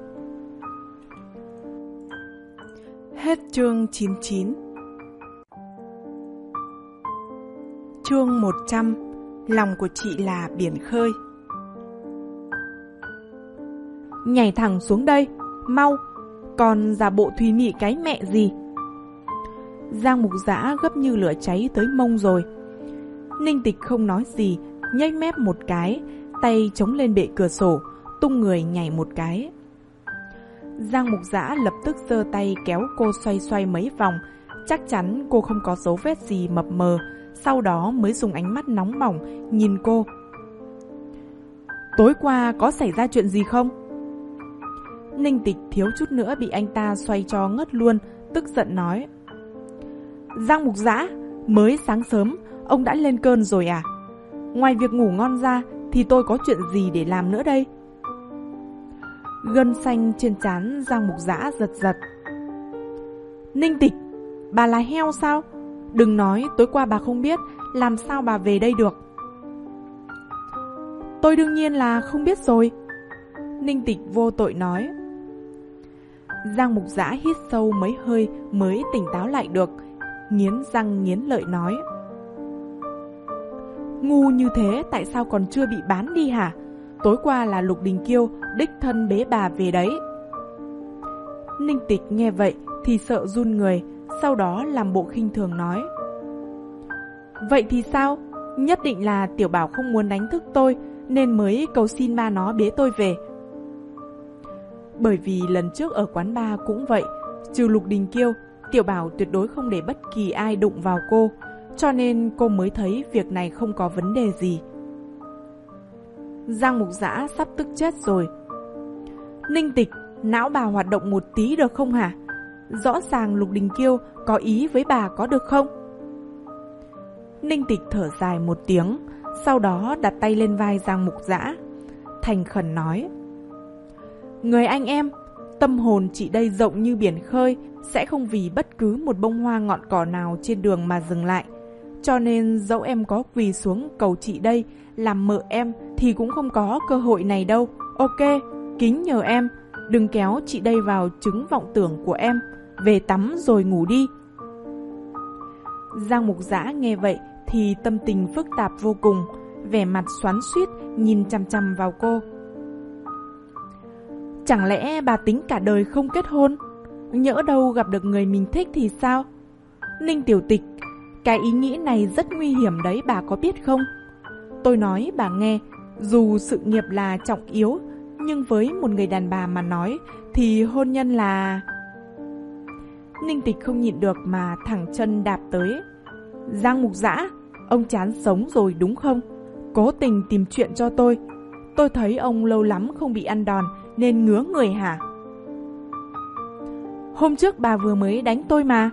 Hết chương chín mươi chín. Chương một trăm. Lòng của chị là biển khơi. Nhảy thẳng xuống đây, mau, còn giả bộ thùy mị cái mẹ gì. Giang Mục Dã gấp như lửa cháy tới mông rồi. Ninh Tịch không nói gì, nhếch mép một cái, tay chống lên bệ cửa sổ, tung người nhảy một cái. Giang Mục Dã lập tức giơ tay kéo cô xoay xoay mấy vòng, chắc chắn cô không có dấu vết gì mập mờ, sau đó mới dùng ánh mắt nóng bỏng nhìn cô. Tối qua có xảy ra chuyện gì không? Ninh Tịch thiếu chút nữa bị anh ta xoay cho ngất luôn, tức giận nói. Giang Mục Dã, mới sáng sớm, ông đã lên cơn rồi à? Ngoài việc ngủ ngon ra thì tôi có chuyện gì để làm nữa đây? Gân xanh trên trán Giang Mục Dã giật giật. Ninh Tịch, bà là heo sao? Đừng nói tối qua bà không biết, làm sao bà về đây được? Tôi đương nhiên là không biết rồi. Ninh Tịch vô tội nói. Giang Mục Dã hít sâu mấy hơi mới tỉnh táo lại được, nghiến răng nghiến lợi nói. Ngu như thế tại sao còn chưa bị bán đi hả? Tối qua là Lục Đình Kiêu đích thân bế bà về đấy. Ninh Tịch nghe vậy thì sợ run người, sau đó làm bộ khinh thường nói. Vậy thì sao? Nhất định là Tiểu Bảo không muốn đánh thức tôi nên mới cầu xin ba nó bế tôi về. Bởi vì lần trước ở quán bar cũng vậy, trừ Lục Đình Kiêu, Tiểu Bảo tuyệt đối không để bất kỳ ai đụng vào cô, cho nên cô mới thấy việc này không có vấn đề gì. Giang Mục Dã sắp tức chết rồi. Ninh Tịch, não bà hoạt động một tí được không hả? Rõ ràng Lục Đình Kiêu có ý với bà có được không? Ninh Tịch thở dài một tiếng, sau đó đặt tay lên vai Giang Mục Dã, thành khẩn nói. Người anh em, tâm hồn chị đây rộng như biển khơi, sẽ không vì bất cứ một bông hoa ngọn cỏ nào trên đường mà dừng lại. Cho nên dẫu em có quỳ xuống cầu chị đây làm mợ em thì cũng không có cơ hội này đâu. Ok, kính nhờ em, đừng kéo chị đây vào trứng vọng tưởng của em. Về tắm rồi ngủ đi. Giang Mục Dã nghe vậy thì tâm tình phức tạp vô cùng, vẻ mặt xoắn xuýt nhìn chằm chằm vào cô. Chẳng lẽ bà tính cả đời không kết hôn? Nhỡ đâu gặp được người mình thích thì sao? Ninh Tiểu Tịch, cái ý nghĩ này rất nguy hiểm đấy, bà có biết không? Tôi nói bà nghe, dù sự nghiệp là trọng yếu, nhưng với một người đàn bà mà nói thì hôn nhân là... Ninh Tịch không nhịn được mà thẳng chân đạp tới. Giang Mục Dã, ông chán sống rồi đúng không? Cố tình tìm chuyện cho tôi. Tôi thấy ông lâu lắm không bị ăn đòn nên ngứa người hả? Hôm trước bà vừa mới đánh tôi mà.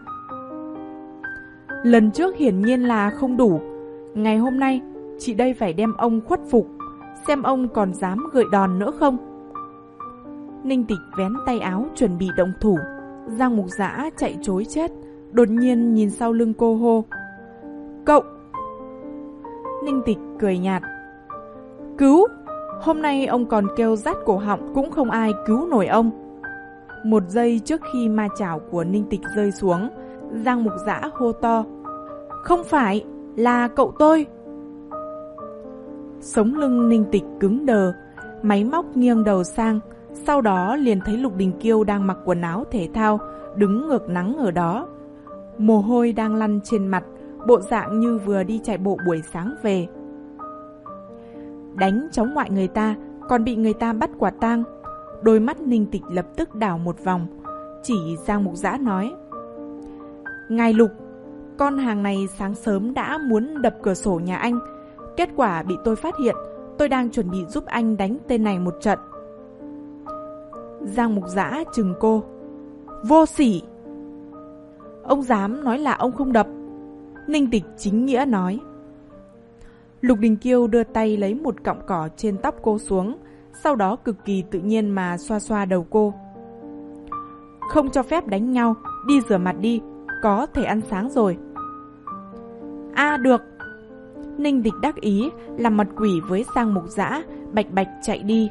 Lần trước hiển nhiên là không đủ. Ngày hôm nay chị đây phải đem ông khuất phục, xem ông còn dám gợi đòn nữa không. Ninh Tịch vén tay áo chuẩn bị động thủ. Giang Mục Dã chạy trối chết, đột nhiên nhìn sau lưng cô hô. Cậu! Ninh Tịch cười nhạt. Cứu! Hôm nay ông còn kêu rát cổ họng cũng không ai cứu nổi ông. Một giây trước khi ma chảo của Ninh Tịch rơi xuống, Giang Mục Dã hô to. Không phải, là cậu tôi! Sống lưng Ninh Tịch cứng đờ, máy móc nghiêng đầu sang, sau đó liền thấy Lục Đình Kiêu đang mặc quần áo thể thao, đứng ngược nắng ở đó. Mồ hôi đang lăn trên mặt, bộ dạng như vừa đi chạy bộ buổi sáng về. Đánh cháu ngoại người ta, còn bị người ta bắt quả tang. Đôi mắt Ninh Tịch lập tức đảo một vòng, chỉ Giang Mục Dã nói. Ngài Lục, con hàng này sáng sớm đã muốn đập cửa sổ nhà anh. Kết quả bị tôi phát hiện, tôi đang chuẩn bị giúp anh đánh tên này một trận. Giang Mục Dã trừng cô. Vô sỉ! Ông dám nói là ông không đập. Ninh Tịch chính nghĩa nói. Lục Đình Kiêu đưa tay lấy một cọng cỏ trên tóc cô xuống, sau đó cực kỳ tự nhiên mà xoa xoa đầu cô. Không cho phép đánh nhau, đi rửa mặt đi, có thể ăn sáng rồi. À được! Ninh Tịch đắc ý, làm mặt quỷ với Giang Mục Dã, bạch bạch chạy đi.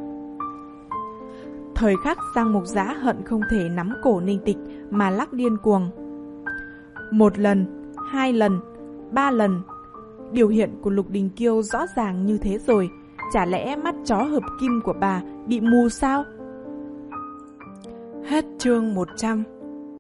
Thời khắc Giang Mục Dã hận không thể nắm cổ Ninh Tịch mà lắc điên cuồng. Một lần, hai lần, ba lần. Biểu hiện của Lục Đình Kiêu rõ ràng như thế rồi, chả lẽ mắt chó hợp kim của bà bị mù sao? Hết chương một trăm.